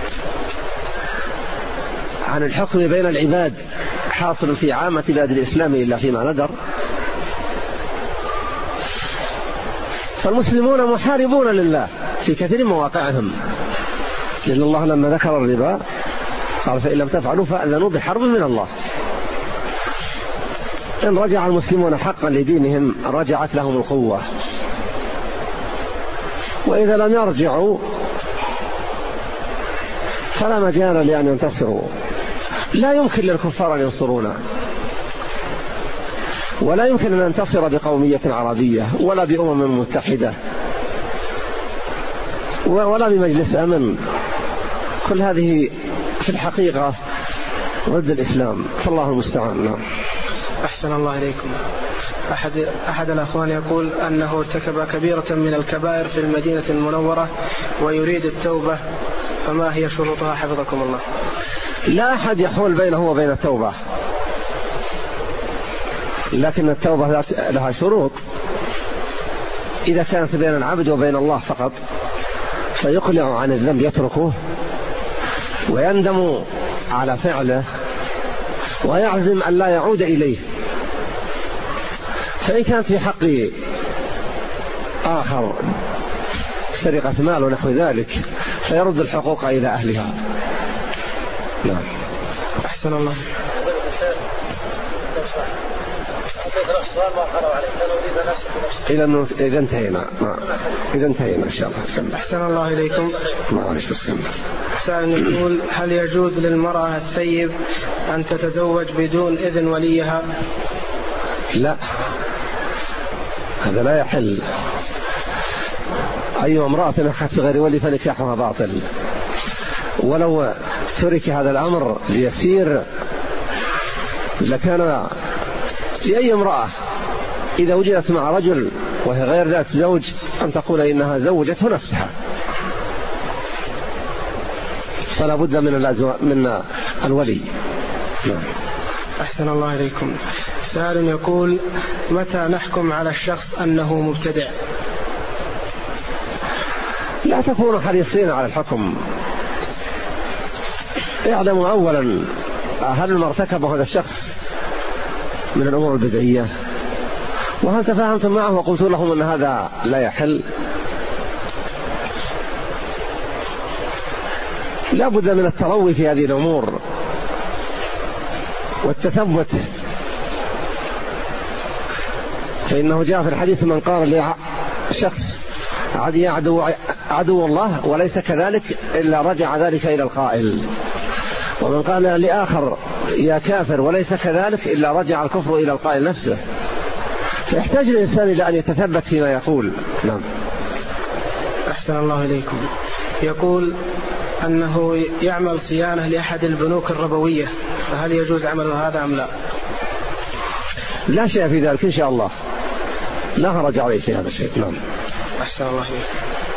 عن الحكم بين العباد حاصل في عامة بلاد الإسلام إلا فيما ندر. فالمسلمون محاربون لله في كثير من مواقعهم، لأن الله لما ذكر الربا قال: فإن لم تفعلوا فأذنوا بحرب من الله. إن رجع المسلمون حقا لدينهم رجعت لهم القوة، وإذا لم يرجعوا فلا مجال لأن ينتصروا. لا يمكن للكفار أن ينصرونا، ولا يمكن أن ننتصر بقومية عربية ولا بأمم متحدة ولا بمجلس أمن. كل هذه في الحقيقة ضد الإسلام، فالله المستعان. أحسن الله إليكم. أحد, أحد الأخوان يقول أنه ارتكب كبيرة من الكبائر في المدينة المنورة ويريد التوبة، فما هي شروطها حفظكم الله؟ لا أحد يحول بينه وبين التوبة، لكن التوبة لها شروط. إذا كانت بين العبد وبين الله فقط فيقلع عن الذنب، يتركه ويندم على فعله ويعزم أن لا يعود إليه. فإن كانت في حق آخر سرقة مال ونحو ذلك فيرد الحقوق إلى أهلها. نعم. أحسن الله. إذا إذا انتهينا إذا انتهينا إن شاء الله. أحسن الله إليكم. معلش بس كمل. سائل يقول: هل يجوز للمرأة الثيب أن تتزوج بدون إذن وليها؟ لا، هذا لا يحل. أي امرأة نكحت بغير ولي فنكاحها باطل، ولو ترك هذا الأمر ليسير لكان لأي امرأة إذا وجدت مع رجل وهي غير ذات زوج أن تقول إنها زوجته نفسها، فلا بد من من الولي. أحسن الله إليكم. سائل يقول: متى نحكم على الشخص أنه مبتدع؟ لا تكونوا حريصين على الحكم. اعلموا أولا هل ما ارتكبه هذا الشخص من الأمور البدعية، وهل تفاهمتم معه وقلت لهم أن هذا لا يحل؟ لا بد من التروي في هذه الأمور والتثبت، فإنه جاء في الحديث: من قال لشخص عدي عدو, عدو الله وليس كذلك إلا رجع ذلك إلى القائل، ومن قال لآخر يا كافر وليس كذلك إلا رجع الكفر إلى القائل نفسه. فيحتاج الإنسان إلى أن يتثبت فيما يقول. نعم. أحسن الله إليكم. يقول أنه يعمل صيانة لأحد البنوك الربوية، فهل يجوز عمله هذا أم لا؟ لا شيء في ذلك إن شاء الله، لا هرج عليه في هذا الشيء. نعم. أحسن الله إليكم.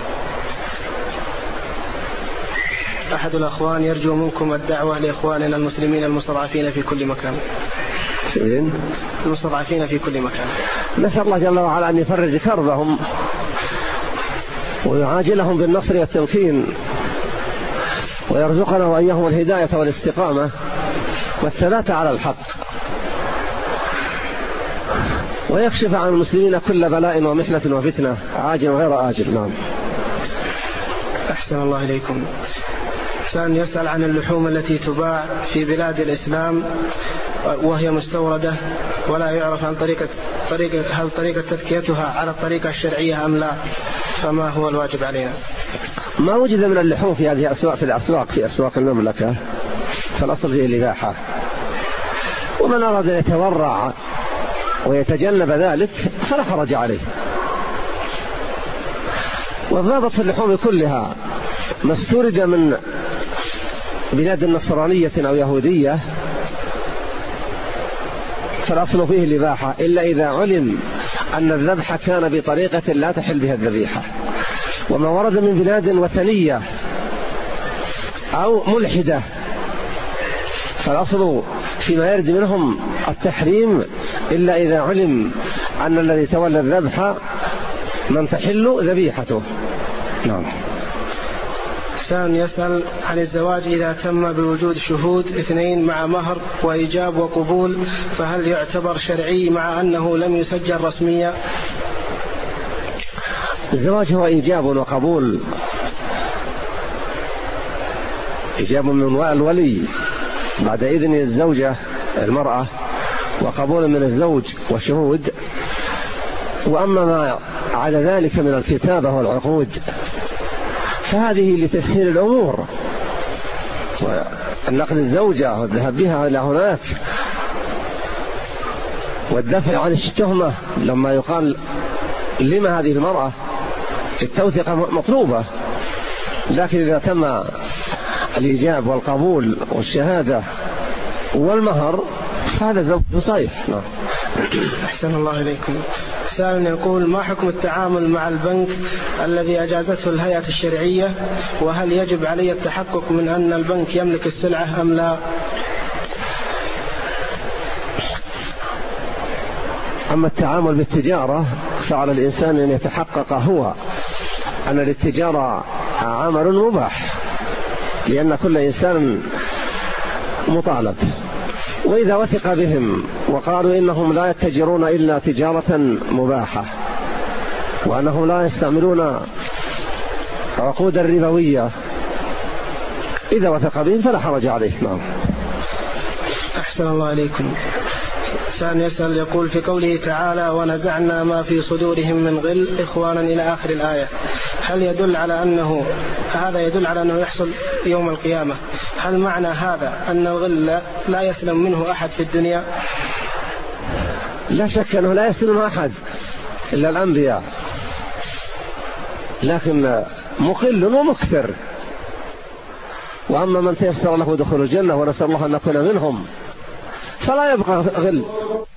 أحد الأخوان يرجو منكم الدعوة لإخواننا المسلمين المستضعفين في كل مكان. فين؟ المستضعفين في كل مكان. نسأل الله جل وعلا أن يفرج كربهم ويعاجلهم بالنصر والتمكين، ويرزقنا وإياهم الهداية والاستقامة والثبات على الحق، ويكشف عن المسلمين كل بلاء ومحنة وفتنة عاجل وغير آجل. نعم. أحسن الله إليكم. سأل يسأل عن اللحوم التي تباع في بلاد الإسلام وهي مستوردة ولا يعرف عن طريقة, طريقة هل طريقة تذكيتها على الطريقة الشرعية أم لا، فما هو الواجب علينا؟ ما وجد من اللحوم في هذه الأسواق، في الأسواق في أسواق المملكة، فالأصل فيه الإباحة، ومن أراد أن يتورع ويتجنب ذلك فلا حرج عليه. والضابط في اللحوم كلها ما استورد من بلاد نصرانية أو يهودية فالأصل فيه الإباحة، إلا إذا علم أن الذبح كان بطريقة لا تحل بها الذبيحة. وما ورد من بلاد وثنية أو ملحدة فالأصل فيما يرد منهم التحريم، إلا إذا علم أن الذي تولى الذبح من تحل ذبيحته. نعم. إنسان يسأل عن الزواج إذا تم بوجود شهود اثنين مع مهر وإيجاب وقبول، فهل يعتبر شرعي مع أنه لم يسجل رسميا؟ الزواج هو إيجاب وقبول، إيجاب من الولي بعد إذن الزوجة المرأة، وقبول من الزوج وشهود. وأما ما على ذلك من الكتابة والعقود فهذه لتسهيل الأمور، والنقل الزوجة والذهاب بها إلى هناك والدفع عن التهمة لما يقال لما هذه المرأة، التوثيق مطلوبة. لكن إذا تم الإيجاب والقبول والشهادة والمهر فهذا زوج صحيح. أحسن الله إليكم. سائل يقول: ما حكم التعامل مع البنك الذي أجازته الهيئة الشرعية، وهل يجب علي التحقق من أن البنك يملك السلعة أم لا؟ أما التعامل بالتجارة فعلى الإنسان أن يتحقق هو أن التجارة عمل مباح، لأن كل إنسان مطالب. وإذا وثق بهم وقالوا إنهم لا يتجرون إلا تجارة مباحة وأنهم لا يستعملون عقودا ربوية، إذا وثق بهم فلا حرج عليه. نعم. أحسن الله إليكم. سان يسأل يقول: في قوله تعالى: ونزعنا ما في صدورهم من غل إخوانا إلى آخر الآية، هل يدل على أنه هذا يدل على أنه يحصل يوم القيامة؟ هل معنى هذا أن الغل لا يسلم منه أحد في الدنيا؟ لا شك أنه لا يسلم أحد إلا الأنبياء، لكن مقل ومكثر. وأما من تيسر له دخول الجنة ونسأل الله أن نكون منهم فلا يبقى غل.